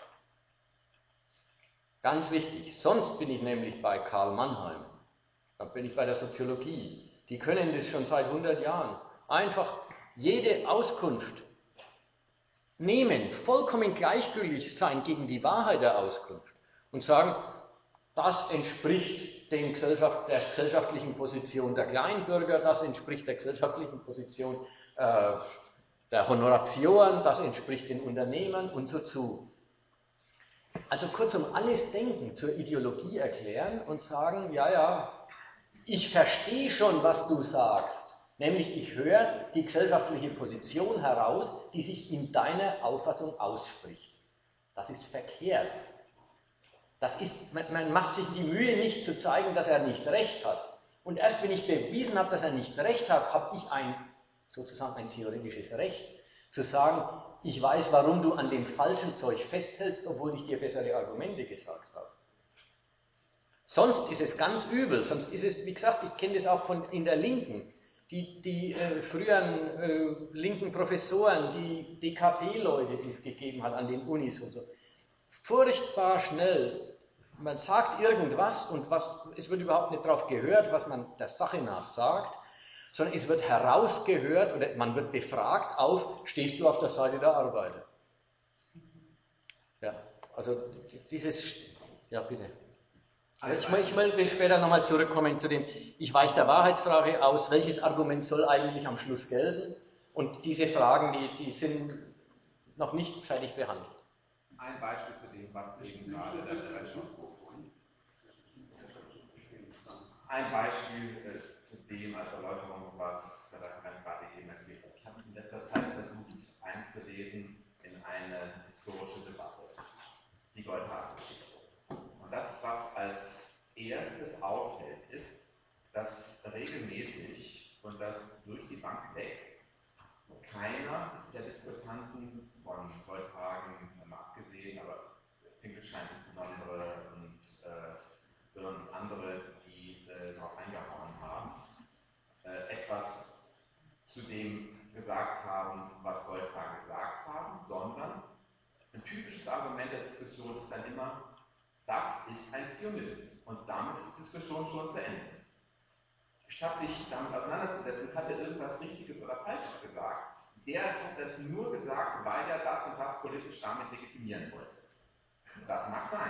Ganz wichtig, sonst bin ich nämlich bei Karl Mannheim, dann bin ich bei der Soziologie. Die können das schon seit hundert Jahren. Einfach jede Auskunft nehmen, vollkommen gleichgültig sein gegen die Wahrheit der Auskunft und sagen, das entspricht dem Gesellschaft, der gesellschaftlichen Position der Kleinbürger, das entspricht der gesellschaftlichen Position äh, der Honoratioren, das entspricht den Unternehmern und so zu. Also kurzum, alles Denken zur Ideologie erklären und sagen, ja, ja, ich verstehe schon, was du sagst. Nämlich, ich höre die gesellschaftliche Position heraus, die sich in deiner Auffassung ausspricht. Das ist verkehrt. Das ist, man, man macht sich die Mühe, nicht zu zeigen, dass er nicht recht hat. Und erst wenn ich bewiesen habe, dass er nicht recht hat, habe ich ein, sozusagen ein theoretisches Recht, zu sagen, ich weiß, warum du an dem falschen Zeug festhältst, obwohl ich dir bessere Argumente gesagt habe. Sonst ist es ganz übel, sonst ist es, wie gesagt, ich kenne das auch von in der Linken, die, die äh, früheren äh, linken Professoren, die D K P-Leute, die es gegeben hat an den Unis und so, furchtbar schnell, man sagt irgendwas und was, es wird überhaupt nicht darauf gehört, was man der Sache nach sagt, sondern es wird herausgehört oder man wird befragt auf, stehst du auf der Seite der Arbeiter? Ja, also dieses, ja bitte. Ich, ich will später nochmal zurückkommen zu dem, ich weiche der Wahrheitsfrage aus, welches Argument soll eigentlich am Schluss gelten? Und diese Fragen, die, die sind noch nicht fertig behandelt. Ein Beispiel zu dem, was eben gerade der Ein Beispiel äh, zu dem als Erläuterung, was der Referent gerade eben erzählt hat. Ich habe in letzter Zeit versucht, einzulesen in eine historische Debatte, die Goldhagen-Geschichte. Und das, was als erstes auffällt, ist, dass regelmäßig und das durch die Bank weg keiner der Diskutanten von Goldhagen, mal abgesehen, aber Finkelstein insbesondere und äh, und andere, die äh, darauf eingehauen haben, äh, etwas zu dem gesagt haben, was Goldhagen gesagt haben, sondern ein typisches Argument der Diskussion ist dann immer, das ist ein Zionist und damit ist die Diskussion schon zu Ende. Statt sich damit auseinanderzusetzen, hat er irgendwas Richtiges oder Falsches gesagt. Der hat das nur gesagt, weil er das und das politisch damit legitimieren wollte. Das mag sein.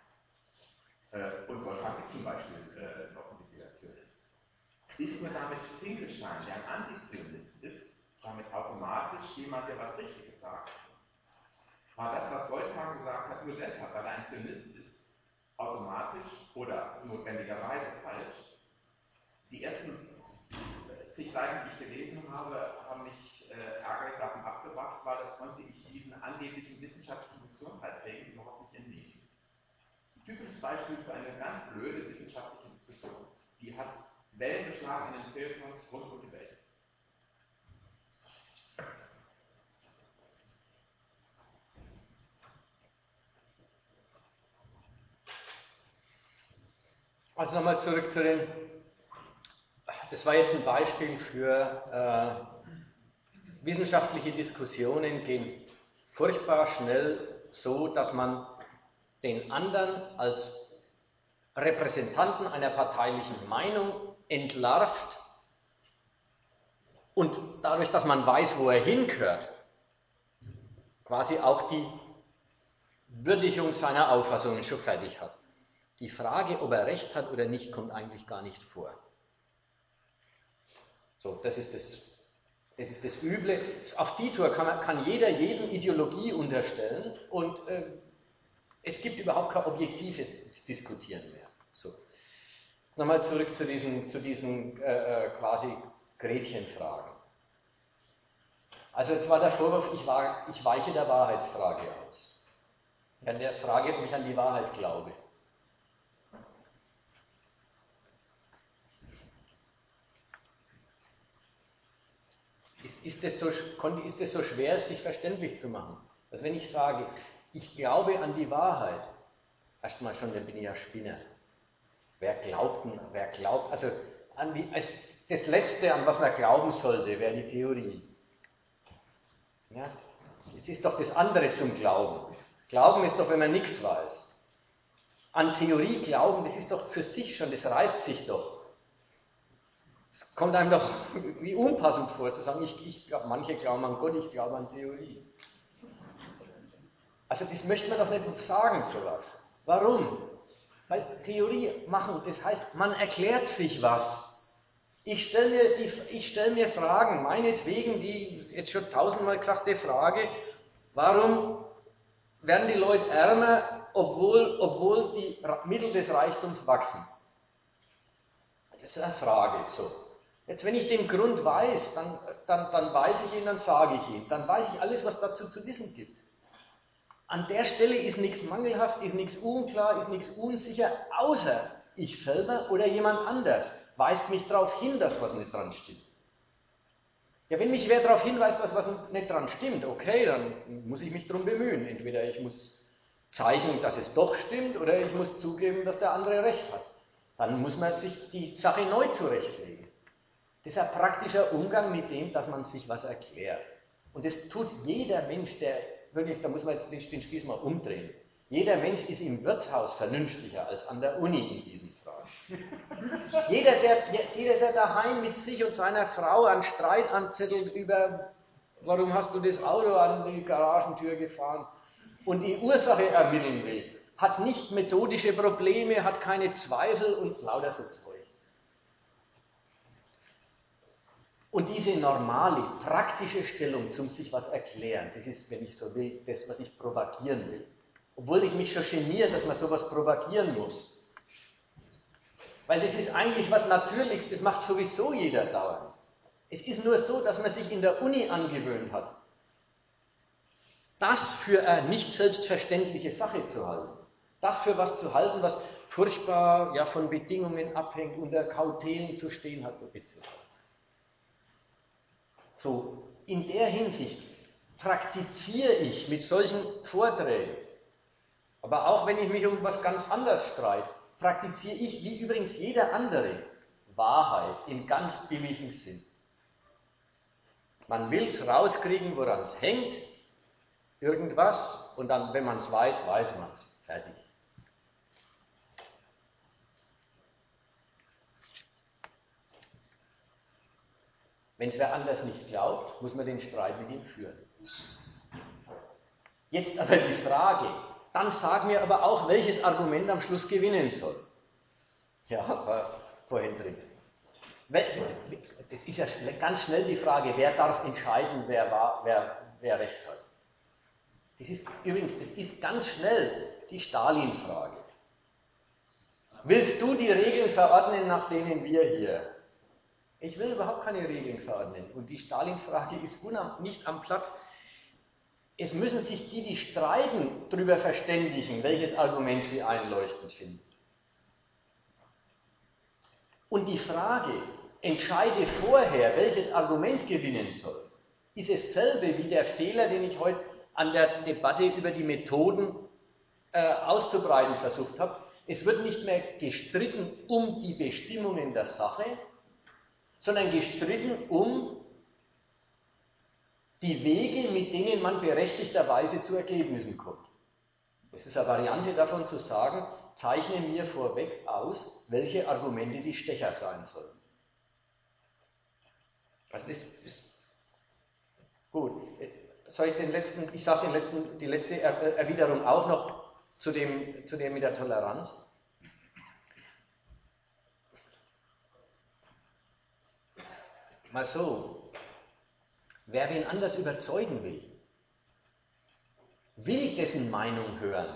Und Goldhagen ist zum Beispiel äh, ein offizieller Zionist. Ist nur damit Finkelstein, der ein Antizionist ist, damit automatisch jemand, der was Richtiges sagt? War das, was Goldhagen gesagt hat, nur deshalb, weil er ein Zionist ist, automatisch oder notwendigerweise falsch? Die ersten zig Seiten, die ich gelesen habe, haben mich äh, ärgerlich davon abgebracht, weil das konnte ich diesen angeblichen wissenschaftlichen Diskussionsbeiträgen überhaupt nicht entnehmen. Ein typisches Beispiel für eine ganz blöde wissenschaftliche Diskussion. Die hat Wellen geschlagen in den Feuilletons rund um die Welt. Also nochmal zurück zu den, das war jetzt ein Beispiel für äh, wissenschaftliche Diskussionen gehen furchtbar schnell so, dass man den anderen als Repräsentanten einer parteilichen Meinung entlarvt und dadurch, dass man weiß, wo er hingehört, quasi auch die Würdigung seiner Auffassungen schon fertig hat. Die Frage, ob er recht hat oder nicht, kommt eigentlich gar nicht vor. So, das ist das Das ist das Üble. Auf die Tour kann, man, kann jeder jeden Ideologie unterstellen und äh, es gibt überhaupt kein objektives Diskutieren mehr. So. Nochmal zurück zu diesen, zu diesen äh, quasi Gretchenfragen. Also es war der Vorwurf, ich, war, ich weiche der Wahrheitsfrage aus. An der Frage, ob ich an die Wahrheit glaube. Ist, ist, das so, ist das so schwer, sich verständlich zu machen? Also wenn ich sage, ich glaube an die Wahrheit, erstmal schon, dann bin ich ja Spinner. Wer glaubt, wer glaubt, also an die, als das Letzte, an was man glauben sollte, wäre die Theorie. Ja, es ist doch das andere zum Glauben. Glauben ist doch, wenn man nichts weiß. An Theorie glauben, das ist doch für sich schon, das reibt sich doch. Es kommt einem doch wie unpassend vor, zu sagen, ich, ich glaub, manche glauben an Gott, ich glaube an Theorie. Also das möchte man doch nicht sagen, sowas. Warum? Weil Theorie machen, das heißt, man erklärt sich was. Ich stelle mir, die, stell mir Fragen, meinetwegen die jetzt schon tausendmal gesagte Frage, warum werden die Leute ärmer, obwohl, obwohl die Mittel des Reichtums wachsen? Das ist eine Frage. So. Jetzt, wenn ich den Grund weiß, dann, dann, dann weiß ich ihn, dann sage ich ihn. Dann weiß ich alles, was dazu zu wissen gibt. An der Stelle ist nichts mangelhaft, ist nichts unklar, ist nichts unsicher, außer ich selber oder jemand anders weist mich darauf hin, dass was nicht dran stimmt. Ja, wenn mich wer darauf hinweist, dass was nicht dran stimmt, okay, dann muss ich mich darum bemühen. Entweder ich muss zeigen, dass es doch stimmt, oder ich muss zugeben, dass der andere recht hat. Dann muss man sich die Sache neu zurechtlegen. Das ist ein praktischer Umgang mit dem, dass man sich was erklärt. Und das tut jeder Mensch, der wirklich, da muss man jetzt den Spieß mal umdrehen. Jeder Mensch ist im Wirtshaus vernünftiger als an der Uni in diesen Fragen. Jeder der, jeder, der daheim mit sich und seiner Frau einen Streit anzettelt über, warum hast du das Auto an die Garagentür gefahren und die Ursache ermitteln will, hat nicht methodische Probleme, hat keine Zweifel und lauter so Zeug. Und diese normale, praktische Stellung zum sich was erklären, das ist, wenn ich so will, das, was ich propagieren will. Obwohl ich mich schon geniere, dass man sowas propagieren muss. Weil das ist eigentlich was Natürliches, das macht sowieso jeder dauernd. Es ist nur so, dass man sich in der Uni angewöhnt hat, das für eine nicht selbstverständliche Sache zu halten. Das für was zu halten, was furchtbar ja, von Bedingungen abhängt, unter Kautelen zu stehen hat et cetera. So, in der Hinsicht praktiziere ich mit solchen Vorträgen, aber auch wenn ich mich um was ganz anderes streite, praktiziere ich, wie übrigens jeder andere, Wahrheit im ganz billigen Sinn. Man will es rauskriegen, woran es hängt, irgendwas, und dann, wenn man es weiß, weiß man es. Fertig. Wenn es wer anders nicht glaubt, muss man den Streit mit ihm führen. Jetzt aber die Frage, dann sag mir aber auch, welches Argument am Schluss gewinnen soll. Ja, war vorhin drin. Das ist ja ganz schnell die Frage, wer darf entscheiden, wer, war, wer, wer Recht hat. Das ist übrigens, das ist ganz schnell die Stalin-Frage. Willst du die Regeln verordnen, nach denen wir hier? Ich will überhaupt keine Regeln verordnen. Und die Stalin-Frage ist nicht am Platz. Es müssen sich die, die streiten, darüber verständigen, welches Argument sie einleuchtend finden. Und die Frage, entscheide vorher, welches Argument gewinnen soll, ist dasselbe wie der Fehler, den ich heute an der Debatte über die Methoden äh, auszubreiten versucht habe. Es wird nicht mehr gestritten um die Bestimmungen der Sache, sondern gestritten um die Wege, mit denen man berechtigterweise zu Ergebnissen kommt. Es ist eine Variante davon zu sagen, zeichne mir vorweg aus, welche Argumente die Stecher sein sollen. Also das ist gut. Soll ich den letzten, ich sage den letzten, die letzte Erwiderung auch noch zu dem, zu dem mit der Toleranz. Mal so. wer wen anders überzeugen will, will dessen Meinung hören.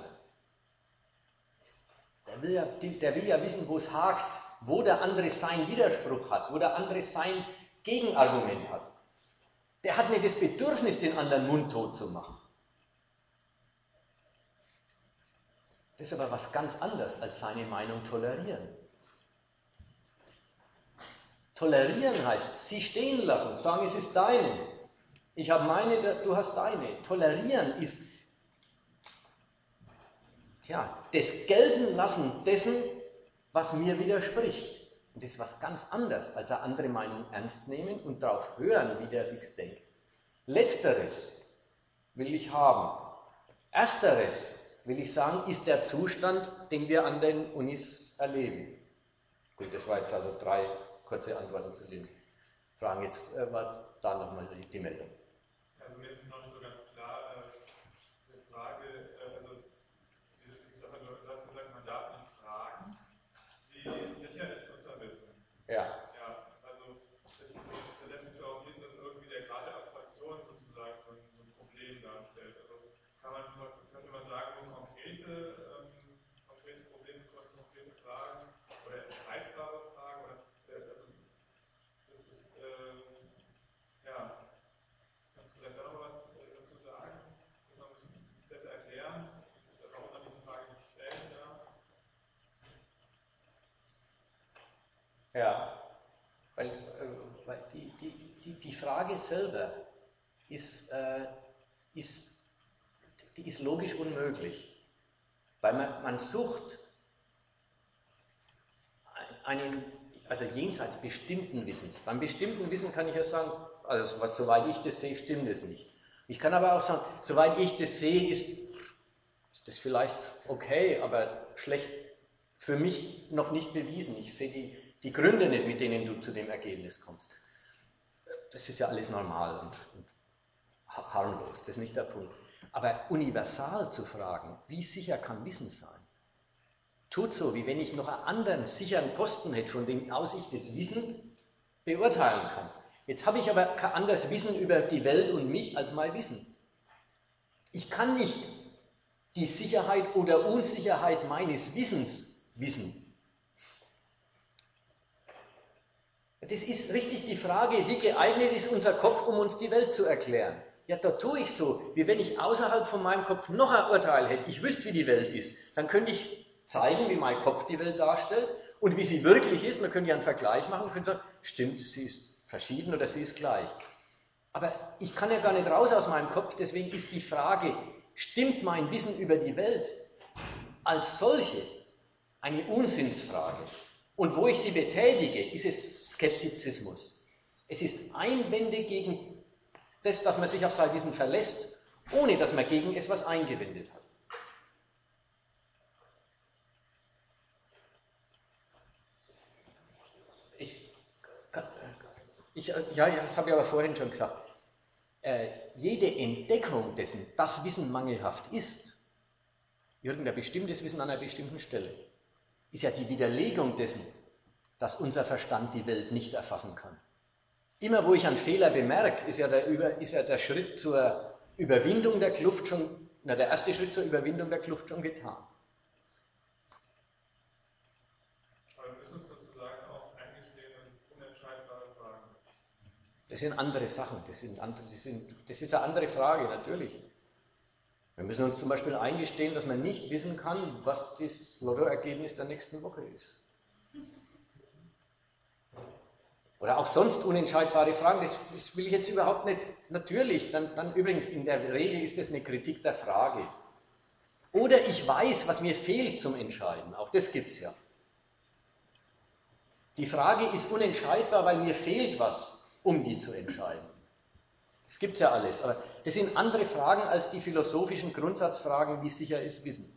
Der will ja, der will ja wissen, wo es hakt, wo der andere seinen Widerspruch hat, wo der andere sein Gegenargument hat. Der hat nicht das Bedürfnis, den anderen mundtot zu machen. Das ist aber was ganz anderes als seine Meinung tolerieren. Tolerieren heißt, sie stehen lassen, sagen, es ist deine. Ich habe meine, du hast deine. Tolerieren ist ja, das Geltenlassen dessen, was mir widerspricht. Und das ist was ganz anderes, als eine andere Meinung ernst nehmen und darauf hören, wie der sich denkt. Letzteres will ich haben. Ersteres, will ich sagen, ist der Zustand, den wir an den Unis erleben. Gut, das war jetzt also drei kurze Antworten zu den Fragen. Jetzt äh, war da nochmal die, die Meldung. Also mir ist noch nicht so ganz klar, äh, diese Frage, äh, also diese, du hast gesagt, man darf nicht fragen, wie sicher ist unser Wissen? Ja. Ja, also das, das lässt sich auch hin, dass irgendwie der Grad der Abstraktion sozusagen so ein, so ein Problem darstellt. Also kann man, könnte man sagen, nur konkrete, ähm, konkrete Probleme, konkrete Fragen oder entscheidbare Fragen, oder äh, also das ist, ähm, ja, kannst du vielleicht auch noch was äh, dazu sagen, das noch ein bisschen besser erklären, warum man diese Frage nicht stellen darf? Ja, weil, äh, weil die, die, die, die Frage selber ist, äh, ist, die ist logisch unmöglich, weil man, man sucht einen, also jenseits bestimmten Wissens. Beim bestimmten Wissen kann ich ja sagen, also was, soweit ich das sehe, stimmt es nicht. Ich kann aber auch sagen, soweit ich das sehe, ist, ist das vielleicht okay, aber schlecht für mich noch nicht bewiesen. Ich sehe die, die Gründe nicht, mit denen du zu dem Ergebnis kommst. Das ist ja alles normal und, und harmlos, das ist nicht der Punkt. Aber universal zu fragen, wie sicher kann Wissen sein? Tut so, wie wenn ich noch einen anderen sicheren Posten hätte, von dem aus ich das Wissen beurteilen kann. Jetzt habe ich aber kein anderes Wissen über die Welt und mich als mein Wissen. Ich kann nicht die Sicherheit oder Unsicherheit meines Wissens wissen. Das ist richtig die Frage, wie geeignet ist unser Kopf, um uns die Welt zu erklären. Ja, da tue ich so, wie wenn ich außerhalb von meinem Kopf noch ein Urteil hätte. Ich wüsste, wie die Welt ist. Dann könnte ich zeigen, wie mein Kopf die Welt darstellt und wie sie wirklich ist. Man könnte ja einen Vergleich machen und könnte sagen, stimmt, sie ist verschieden oder sie ist gleich. Aber ich kann ja gar nicht raus aus meinem Kopf, deswegen ist die Frage, stimmt mein Wissen über die Welt als solche eine Unsinnsfrage? Und wo ich sie betätige, ist es Skeptizismus. Es ist Einwände gegen das, dass man sich auf sein Wissen verlässt, ohne dass man gegen es was eingewendet hat. Ich, ich, ja, das habe ich aber vorhin schon gesagt. Äh, jede Entdeckung dessen, dass Wissen mangelhaft ist, irgendein bestimmtes Wissen an einer bestimmten Stelle, ist ja die Widerlegung dessen, dass unser Verstand die Welt nicht erfassen kann. Immer wo ich einen Fehler bemerke, ist ja der, Über, ist ja der Schritt zur Überwindung der Kluft schon, na, der erste Schritt zur Überwindung der Kluft schon getan. Aber wir müssen uns sozusagen auch eingestehen, dass es unentscheidbare Fragen sind. Das sind andere Sachen, das, sind andere, das, sind, das ist eine andere Frage, natürlich. Wir müssen uns zum Beispiel eingestehen, dass man nicht wissen kann, was das Lottoergebnis der nächsten Woche ist. Oder auch sonst unentscheidbare Fragen, das, das will ich jetzt überhaupt nicht, natürlich, dann, dann übrigens in der Regel ist das eine Kritik der Frage. Oder ich weiß, was mir fehlt zum Entscheiden, auch das gibt es ja. Die Frage ist unentscheidbar, weil mir fehlt was, um die zu entscheiden. Das gibt es ja alles, aber das sind andere Fragen als die philosophischen Grundsatzfragen, wie sicher ist Wissen.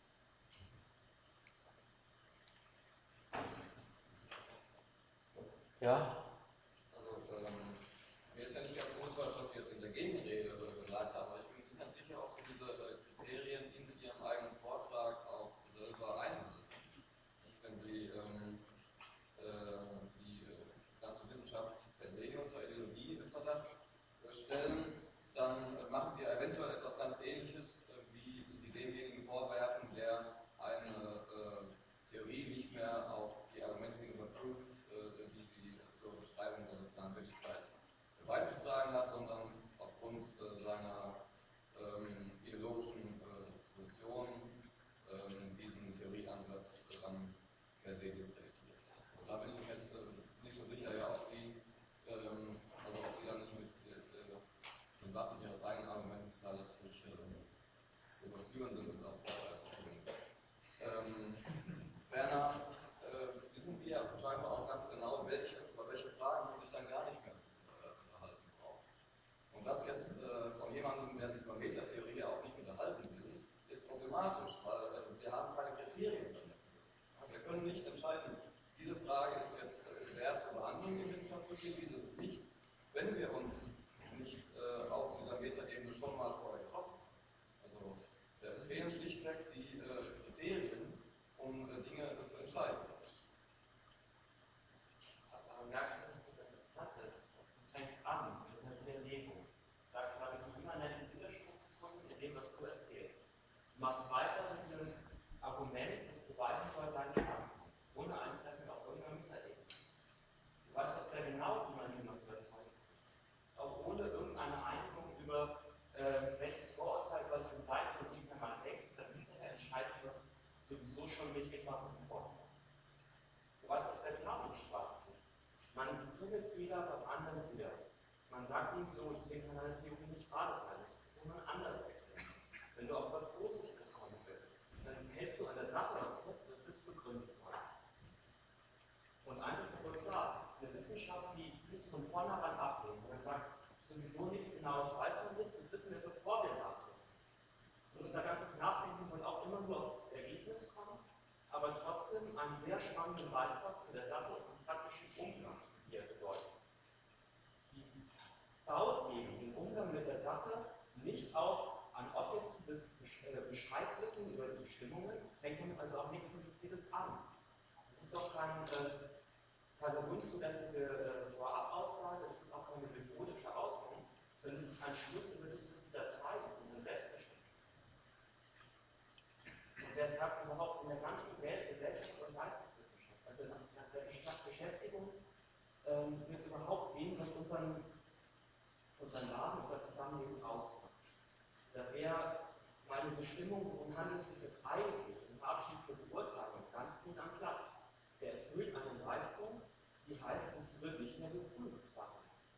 Ja? Also, ähm, mir ist ja nicht ganz unbekannt, was Sie jetzt in der Gegenrede gesagt haben, aber ich bin nicht ganz sicher, ob Sie diese äh, Kriterien in Ihrem eigenen Vortrag auch selber einhalten. Nicht, wenn Sie ähm, äh, die äh, ganze Wissenschaft per se unter Ideologie in Verdacht stellen, stellen, dann äh, machen Sie eventuell etwas ganz Ähnliches, äh, wie Sie demjenigen vorwerfen, der eine äh, Theorie nicht mehr auf die Argumente überprüft, äh, die Sie zur Beschreibung der sozialen Wirklichkeit beizutragen hat, sondern aufgrund äh, seiner ähm, ideologischen äh, Position ähm, diesen Theorieansatz dann per se diskreditiert. Und da bin ich mir jetzt äh, nicht so sicher, ja, ob Sie, ähm, also ob Sie dann nicht mit äh, dem Waffen Ihres eigenen Arguments da letztlich äh, zu überführen sind und auch vorweisen. Ähm, ferner äh, wissen Sie ja scheinbar auch ganz genau, welche, über welche Fragen man sich dann gar nicht mehr unterhalten braucht. Und das jetzt äh, von jemandem, der sich über Metatheorie auch nicht unterhalten will, ist problematisch, weil äh, wir haben keine Kriterien dafür. Wir können nicht entscheiden, diese Frage ist jetzt äh, schwer zu behandeln im wissenschaftlichen, diese ist nicht, wenn wir uns nicht äh, auf dieser Metaebene schon mal vorher getroffen haben. Also äh, es fehlen schlichtweg die äh, Kriterien, um äh, Dinge äh, zu entscheiden. Aber merkst du, dass das interessant ist? Du fängst an mit einer Widerlegung. Sagst, da habe ich einen immanenten Widerspruch gefunden in dem, was du erzählst. Du machst weiter mit einem Argument, das beweisen soll, deinen Standpunkt, ohne Eintreffen auf irgendeiner Metaebene. Du weißt doch sehr genau, wie man jemanden überzeugt. Auch ohne irgendeine Einigung über äh, welches Vorurteil soll denn sein, von dem wenn man denkt, dann hinterher entscheidet, was sowieso schon richtig war und vorkommt. Du weißt das sehr genau im Sprachlichen. Man findet Fehler beim anderen wieder. Man sagt ihm so, deswegen kann eine Theorie nicht wahr sein, wo man anders erklärt. Wenn du auf was Positives kommen willst, dann hältst du an der Sache was fest, das ist begründet worden. Und eines ist wohl klar, eine Wissenschaft, die nicht von vornherein ablehnt, sondern sagt, sowieso nichts Genaues weiß man nicht, das wissen wir, bevor wir nachdenken. Und unser ganzes Nachdenken soll auch immer nur auf das Ergebnis kommen, aber trotzdem einen sehr spannenden Beitrag zu der Sache und zum praktischen Umgang mit ihr bedeutet. Die baut eben den Umgang mit der Sache nicht auf ein objektives Bescheidwissen über die Stimmungen, fängt man also auch nichts Subtiles an. Es ist auch kein, äh, keine unzulässige äh, Vorabaussage, es ist auch keine methodische Auskunft, sondern es ist ein Schluss über das, was die Datei und ein Selbstverständnis. Und wer sagt überhaupt in der ganzen Welt Gesellschaft und Geisteswissenschaft, also nach der Beschäftigung ähm, mit überhaupt dem, was unseren, unseren Laden und das Zusammenleben ausmacht. Da wäre meine Bestimmung, worum handelt es sich jetzt eigentlich, und abschließende Beurteilung ganz gut am Platz. Der erfüllt eine Leistung, die heißt, es wird nicht mehr geprüft sein.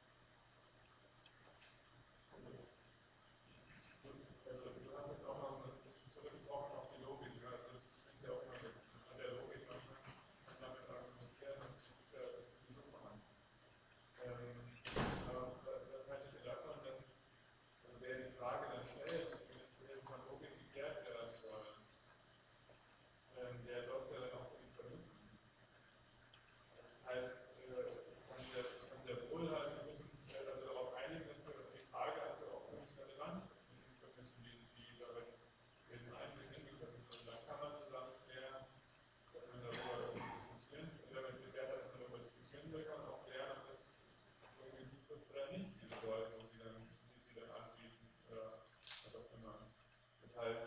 Also, du hast es auch noch ein bisschen zurückgebrochen auf die Logik. Ja. Das ist ja auch mal an der Logik, man kann damit argumentieren, und das ist ja das ist sowieso vorhanden. Ähm, aber was haltet ihr davon, dass, also wer die Frage dann stellt, wenn von Logik geklärt werden soll, ähm, der sollte dann auch irgendwie vermissen. Das heißt, es kann sehr, kann sehr wohl halt, wir müssen also darauf einigen, dass die Frage also auch für uns relevant ist. Wir müssen die, die darin den Einblick hinbekommen. Und dann kann man zusammen klären, dass man darüber diskutieren, oder wenn geklärt hat, dass man darüber diskutieren will, kann man auch klären, ob das irgendwie zutrifft oder nicht, diese Deutung, die, dann, die sie dann anbieten, oder was auch immer. Das heißt,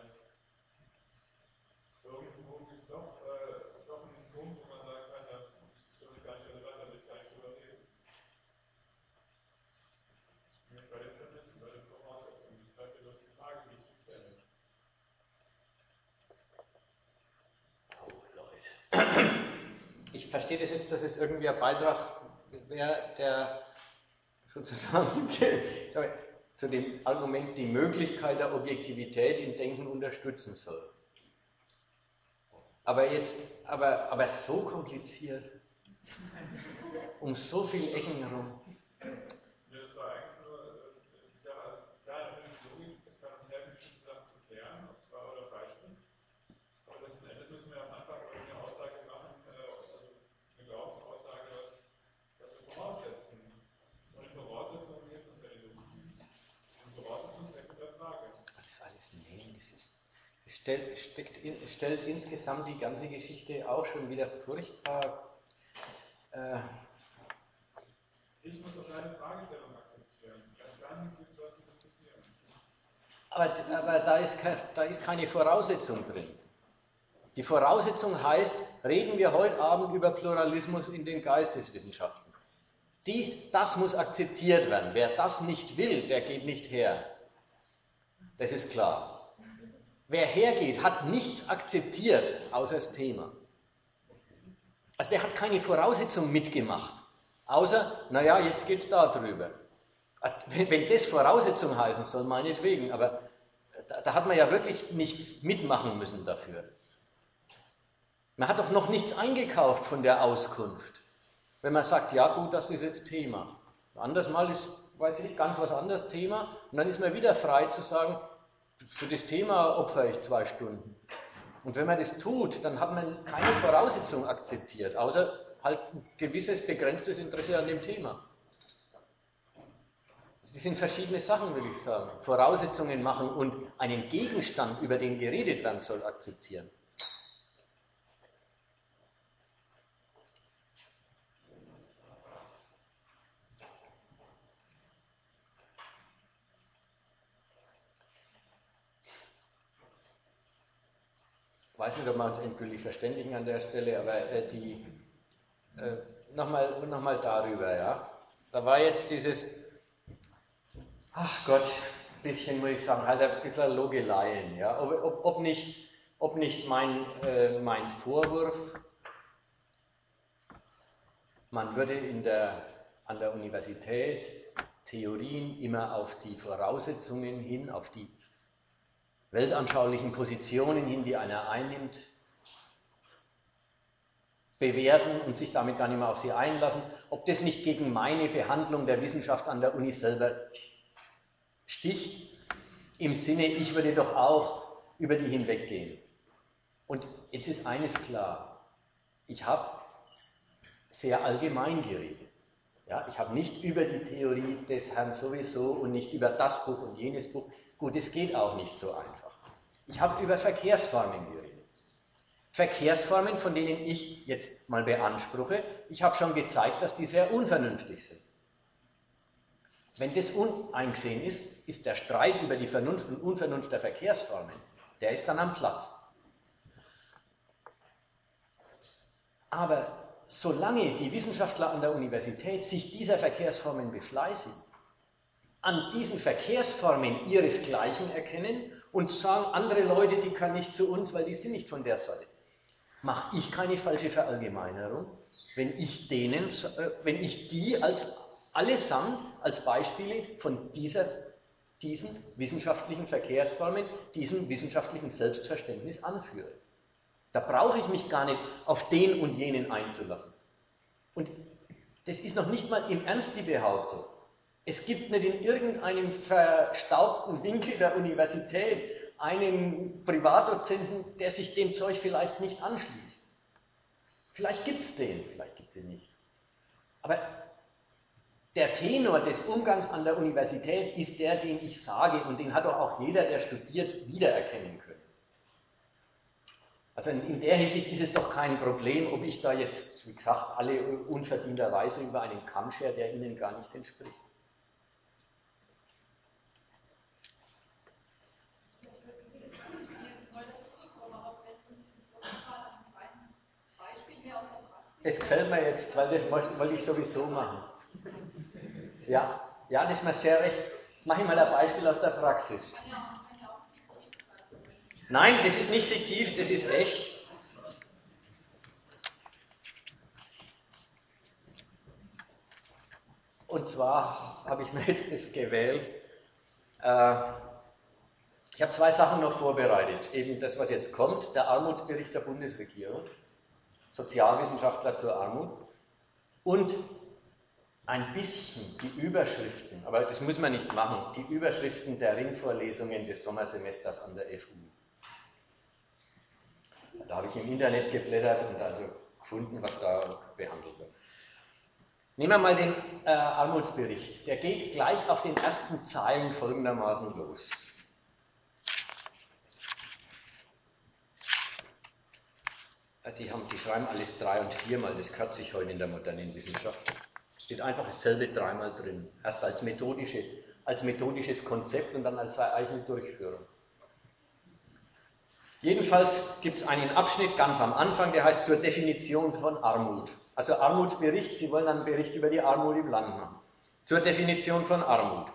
irgendwo gibt es doch, äh, doch einen Punkt, wo man sagen kann, ja, das ist gar nicht relevant, da will ich gar nicht drüber reden. Nämlich bei den Vermissen, bei den Voraussetzungen, die bleibt ja durch die Frage, die ich stelle. Oh, Leute. Ich verstehe das jetzt, dass es irgendwie ein Beitrag wäre, der sozusagen zu dem Argument die Möglichkeit der Objektivität im Denken unterstützen soll. Aber jetzt, aber, aber so kompliziert, um so viele Ecken herum. Das war eigentlich nur, ich sage, also klar, natürlich die Logik kann uns helfen, bestimmte Sachen zu klären, ob es wahr oder falsch ist. Aber letzten Endes müssen wir am Anfang eine Aussage machen, also eine Glaubensaussage, was, was wir voraussetzen. Und die Voraussetzungen hilft uns ja die Logik. Und Voraussetzungen hängt mit der Frage. Das ist alles, nee, das ist. Es stellt, steckt in, es stellt insgesamt die ganze Geschichte auch schon wieder furchtbar. Äh, ich muss doch deine Fragestellung akzeptieren. Erst dann Aber, aber da, ist ke, da ist keine Voraussetzung drin. Die Voraussetzung heißt, reden wir heute Abend über Pluralismus in den Geisteswissenschaften. Dies, das muss akzeptiert werden. Wer das nicht will, der geht nicht her. Das ist klar. Wer hergeht, hat nichts akzeptiert, außer das Thema. Also der hat keine Voraussetzung mitgemacht. Außer, naja, jetzt geht es da drüber. Wenn das Voraussetzung heißen soll, meinetwegen, aber da, da hat man ja wirklich nichts mitmachen müssen dafür. Man hat doch noch nichts eingekauft von der Auskunft. Wenn man sagt, ja gut, das ist jetzt Thema. Anders mal ist, weiß ich nicht, ganz was anderes Thema. Und dann ist man wieder frei zu sagen, für das Thema opfere ich zwei Stunden. Und wenn man das tut, dann hat man keine Voraussetzung akzeptiert, außer halt ein gewisses begrenztes Interesse an dem Thema. Das sind verschiedene Sachen, will ich sagen. Voraussetzungen machen und einen Gegenstand, über den geredet werden soll, akzeptieren. Ich weiß nicht, ob wir uns endgültig verständigen an der Stelle, aber äh, die äh, nochmal noch mal darüber, ja. Da war jetzt dieses, ach Gott, ein bisschen, muss ich sagen, halt ein bisschen Logeleien, ja. Ob, ob, ob nicht, ob nicht mein, äh, mein Vorwurf, man würde in der, an der Universität Theorien immer auf die Voraussetzungen hin, auf die weltanschaulichen Positionen hin, die einer einnimmt, bewerten und sich damit gar nicht mehr auf sie einlassen, ob das nicht gegen meine Behandlung der Wissenschaft an der Uni selber sticht, im Sinne, ich würde doch auch über die hinweggehen. Und jetzt ist eines klar, ich habe sehr allgemein geredet. Ja, ich habe nicht über die Theorie des Herrn sowieso und nicht über das Buch und jenes Buch. Gut, es geht auch nicht so einfach. Ich habe über Verkehrsformen geredet. Verkehrsformen, von denen ich jetzt mal beanspruche, ich habe schon gezeigt, dass die sehr unvernünftig sind. Wenn das uneingesehen ist, ist der Streit über die Vernunft und Unvernunft der Verkehrsformen, der ist dann am Platz. Aber solange die Wissenschaftler an der Universität sich dieser Verkehrsformen befleißigen, an diesen Verkehrsformen ihresgleichen erkennen und sagen, andere Leute, die können nicht zu uns, weil die sind nicht von der Sorte. Mache ich keine falsche Verallgemeinerung, wenn ich denen, wenn ich die als allesamt als Beispiele von dieser, diesen wissenschaftlichen Verkehrsformen, diesem wissenschaftlichen Selbstverständnis anführe. Da brauche ich mich gar nicht auf den und jenen einzulassen. Und das ist noch nicht mal im Ernst die Behauptung. Es gibt nicht in irgendeinem verstaubten Winkel der Universität einen Privatdozenten, der sich dem Zeug vielleicht nicht anschließt. Vielleicht gibt es den, vielleicht gibt es ihn nicht. Aber der Tenor des Umgangs an der Universität ist der, den ich sage, und den hat doch auch jeder, der studiert, wiedererkennen können. Also in, in der Hinsicht ist es doch kein Problem, ob ich da jetzt, wie gesagt, alle unverdienterweise über einen Kamm schere, der ihnen gar nicht entspricht. Es gefällt mir jetzt, weil das wollte ich sowieso machen. Ja, ja, das ist mir sehr recht. Jetzt mache ich mal ein Beispiel aus der Praxis. Nein, das ist nicht fiktiv, das ist echt. Und zwar habe ich mir jetzt das gewählt. Äh, ich habe zwei Sachen noch vorbereitet. Eben das, was jetzt kommt, der Armutsbericht der Bundesregierung. Sozialwissenschaftler zur Armut und ein bisschen die Überschriften, aber das muss man nicht machen, die Überschriften der Ringvorlesungen des Sommersemesters an der F U. Da habe ich im Internet geblättert und also gefunden, was da behandelt wird. Nehmen wir mal den äh, Armutsbericht. Der geht gleich auf den ersten Zeilen folgendermaßen los. Die, haben, die schreiben alles drei- und viermal, das gehört sich heute in der modernen Wissenschaft. Es steht einfach dasselbe dreimal drin. Erst als methodische als methodisches Konzept und dann als eigene Durchführung. Jedenfalls gibt es einen Abschnitt ganz am Anfang, der heißt zur Definition von Armut. Also Armutsbericht, Sie wollen einen Bericht über die Armut im Land machen. Zur Definition von Armut.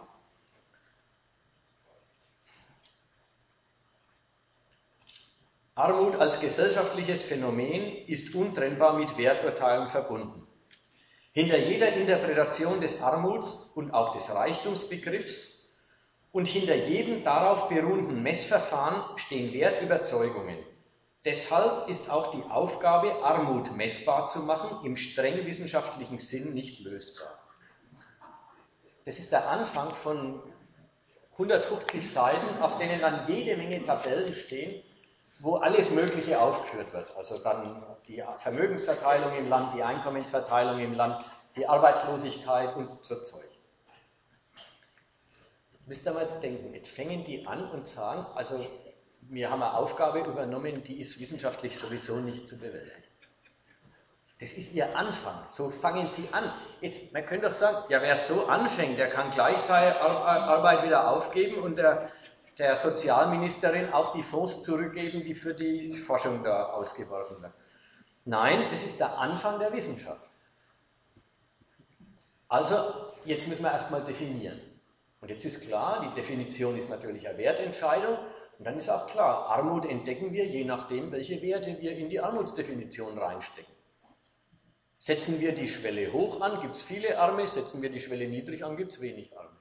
Armut als gesellschaftliches Phänomen ist untrennbar mit Werturteilen verbunden. Hinter jeder Interpretation des Armuts und auch des Reichtumsbegriffs und hinter jedem darauf beruhenden Messverfahren stehen Wertüberzeugungen. Deshalb ist auch die Aufgabe, Armut messbar zu machen, im streng wissenschaftlichen Sinn nicht lösbar. Das ist der Anfang von hundertfünfzig Seiten, auf denen dann jede Menge Tabellen stehen, wo alles Mögliche aufgeführt wird. Also dann die Vermögensverteilung im Land, die Einkommensverteilung im Land, die Arbeitslosigkeit und so Zeug. Müsst ihr mal denken, jetzt fängen die an und sagen, also wir haben eine Aufgabe übernommen, die ist wissenschaftlich sowieso nicht zu bewältigen. Das ist ihr Anfang, so fangen sie an. Jetzt, man könnte doch sagen, ja, wer so anfängt, der kann gleich seine Arbeit wieder aufgeben und der der Sozialministerin auch die Fonds zurückgeben, die für die Forschung da ausgeworfen werden. Nein, das ist der Anfang der Wissenschaft. Also, jetzt müssen wir erstmal definieren. Und jetzt ist klar, die Definition ist natürlich eine Wertentscheidung. Und dann ist auch klar, Armut entdecken wir, je nachdem, welche Werte wir in die Armutsdefinition reinstecken. Setzen wir die Schwelle hoch an, gibt es viele Arme, setzen wir die Schwelle niedrig an, gibt es wenig Arme.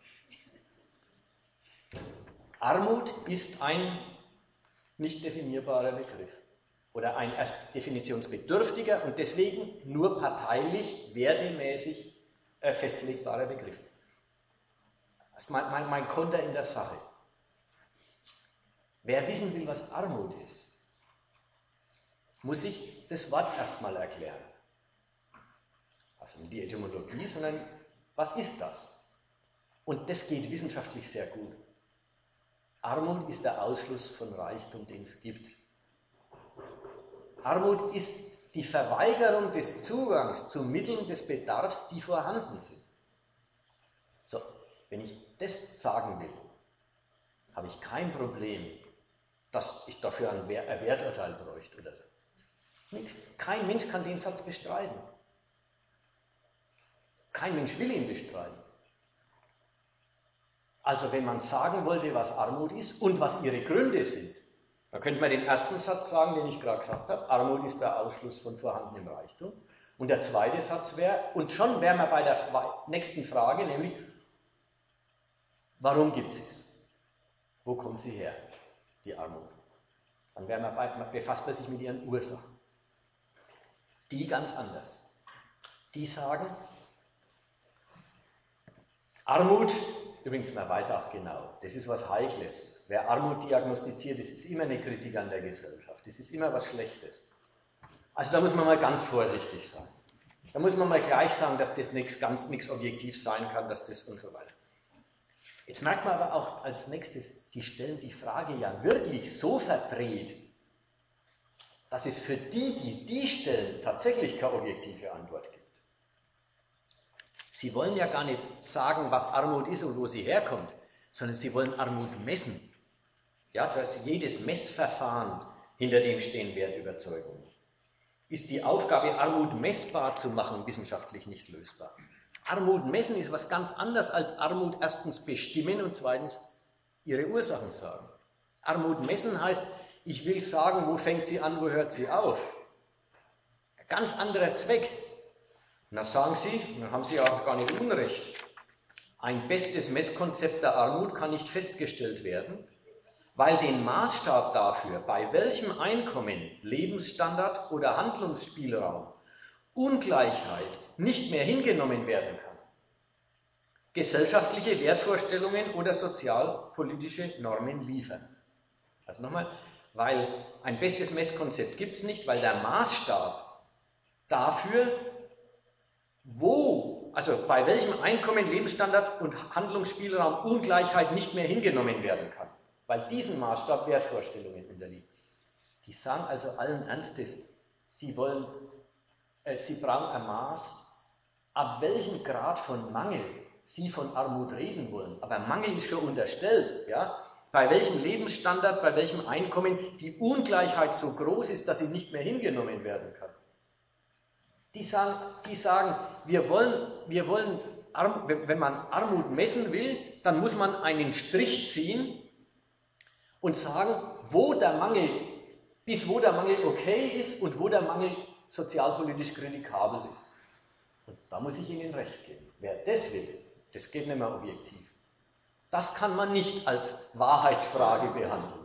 Armut ist ein nicht definierbarer Begriff oder ein erst definitionsbedürftiger und deswegen nur parteilich, wertemäßig äh, festlegbarer Begriff. Das ist mein, mein, mein Konter in der Sache. Wer wissen will, was Armut ist, muss sich das Wort erstmal erklären. Also nicht die Etymologie, sondern was ist das? Und das geht wissenschaftlich sehr gut. Armut ist der Ausschluss von Reichtum, den es gibt. Armut ist die Verweigerung des Zugangs zu Mitteln des Bedarfs, die vorhanden sind. So, wenn ich das sagen will, habe ich kein Problem, dass ich dafür ein Werturteil bräuchte oder so. Nichts. Kein Mensch kann den Satz bestreiten. Kein Mensch will ihn bestreiten. Also wenn man sagen wollte, was Armut ist und was ihre Gründe sind, dann könnte man den ersten Satz sagen, den ich gerade gesagt habe, Armut ist der Ausschluss von vorhandenem Reichtum. Und der zweite Satz wäre, und schon wären wir bei der nächsten Frage, nämlich, warum gibt es es? Wo kommt sie her, die Armut? Dann wären wir bei, befasst man sich mit ihren Ursachen. Die ganz anders. Die sagen, Armut, übrigens, man weiß auch genau, das ist was Heikles. Wer Armut diagnostiziert, das ist immer eine Kritik an der Gesellschaft. Das ist immer was Schlechtes. Also da muss man mal ganz vorsichtig sein. Da muss man mal gleich sagen, dass das nichts ganz nichts objektiv sein kann, dass das und so weiter. Jetzt merkt man aber auch als nächstes, die stellen die Frage ja wirklich so verdreht, dass es für die, die die stellen, tatsächlich keine objektive Antwort gibt. Sie wollen ja gar nicht sagen, was Armut ist und wo sie herkommt, sondern sie wollen Armut messen. Ja, dass jedes Messverfahren, hinter dem stehen Wertüberzeugungen. Ist die Aufgabe, Armut messbar zu machen, wissenschaftlich nicht lösbar. Armut messen ist was ganz anderes als Armut erstens bestimmen und zweitens ihre Ursachen sagen. Armut messen heißt, ich will sagen, wo fängt sie an, wo hört sie auf. Ein ganz anderer Zweck. Und dann sagen Sie, dann haben Sie auch gar nicht Unrecht, ein bestes Messkonzept der Armut kann nicht festgestellt werden, weil den Maßstab dafür, bei welchem Einkommen, Lebensstandard oder Handlungsspielraum Ungleichheit nicht mehr hingenommen werden kann. Gesellschaftliche Wertvorstellungen oder sozialpolitische Normen liefern. Also nochmal, weil ein bestes Messkonzept gibt es nicht, weil der Maßstab dafür, wo, also bei welchem Einkommen, Lebensstandard und Handlungsspielraum Ungleichheit nicht mehr hingenommen werden kann, weil diesem Maßstab Wertvorstellungen unterliegen. Die sagen also allen Ernstes, sie wollen, äh, sie brauchen ein Maß, ab welchem Grad von Mangel Sie von Armut reden wollen. Aber Mangel ist schon unterstellt. Ja? Bei welchem Lebensstandard, bei welchem Einkommen die Ungleichheit so groß ist, dass sie nicht mehr hingenommen werden kann. Die sagen, die sagen wir wollen, wir wollen Arm, wenn man Armut messen will, dann muss man einen Strich ziehen und sagen, wo der Mangel, bis wo der Mangel okay ist und wo der Mangel sozialpolitisch kritikabel ist. Und da muss ich Ihnen recht geben. Wer das will, das geht nicht mehr objektiv. Das kann man nicht als Wahrheitsfrage behandeln.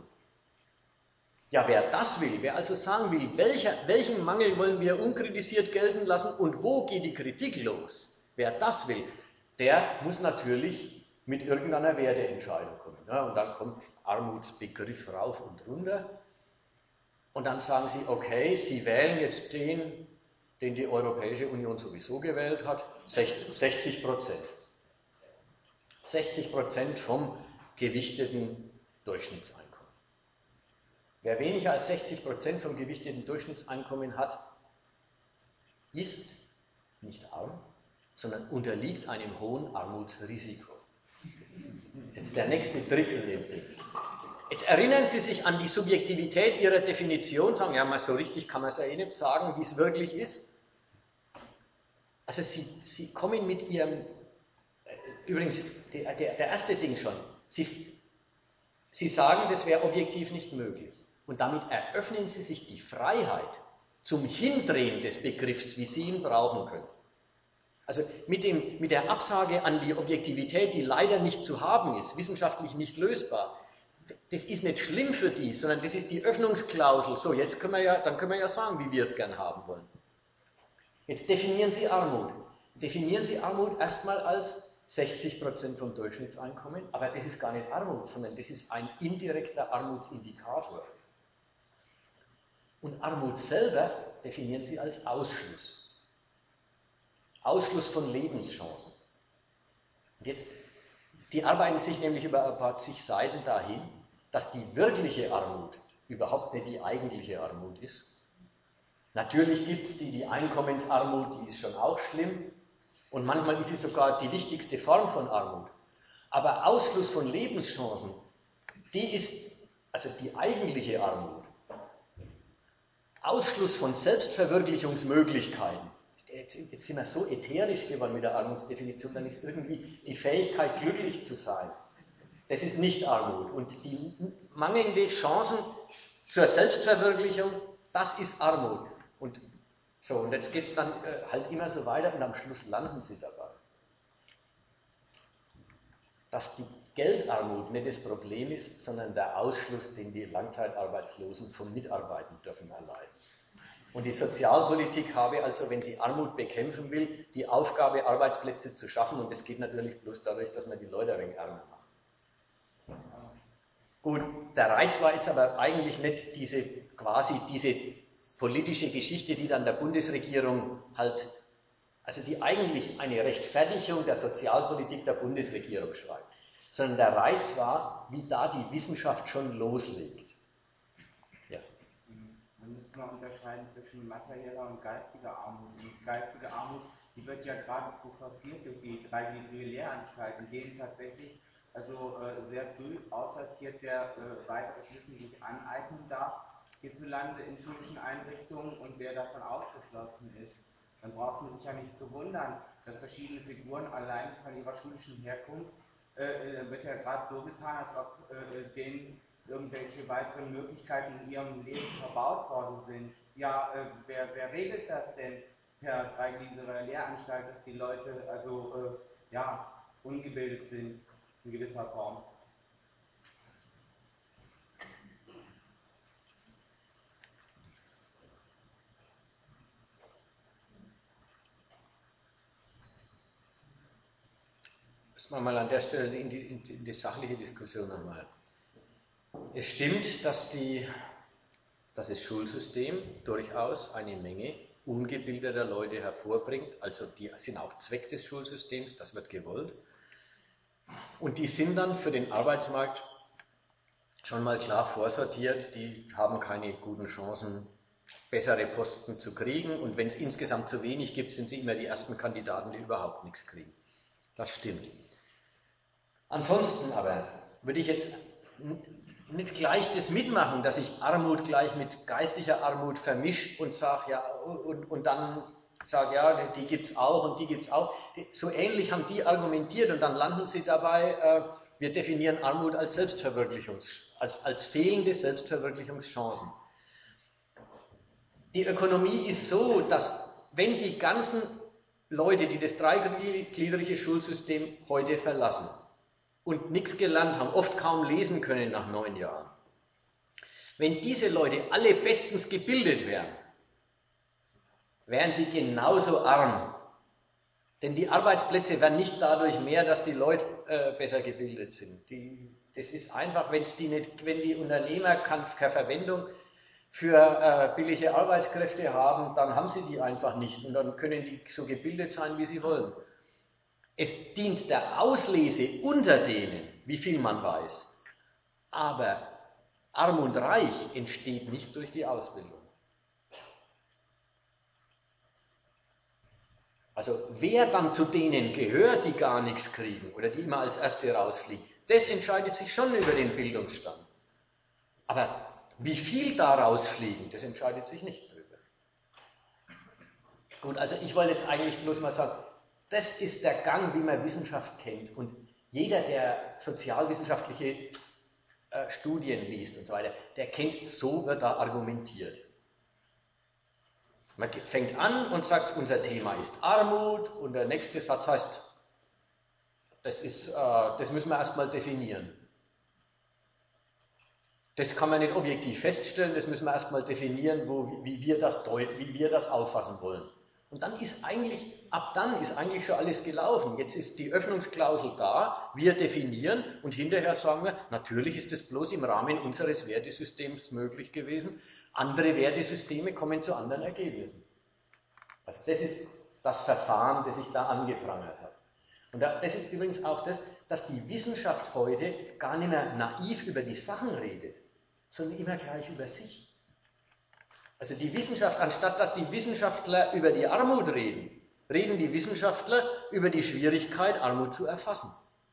Ja, wer das will, wer also sagen will, welcher, welchen Mangel wollen wir unkritisiert gelten lassen und wo geht die Kritik los, wer das will, der muss natürlich mit irgendeiner Werteentscheidung kommen. Ja, und dann kommt Armutsbegriff rauf und runter. Und dann sagen sie, okay, Sie wählen jetzt den, den die Europäische Union sowieso gewählt hat, sechzig Prozent. sechzig Prozent vom gewichteten Durchschnittseinkommen. Wer weniger als sechzig Prozent vom gewichteten Durchschnittseinkommen hat, ist nicht arm, sondern unterliegt einem hohen Armutsrisiko. Das ist jetzt der nächste Trick in dem Ding. Jetzt erinnern Sie sich an die Subjektivität Ihrer Definition, sagen, ja, mal so richtig kann man es ja eh nicht sagen, wie es wirklich ist. Also Sie, Sie kommen mit Ihrem, übrigens, der, der, der erste Ding schon, Sie, Sie sagen, das wäre objektiv nicht möglich. Und damit eröffnen Sie sich die Freiheit zum Hindrehen des Begriffs, wie Sie ihn brauchen können. Also mit, dem, mit der Absage an die Objektivität, die leider nicht zu haben ist, wissenschaftlich nicht lösbar, das ist nicht schlimm für die, sondern das ist die Öffnungsklausel. So, jetzt können wir ja, dann können wir ja sagen, wie wir es gern haben wollen. Jetzt definieren Sie Armut. Definieren Sie Armut erstmal als sechzig Prozent vom Durchschnittseinkommen, aber das ist gar nicht Armut, sondern das ist ein indirekter Armutsindikator. Und Armut selber definieren Sie als Ausschluss. Ausschluss von Lebenschancen. Und jetzt, die arbeiten sich nämlich über ein paar zig Seiten dahin, dass die wirkliche Armut überhaupt nicht die eigentliche Armut ist. Natürlich gibt es die, die Einkommensarmut, die ist schon auch schlimm. Und manchmal ist sie sogar die wichtigste Form von Armut. Aber Ausschluss von Lebenschancen, die ist also die eigentliche Armut. Ausschluss von Selbstverwirklichungsmöglichkeiten. Jetzt, jetzt sind wir so ätherisch geworden mit der Armutsdefinition, dann ist irgendwie die Fähigkeit, glücklich zu sein. Das ist nicht Armut. Und die mangelnde Chancen zur Selbstverwirklichung, das ist Armut. Und so, und jetzt geht es dann äh, halt immer so weiter und am Schluss landen sie dabei. Dass die Geldarmut nicht das Problem ist, sondern der Ausschluss, den die Langzeitarbeitslosen vom Mitarbeiten dürfen erleiden. Und die Sozialpolitik habe also, wenn sie Armut bekämpfen will, die Aufgabe, Arbeitsplätze zu schaffen. Und das geht natürlich bloß dadurch, dass man die Leute ein wenig ärmer macht. Gut, der Reiz war jetzt aber eigentlich nicht diese, quasi diese politische Geschichte, die dann der Bundesregierung halt, also die eigentlich eine Rechtfertigung der Sozialpolitik der Bundesregierung schreibt, sondern der Reiz war, wie da die Wissenschaft schon loslegt. Ja. Man müsste mal unterscheiden zwischen materieller und geistiger Armut. Und geistige Armut, die wird ja geradezu forciert durch die dreigliedrige Lehranstalten, in denen tatsächlich also äh, sehr früh aussortiert, wer äh, weiteres Wissen sich aneignen darf, hierzulande in schulischen Einrichtungen und wer davon ausgeschlossen ist. Dann braucht man sich ja nicht zu wundern, dass verschiedene Figuren allein von ihrer schulischen Herkunft äh, wird ja gerade so getan, als ob äh, denen irgendwelche weiteren Möglichkeiten in ihrem Leben verbaut worden sind. Ja, äh, wer, wer regelt das denn per dreigliedriger Lehranstalt, dass die Leute also äh, ja, ungebildet sind in gewisser Form? Müssen wir mal an der Stelle in die, in die, in die sachliche Diskussion nochmal. Es stimmt, dass, die, dass das Schulsystem durchaus eine Menge ungebildeter Leute hervorbringt, also die sind auch Zweck des Schulsystems, das wird gewollt. Und die sind dann für den Arbeitsmarkt schon mal klar vorsortiert, die haben keine guten Chancen, bessere Posten zu kriegen. Und wenn es insgesamt zu wenig gibt, sind sie immer die ersten Kandidaten, die überhaupt nichts kriegen. Das stimmt. Ansonsten aber würde ich jetzt nicht gleich das mitmachen, dass ich Armut gleich mit geistlicher Armut vermische und sage, ja, und, und dann sage, ja, die gibt es auch und die gibt es auch. So ähnlich haben die argumentiert und dann landen sie dabei, äh, wir definieren Armut als Selbstverwirklichungs, als, als fehlende Selbstverwirklichungschancen. Die Ökonomie ist so, dass wenn die ganzen Leute, die das dreigliedrige Schulsystem heute verlassen und nichts gelernt haben, oft kaum lesen können nach neun Jahren, wenn diese Leute alle bestens gebildet wären, wären sie genauso arm. Denn die Arbeitsplätze werden nicht dadurch mehr, dass die Leute äh, besser gebildet sind. Die, das ist einfach, wenn's die nicht, wenn die Unternehmer keine Verwendung für äh, billige Arbeitskräfte haben, dann haben sie die einfach nicht und dann können die so gebildet sein, wie sie wollen. Es dient der Auslese unter denen, wie viel man weiß. Aber arm und reich entsteht nicht durch die Ausbildung. Also wer dann zu denen gehört, die gar nichts kriegen oder die immer als Erste rausfliegen, das entscheidet sich schon über den Bildungsstand. Aber wie viel da rausfliegen, das entscheidet sich nicht drüber. Gut, also ich wollte jetzt eigentlich bloß mal sagen, das ist der Gang, wie man Wissenschaft kennt. Und jeder, der sozialwissenschaftliche äh, Studien liest und so weiter, der kennt, so wird da argumentiert. Man fängt an und sagt, unser Thema ist Armut und der nächste Satz heißt, das, ist, äh, das müssen wir erstmal definieren. Das kann man nicht objektiv feststellen, das müssen wir erstmal definieren, wo, wie, wir das deuten, wie wir das auffassen wollen. Und dann ist eigentlich, ab dann ist eigentlich schon alles gelaufen. Jetzt ist die Öffnungsklausel da, wir definieren und hinterher sagen wir, natürlich ist es bloß im Rahmen unseres Wertesystems möglich gewesen. Andere Wertesysteme kommen zu anderen Ergebnissen. Also das ist das Verfahren, das ich da angeprangert habe. Und das ist übrigens auch das, dass die Wissenschaft heute gar nicht mehr naiv über die Sachen redet, sondern immer gleich über sich. Also die Wissenschaft, anstatt dass die Wissenschaftler über die Armut reden, reden die Wissenschaftler über die Schwierigkeit, Armut zu erfassen.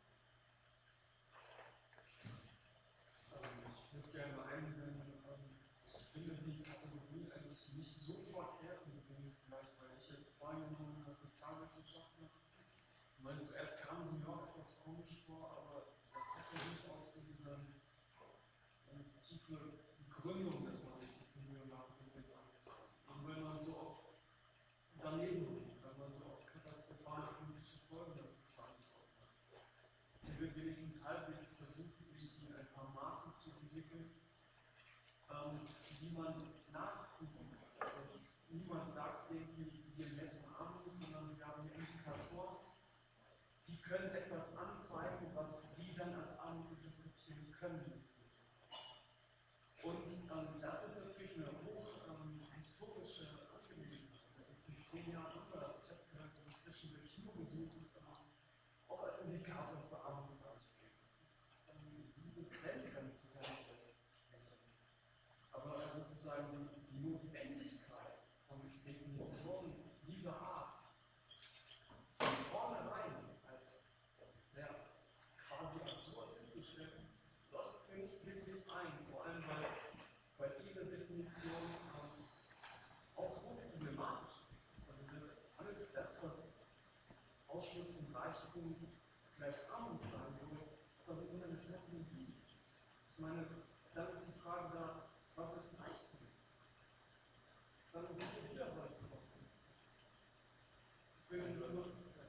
Ich würde gerne einwenden, ich finde die Kategorie eigentlich nicht so verkehrt mit dem vielleicht, weil ich jetzt wahrgenommen als Sozialwissenschaftler, ich meine, zuerst kam sie mir auch etwas komisch vor, aber das hat ja durchaus diese, eine tiefe Begründung, dass man sich so viel Mühe macht, mit dem anzufangen. Und wenn man so oft daneben liegt, wenn man so oft katastrophale politische Folgen dazu verantworten hat, die wird wenigstens halbwegs versucht, irgendwie ein paar Maße zu entwickeln, ähm, die man nachprüfen kann. Also niemand sagt irgendwie, wir messen Armut, sondern wir haben Indikatoren, die können etwas anzeigen, was die dann als Armut interpretieren können. Und ähm, das ist natürlich eine hoch ähm, historische Angelegenheit. Das ist in zehn Jahren anders. Ich habe gehört, dass inzwischen der Kinobesuch ähm, auch als Indikator für Armut ansteht. Das ist dann liebes Zentrum zu Grenze. Aber sozusagen die, die Notwendigkeit von Definitionen dieser Art von vornherein als ja, quasi absurd hinzustellen, leuchtet mir nicht wirklich ein, vor allem weil, weil diese Definition ähm, auch hochproblematisch ist. Also das, alles das, was Ausschluss und Reichtum gleich Armut sein soll, ist doch immer eine Technologie. Ich meine, dann ist die Frage da, was ist Reichtum? Dann sind wir wieder bei Kosten. Ich will nicht nur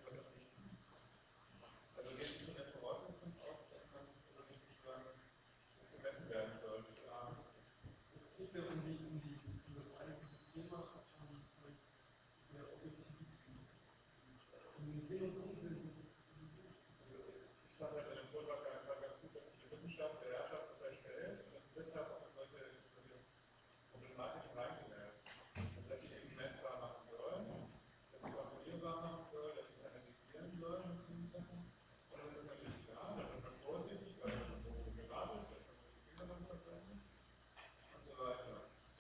also geht es von der Voraussetzung aus, dass man oder nicht sozusagen das gemessen werden soll. Es geht mir um, die, um, die, um das eigentliche Thema von der Objektivität. Um den Sinn und Unsinn. Also ich fand halt bei dem Vortrag einfach ganz gut, dass die Wissenschaft der Herrschaft unterstellt, dass sie deshalb auch in solche, solche Problematiken reingelernt. Also dass sie irgendwie messbar machen sollen, dass sie kontrollierbar machen sollen, dass sie analysieren sollen und so Sachen. Und das ist natürlich klar, da wird man vorsichtig, weil man so gewartet, dass man die Finger dann verbrennt und so weiter.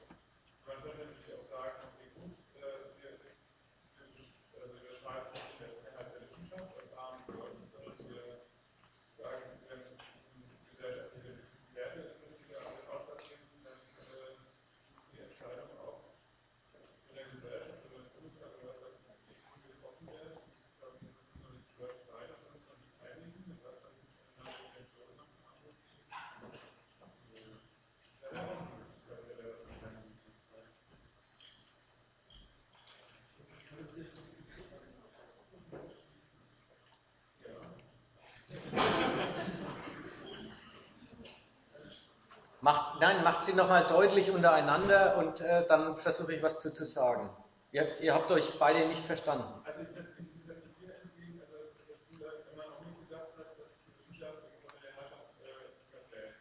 Macht, nein, macht sie nochmal deutlich untereinander und äh, dann versuche ich was zu, zu sagen. Ihr, ihr habt euch beide nicht verstanden. Also ich habe in dieser Figur entgegen, also dass, dass du da immer auch nicht gedacht hast, dass die Wissenschaft von der Herrschaft äh, überfällt.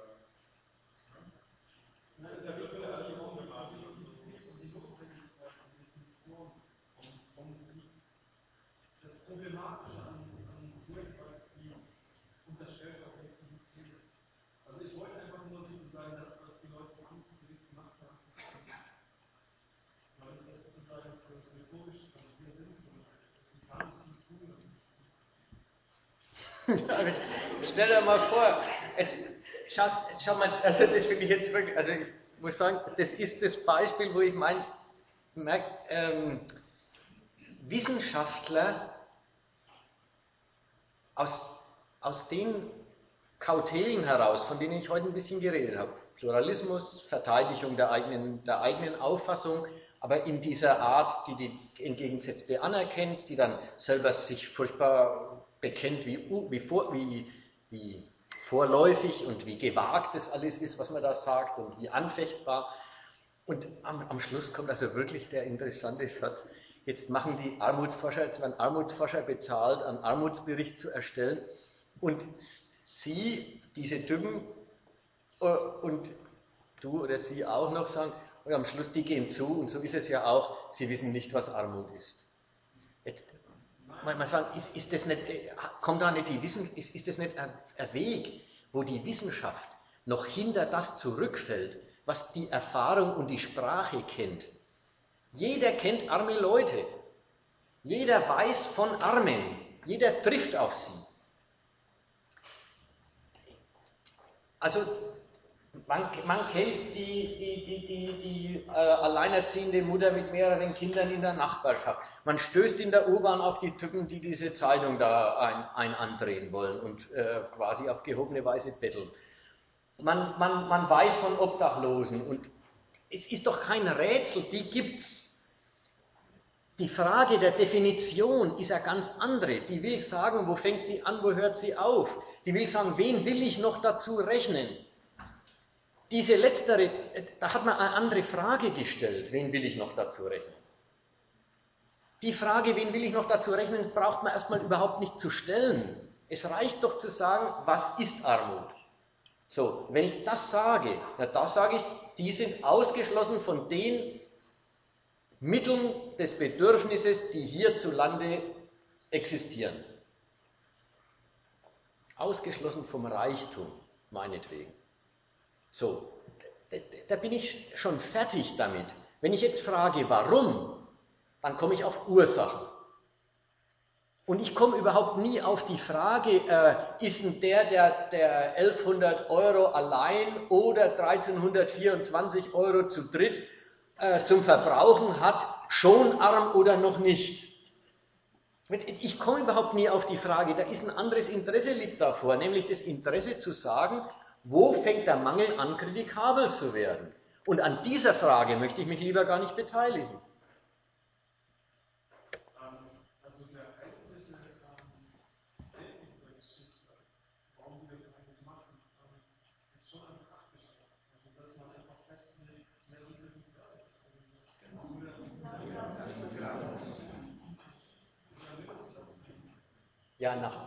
Das ist ja wirklich eine andere Problematik. Und die Notwendigkeit und Definition und, und die, das Problematische an, an so etwas wie unterstellte Objektivität. Also ich wollte einfach nur sozusagen das, was die Leute im Amtsgericht gemacht haben, weil ich das sozusagen für so rhetorisch also sehr sinnvoll halte. Sie haben es nicht tun. Stell dir mal vor, jetzt, schau, schau mal, also das finde ich jetzt wirklich, also ich muss sagen, das ist das Beispiel, wo ich mein, merke, ähm, Wissenschaftler aus, aus den Kautelen heraus, von denen ich heute ein bisschen geredet habe, Pluralismus, Verteidigung der eigenen, der eigenen Auffassung, aber in dieser Art, die die entgegengesetzte anerkennt, die dann selber sich furchtbar bekennt, wie, wie, vor, wie, wie vorläufig und wie gewagt das alles ist, was man da sagt und wie anfechtbar. Und am, am Schluss kommt also wirklich der interessante Satz, jetzt machen die Armutsforscher, jetzt werden Armutsforscher bezahlt, einen Armutsbericht zu erstellen und sie, diese Typen und du oder sie auch noch sagen, und am Schluss, die gehen zu, und so ist es ja auch, sie wissen nicht, was Armut ist. Jetzt, man sagt, ist, ist das nicht, kommt da nicht die Wissen, ist, ist das nicht ein, ein Weg, wo die Wissenschaft noch hinter das zurückfällt, was die Erfahrung und die Sprache kennt? Jeder kennt arme Leute. Jeder weiß von Armen. Jeder trifft auf sie. Also, man, man kennt die, die, die, die, die äh, alleinerziehende Mutter mit mehreren Kindern in der Nachbarschaft. Man stößt in der U-Bahn auf die Typen, die diese Zeitung da ein, ein andrehen wollen und äh, quasi auf gehobene Weise betteln. Man, man, man weiß von Obdachlosen und es ist doch kein Rätsel, die gibt's. Die Frage der Definition ist eine ganz andere. Die will sagen, wo fängt sie an, wo hört sie auf? Die will sagen, wen will ich noch dazu rechnen? Diese letztere, da hat man eine andere Frage gestellt, wen will ich noch dazu rechnen? Die Frage, wen will ich noch dazu rechnen, braucht man erstmal überhaupt nicht zu stellen. Es reicht doch zu sagen, was ist Armut? So, wenn ich das sage, na, da sage ich, die sind ausgeschlossen von den Mitteln des Bedürfnisses, die hierzulande existieren. Ausgeschlossen vom Reichtum, meinetwegen. So, da, da bin ich schon fertig damit. Wenn ich jetzt frage, warum, dann komme ich auf Ursachen. Und ich komme überhaupt nie auf die Frage, äh, ist denn der, der, der elfhundert Euro allein oder dreizehnhundertvierundzwanzig Euro zu dritt äh, zum Verbrauchen hat, schon arm oder noch nicht? Ich komme überhaupt nie auf die Frage, da ist ein anderes Interesse liegt davor, nämlich das Interesse zu sagen, wo fängt der Mangel an, kritikabel zu werden? Und an dieser Frage möchte ich mich lieber gar nicht beteiligen. Also der eigentliche Sinn dieser Geschichte, warum wir das eigentlich machen, ist schon ein praktischer. Also dass man einfach festlegt, wer sind wir sozial? Ja, nach.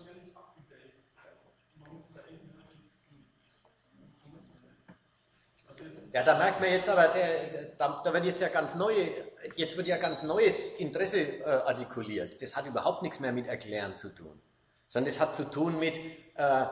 Ja, da merkt man jetzt aber, der, da, da wird jetzt ja ganz neue, jetzt wird ja ganz neues Interesse äh, artikuliert. Das hat überhaupt nichts mehr mit Erklären zu tun, sondern das hat zu tun mit äh,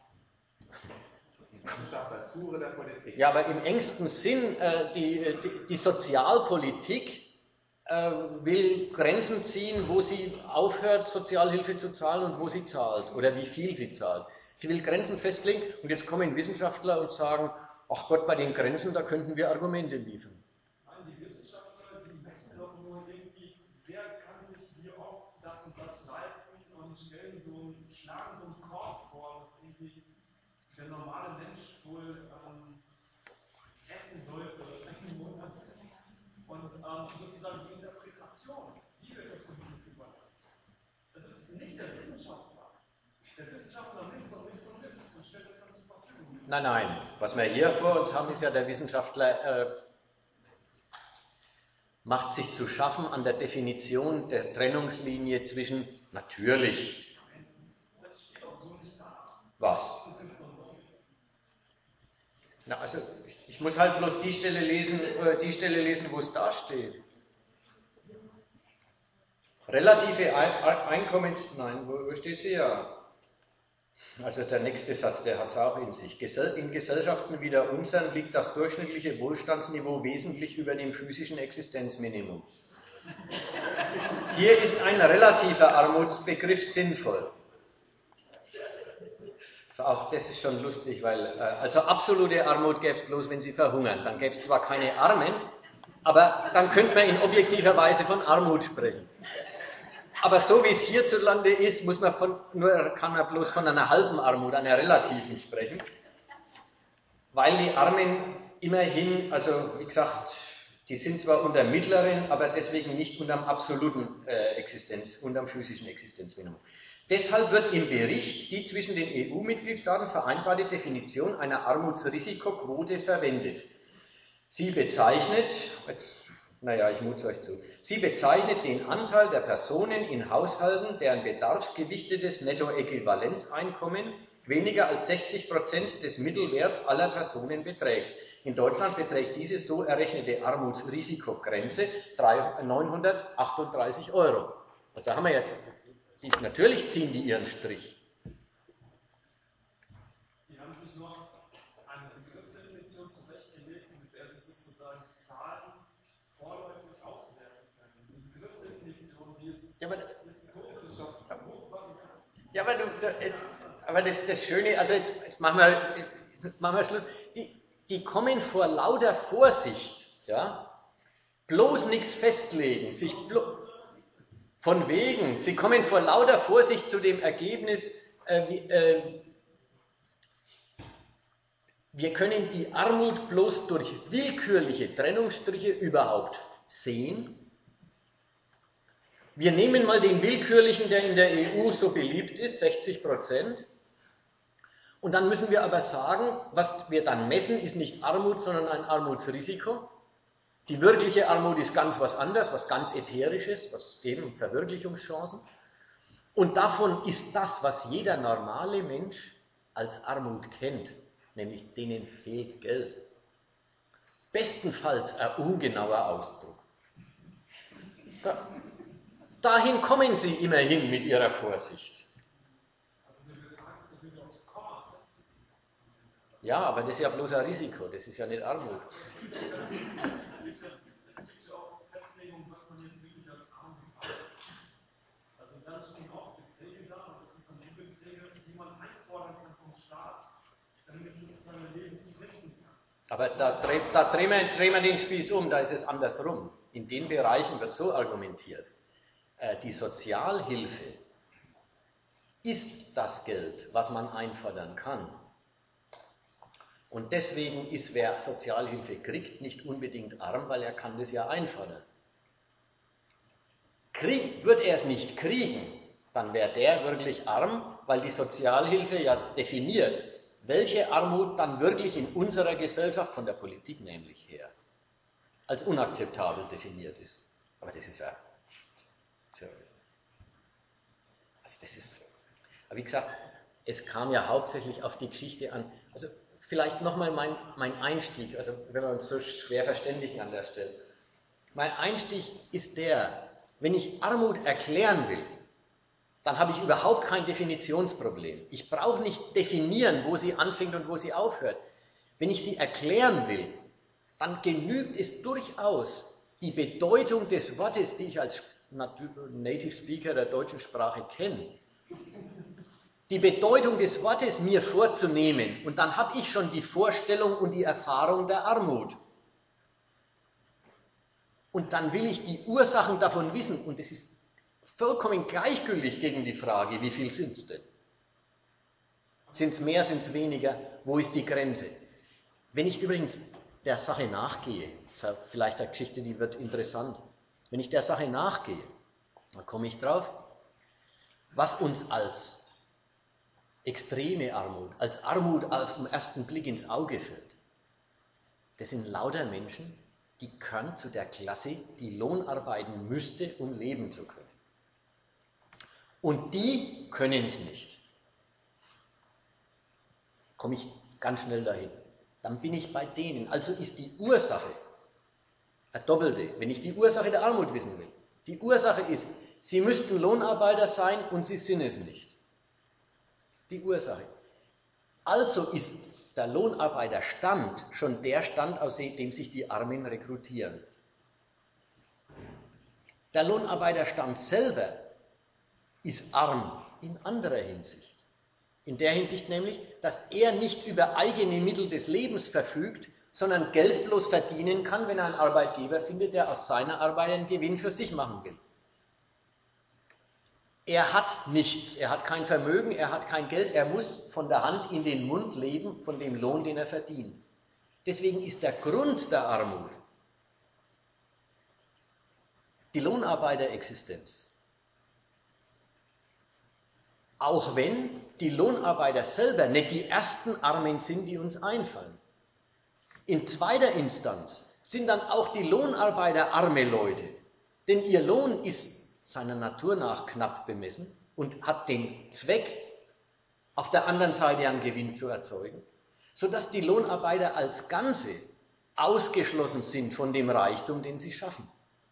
ja, aber im engsten Sinn, äh, die, die, die Sozialpolitik äh, will Grenzen ziehen, wo sie aufhört, Sozialhilfe zu zahlen und wo sie zahlt oder wie viel sie zahlt. Sie will Grenzen festlegen und jetzt kommen Wissenschaftler und sagen, ach Gott, bei den Grenzen, da könnten wir Argumente liefern. Nein, die Wissenschaftler, die messen doch nur irgendwie, wer kann sich wie oft das und das leisten und stellen so, schlagen so einen Korb vor, was irgendwie der normale Mensch wohl ähm, essen sollte im Monat. Und ähm, sozusagen die Interpretation, die wird der Politik überlassen. Das ist nicht der Wissenschaftler. Der Wissenschaftler misst und misst und misst und stellt das dann zur Verfügung. Nein, nein. Was wir hier vor uns haben, ist ja, der Wissenschaftler äh, macht sich zu schaffen an der Definition der Trennungslinie zwischen natürlich. Was? Na, also ich muss halt bloß die Stelle lesen, äh, die Stelle lesen, wo es da steht. Relative Einkommens... Nein, wo, wo steht sie ja? Also der nächste Satz, der hat es auch in sich. In Gesellschaften wie der unseren liegt das durchschnittliche Wohlstandsniveau wesentlich über dem physischen Existenzminimum. Hier ist ein relativer Armutsbegriff sinnvoll. Also auch das ist schon lustig, weil also absolute Armut gäbe es bloß, wenn sie verhungern. Dann gäbe es zwar keine Armen, aber dann könnte man in objektiver Weise von Armut sprechen. Aber so wie es hierzulande ist, muss man von, nur, kann man bloß von einer halben Armut, einer relativen sprechen, weil die Armen immerhin, also wie gesagt, die sind zwar unter mittleren, aber deswegen nicht unter dem absoluten äh, Existenz, unter dem physischen Existenzminimum. Deshalb wird im Bericht die zwischen den E U-Mitgliedstaaten vereinbarte Definition einer Armutsrisikoquote verwendet. Sie bezeichnet, jetzt Naja, ich mut's euch zu. Sie bezeichnet den Anteil der Personen in Haushalten, deren bedarfsgewichtetes Nettoäquivalenzeinkommen weniger als sechzig Prozent des Mittelwerts aller Personen beträgt. In Deutschland beträgt diese so errechnete Armutsrisikogrenze neunhundertachtunddreißig Euro. Also da haben wir jetzt, die, natürlich ziehen die ihren Strich. Die haben sich noch eine Begriffsdefinition zurechtgelegt, mit der sie sozusagen Zahlen vorläufig auswerten können. Diese Begriffsdefinition, die ist ja, aber, historisch hochmachen kann. Ja, aber, du, du, jetzt, aber das, das Schöne, also jetzt, jetzt machen, wir, jetzt machen wir Schluss, die, die kommen vor lauter Vorsicht, ja, bloß nichts festlegen, sich blo- von wegen, sie kommen vor lauter Vorsicht zu dem Ergebnis, äh, wie, äh, wir können die Armut bloß durch willkürliche Trennungsstriche überhaupt sehen. Wir nehmen mal den willkürlichen, der in der E U so beliebt ist, sechzig Prozent. Und dann müssen wir aber sagen, was wir dann messen, ist nicht Armut, sondern ein Armutsrisiko. Die wirkliche Armut ist ganz was anderes, was ganz Ätherisches, was eben Verwirklichungschancen. Und davon ist das, was jeder normale Mensch als Armut kennt, nämlich denen fehlt Geld. Bestenfalls ein ungenauer Ausdruck. Da, dahin kommen sie immerhin mit ihrer Vorsicht. Ja, aber das ist ja bloß ein Risiko, das ist ja nicht Armut. Es gibt ja auch Festlegungen, was man jetzt wirklich als Armut bezeichnet. Also da stehen auch Beträge da, und das sind dann die Beträge, die man einfordern kann vom Staat, damit es sozusagen ein Leben fristen kann. Aber da, da drehen, wir, drehen wir den Spieß um, da ist es andersrum. In den Bereichen wird so argumentiert, äh, die Sozialhilfe ist das Geld, was man einfordern kann. Und deswegen ist, wer Sozialhilfe kriegt, nicht unbedingt arm, weil er kann das ja einfordern. Krieg, wird er es nicht kriegen, dann wäre der wirklich arm, weil die Sozialhilfe ja definiert, welche Armut dann wirklich in unserer Gesellschaft, von der Politik nämlich her, als unakzeptabel definiert ist. Aber das ist ja... Also das ist... Aber wie gesagt, es kam ja hauptsächlich auf die Geschichte an. Also vielleicht nochmal mein, mein Einstieg, also wenn wir uns so schwer verständigen an der Stelle. Mein Einstieg ist der, wenn ich Armut erklären will, dann habe ich überhaupt kein Definitionsproblem. Ich brauche nicht definieren, wo sie anfängt und wo sie aufhört. Wenn ich sie erklären will, dann genügt es durchaus, die Bedeutung des Wortes, die ich als Native Speaker der deutschen Sprache kenne, die Bedeutung des Wortes mir vorzunehmen, und dann habe ich schon die Vorstellung und die Erfahrung der Armut. Und dann will ich die Ursachen davon wissen, und es ist vollkommen gleichgültig gegen die Frage, wie viel sind es denn? Sind es mehr, sind es weniger? Wo ist die Grenze? Wenn ich übrigens der Sache nachgehe, das ist vielleicht eine Geschichte, die wird interessant, wenn ich der Sache nachgehe, dann komme ich drauf, was uns als extreme Armut, als Armut auf den ersten Blick ins Auge fällt, das sind lauter Menschen, die gehören zu der Klasse, die Lohn arbeiten müsste, um leben zu können. Und die können es nicht. Komme ich ganz schnell dahin. Dann bin ich bei denen. Also ist die Ursache eine doppelte, wenn ich die Ursache der Armut wissen will. Die Ursache ist, sie müssten Lohnarbeiter sein und sie sind es nicht. Die Ursache. Also ist der Lohnarbeiterstand schon der Stand, aus dem sich die Armen rekrutieren. Der Lohnarbeiterstand selber ist arm in anderer Hinsicht. In der Hinsicht nämlich, dass er nicht über eigene Mittel des Lebens verfügt, sondern Geld bloß verdienen kann, wenn er einen Arbeitgeber findet, der aus seiner Arbeit einen Gewinn für sich machen will. Er hat nichts, er hat kein Vermögen, er hat kein Geld, er muss von der Hand in den Mund leben, von dem Lohn, den er verdient. Deswegen ist der Grund der Armut die Lohnarbeiterexistenz. Auch wenn die Lohnarbeiter selber nicht die ersten Armen sind, die uns einfallen. In zweiter Instanz sind dann auch die Lohnarbeiter arme Leute, denn ihr Lohn ist seiner Natur nach knapp bemessen und hat den Zweck, auf der anderen Seite einen Gewinn zu erzeugen, sodass die Lohnarbeiter als Ganze ausgeschlossen sind von dem Reichtum, den sie schaffen.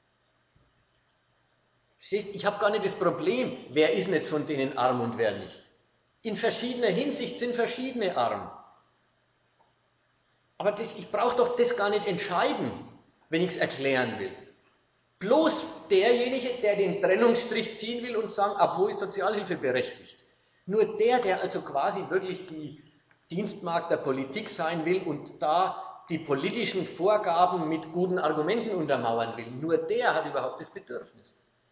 Ich habe gar nicht das Problem, wer ist jetzt von denen arm und wer nicht. In verschiedener Hinsicht sind verschiedene arm. Aber das, ich brauche doch das gar nicht entscheiden, wenn ich es erklären will. Bloß derjenige, der den Trennungsstrich ziehen will und sagen, ab wo ist Sozialhilfe berechtigt. Nur der, der also quasi wirklich die Dienstmarkt der Politik sein will und da die politischen Vorgaben mit guten Argumenten untermauern will, nur der hat überhaupt das Bedürfnis.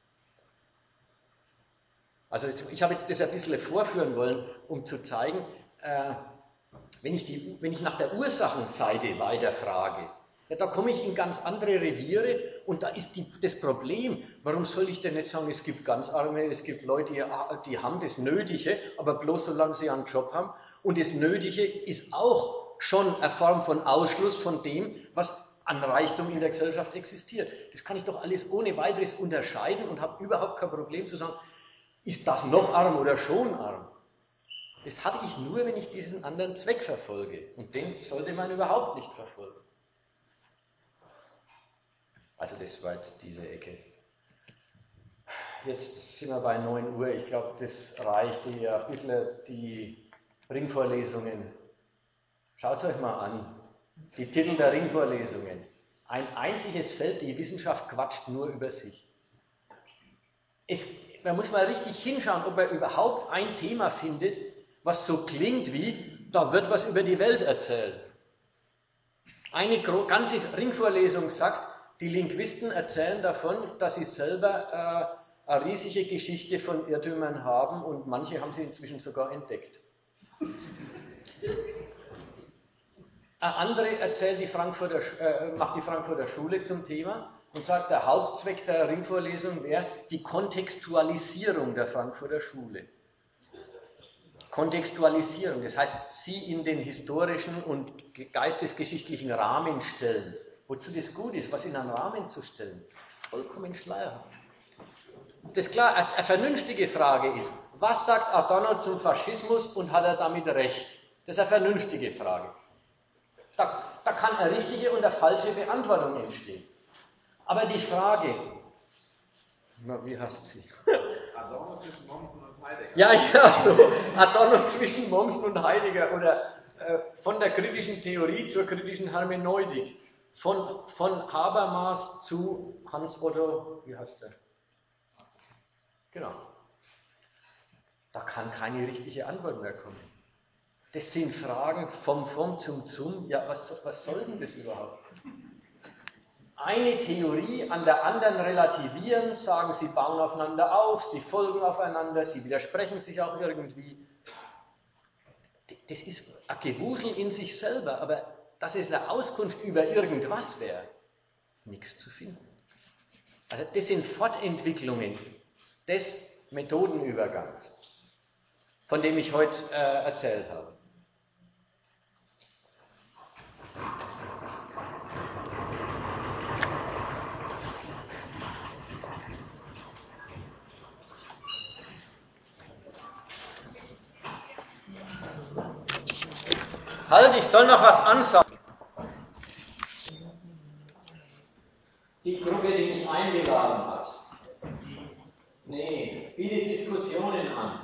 Also ich habe jetzt das ein bisschen vorführen wollen, um zu zeigen, äh, wenn, ich die, wenn ich nach der Ursachenseite weiterfrage, ja, da komme ich in ganz andere Reviere und da ist die, das Problem, warum soll ich denn nicht sagen, es gibt ganz Arme, es gibt Leute, die, die haben das Nötige, aber bloß solange sie einen Job haben und das Nötige ist auch schon eine Form von Ausschluss von dem, was an Reichtum in der Gesellschaft existiert. Das kann ich doch alles ohne weiteres unterscheiden und habe überhaupt kein Problem zu sagen, ist das noch arm oder schon arm? Das habe ich nur, wenn ich diesen anderen Zweck verfolge. Und den sollte man überhaupt nicht verfolgen. Also das war jetzt diese Ecke. Jetzt sind wir bei neun Uhr. Ich glaube, das reicht hier ein bisschen die Ringvorlesungen. Schaut es euch mal an. Die Titel der Ringvorlesungen. Ein einziges Feld, die Wissenschaft quatscht nur über sich. Es, man muss mal richtig hinschauen, ob er überhaupt ein Thema findet, was so klingt wie, da wird was über die Welt erzählt. Eine ganze Ringvorlesung sagt, die Linguisten erzählen davon, dass sie selber äh, eine riesige Geschichte von Irrtümern haben und manche haben sie inzwischen sogar entdeckt. Eine andere erzählt die Frankfurter, äh, macht die Frankfurter Schule zum Thema und sagt, der Hauptzweck der Ringvorlesung wäre die Kontextualisierung der Frankfurter Schule. Kontextualisierung, das heißt, sie in den historischen und geistesgeschichtlichen Rahmen stellen. Wozu das gut ist, was in einen Rahmen zu stellen, vollkommen schleierhaft. Das ist klar, eine vernünftige Frage ist, was sagt Adorno zum Faschismus und hat er damit recht? Das ist eine vernünftige Frage. Da, da kann eine richtige und eine falsche Beantwortung entstehen. Aber die Frage, na, wie heißt sie? Adorno zwischen Mommsen und Heidegger. Ja, ja, so. Adorno zwischen Mommsen und Heidegger oder äh, von der kritischen Theorie zur kritischen Hermeneutik. Von, von Habermas zu Hans Otto, wie heißt der? Genau. Da kann keine richtige Antwort mehr kommen. Das sind Fragen vom vom zum zum. Ja, was, was soll denn das überhaupt? Eine Theorie an der anderen relativieren, sagen, sie bauen aufeinander auf, sie folgen aufeinander, sie widersprechen sich auch irgendwie. Das ist ein Gewusel in sich selber, aber dass es eine Auskunft über irgendwas wäre, nichts zu finden. Also das sind Fortentwicklungen des Methodenübergangs. von dem ich heute äh, erzählt habe. Halt, ich soll noch was ansagen. Die Gruppe, die mich eingeladen hat, nee, bietet Diskussionen an.